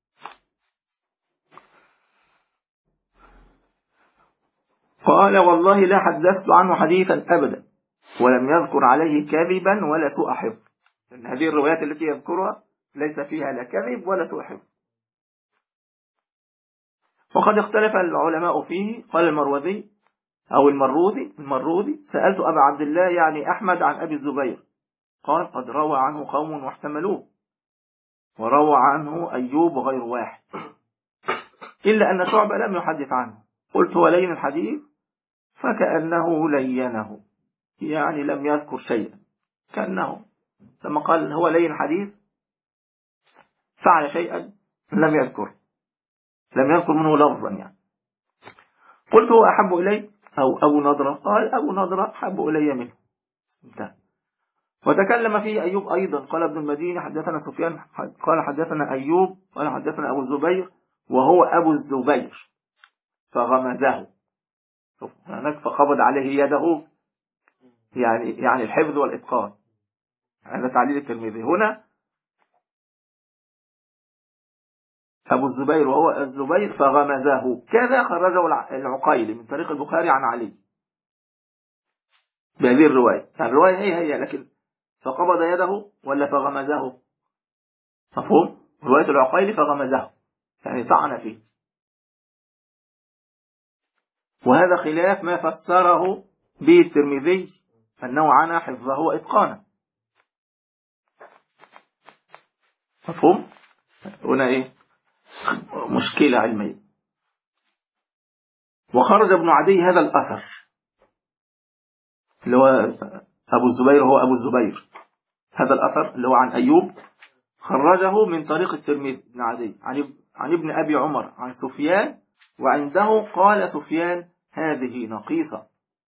قال والله لا حدثت عنه حديثا أبدا ولم يذكر عليه كذبا ولا سوء حفظ، لأن هذه الروايات التي يذكرها ليس فيها لا كذب ولا سوء حفظ. وقد اختلف العلماء فيه. قال المروذي أو المروذي المروذي سألت أبا عبد الله يعني أحمد عن أبي الزبير، قال قد روى عنه قوم واحتملوه، وروى عنه أيوب غير واحد، إلا أن شعبة لم يحدث عنه. قلت ولين الحديث فكأنه لينه، يعني لم يذكر شيئا، كأنه لما قال هو لين الحديث فعل شيئا لم يذكر لم يذكر منه لفظا يعني. قلت هو أحب إلي أو أبو نضرة، قال أبو نضرة أحب إلي منه. انتهى. وتكلم فيه أيوب أيضا، قال ابن المديني حدثنا سفيان قال حدثنا أيوب قال حدثنا أبو الزبير وهو أبو الزبير فغمزه، هناك فقبض عليه يده، يعني يعني الحفظ والإتقان، هذا تعليل الترمذي. هنا أبو الزبير وهو الزبير فغمزه، كذا خرجه العقيلي من طريق البخاري عن علي بهذه الرواية. الرواية هي هي لكن فقبض يده ولا فغمزه، مفهوم؟ رواية العقيلي فغمزه يعني طعن فيه، وهذا خلاف ما فسره به الترمذي أنه عنا حفظه وإتقانه، مفهوم؟ هنا إيه مشكلة علمية. وخرج ابن عدي هذا الأثر اللي هو أبو الزبير هو أبو الزبير، هذا الأثر اللي هو عن أيوب خرجه من طريق الترمذي بن عدي عن عن ابن أبي عمر عن سفيان، وعنده قال سفيان هذه نقيصة،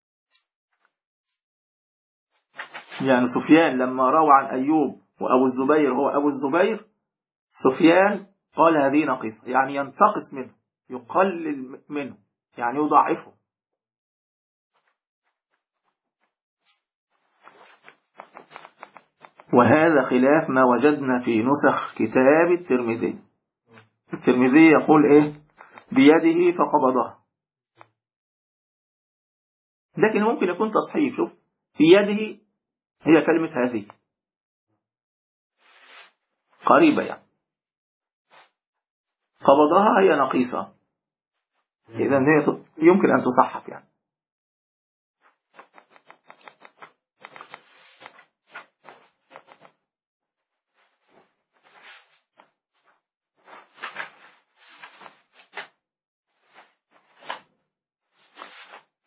يعني سفيان لما روى عن أيوب وأبو الزبير هو أبو الزبير، سفيان قال هذه نقيصة، يعني ينتقص منه، يقلل منه، يعني يضعفه. وهذا خلاف ما وجدنا في نسخ كتاب الترمذي. الترمذي يقول إيه بيده فقبضها، لكن ممكن يكون تصحيف. شوف في يده هي كلمة هذه قريبة، يعني قبضها هي نقيصة، إذن هي يمكن أن تصحف يعني.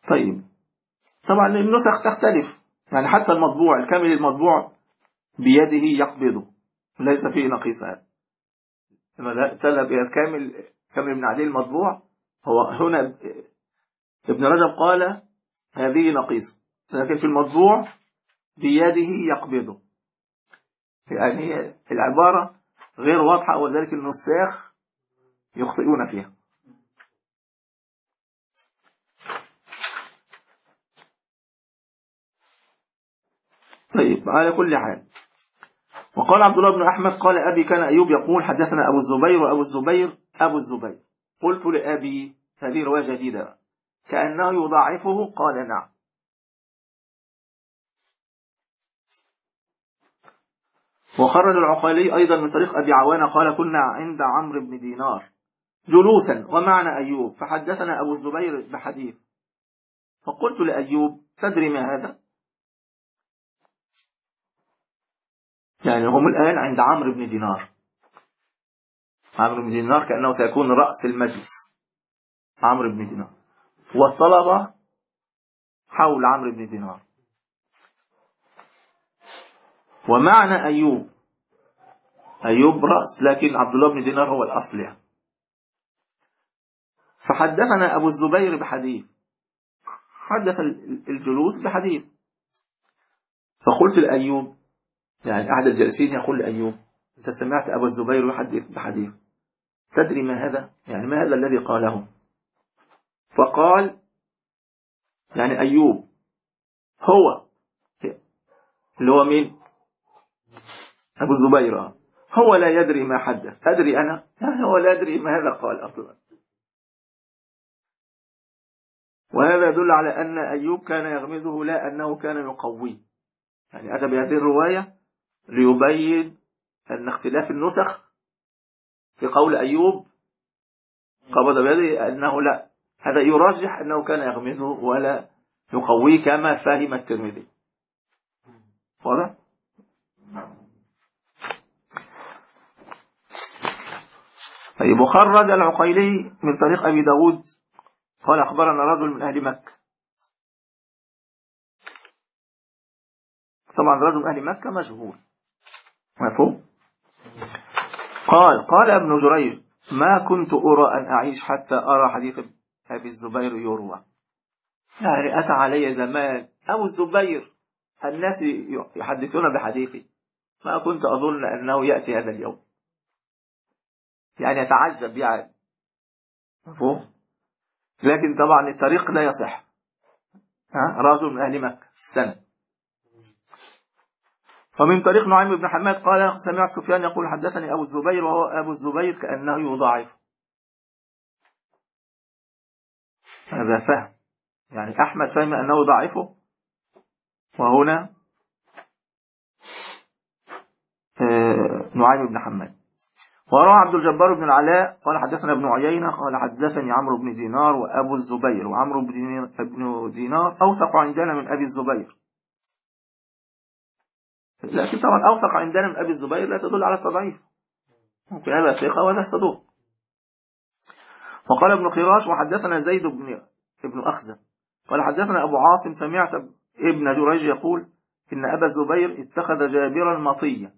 طيب طبعا النسخ تختلف، يعني حتى المطبوع الكامل المطبوع بيده يقبضه ليس فيه نقيصة. لما تذهب إلى الكامل كامل ابن عدي المطبوع، هو هنا ابن رجب قال هذه نقيصة، لكن في المطبوع بيده يقبضه، يعني العبارة غير واضحة وذلك النساخ يخطئون فيها. طيب على كل حال، وقال عبد الله بن أحمد قال أبي كان أيوب يقول حدثنا أبو الزبير وأبو الزبير أبو الزبير. قلت لأبي، هذه رواية جديدة كأنه يضاعفه، قال نعم. وخرج العقيلي أيضا من طريق أبي عوانة قال كنا عند عمرو بن دينار جلوسا ومعنا أيوب فحدثنا أبو الزبير بحديث، فقلت لأيوب تدري ما هذا؟ يعني هم الآن عند عمرو بن دينار، عمرو بن دينار كأنه سيكون رأس المجلس، عمرو بن دينار والطلبة حول عمرو بن دينار، ومعنى أيوب، أيوب رأس لكن عبد الله بن دينار هو الأصل يعني. فحدثنا أبو الزبير بحديث، حدث الجلوس بحديث، فقلت لأيوب، يعني أحد الجالسين يقول لأيوب أنت سمعت أبو الزبير يحدث بحديث، تدري ما هذا؟ يعني ما هذا الذي قاله؟ فقال يعني أيوب هو اللي هو مين؟ أبو الزبير هو لا يدري ما حدث، أدري أنا؟ يعني هو لا يدري ما هذا قال أصلا. وهذا يدل على أن أيوب كان يغمزه لا أنه كان يقوي، يعني أتى بهذه الرواية ليبين أن اختلاف النسخ في قول أيوب قبض بيده أنه لا، هذا يرجح أنه كان يغمزه ولا يقويه كما فهم الترمذي. واضح؟ طيب وخرج العقيلي من طريق أبي داود قال أخبرنا رجل من أهل مكة. طبعا رجل من أهل مكة مشهور مفهوم. قال قال ابن جريج ما كنت أرى أن أعيش حتى أرى حديث أبي الزبير يروى، يعني أتى علي زمان أبو الزبير الناس يحدثون بحديثه، ما كنت أظن أنه يأتي هذا اليوم، يعني يتعجب يعني مفهوم. لكن طبعا الطريق لا يصح، ها رجل من أهل مكة في السنة. فمن طريق نعيم بن حماد قال سمعت سفيان يقول حدثني أبو الزبير وهو أبو الزبير كأنه يضاعف، هذا فهم، يعني أحمد فهم أنه ضعيفه، وهنا نعيم بن حماد. وروى عبد الجبار بن العلاء قال حدثنا ابن عيينة قال حدثني عمرو بن دينار وأبو الزبير، وعمرو بن دينار أوثق عندنا من أبي الزبير، لكن طبعا أوثق عندنا من أبي الزبير لا تدل على التضعيف، ممكن هذا ثقة وهذا صدوق. وقال ابن خراش وحدثنا زيد بن ابن أخزم قال حدثنا أبو عاصم سمعت ابن جريج يقول إن أبا الزبير اتخذ جابرا مطيا،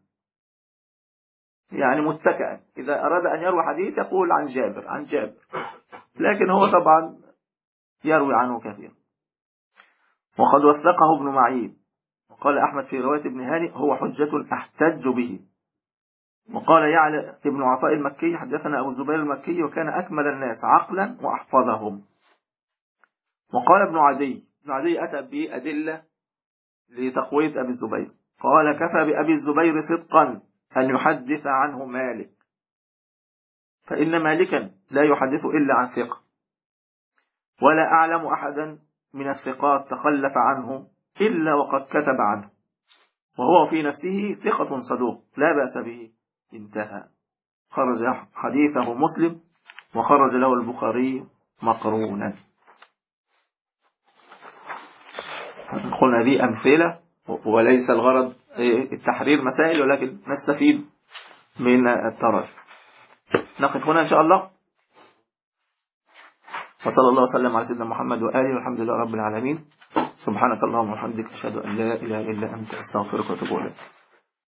يعني متكئا، إذا أراد أن يروي حديث يقول عن جابر عن جابر، لكن هو طبعا يروي عنه كثير. وقد وثقه ابن معين، وقال أحمد في رواية ابن هاني هو حجة أحتج به. وقال يعلى ابن عطاء المكي حدثنا أبو الزبير المكي وكان أكمل الناس عقلا وأحفظهم. وقال ابن عدي، ابن عدي أتى بأدلة لتقوية أبي الزبير، قال كفى بأبي الزبير صدقا أن يحدث عنه مالك، فإن مالكا لا يحدث إلا عن ثقة، ولا أعلم أحدا من الثقات تخلف عنه إلا وقد كتب عنه، وهو في نفسه ثقة صدوق لا بأس به. انتهى. خرج حديثه مسلم وخرج له البخاري مقرونا. قلنا ذي أمثلة وليس الغرض التحرير مسائل، ولكن نستفيد من التراجع. نقف هنا إن شاء الله. وصلى الله وسلم على سيدنا محمد وآله والحمد لله رب العالمين. سبحانك اللهم وبحمدك أشهد أن لا إله إلا أنت أستغفرك وأتوب إليك.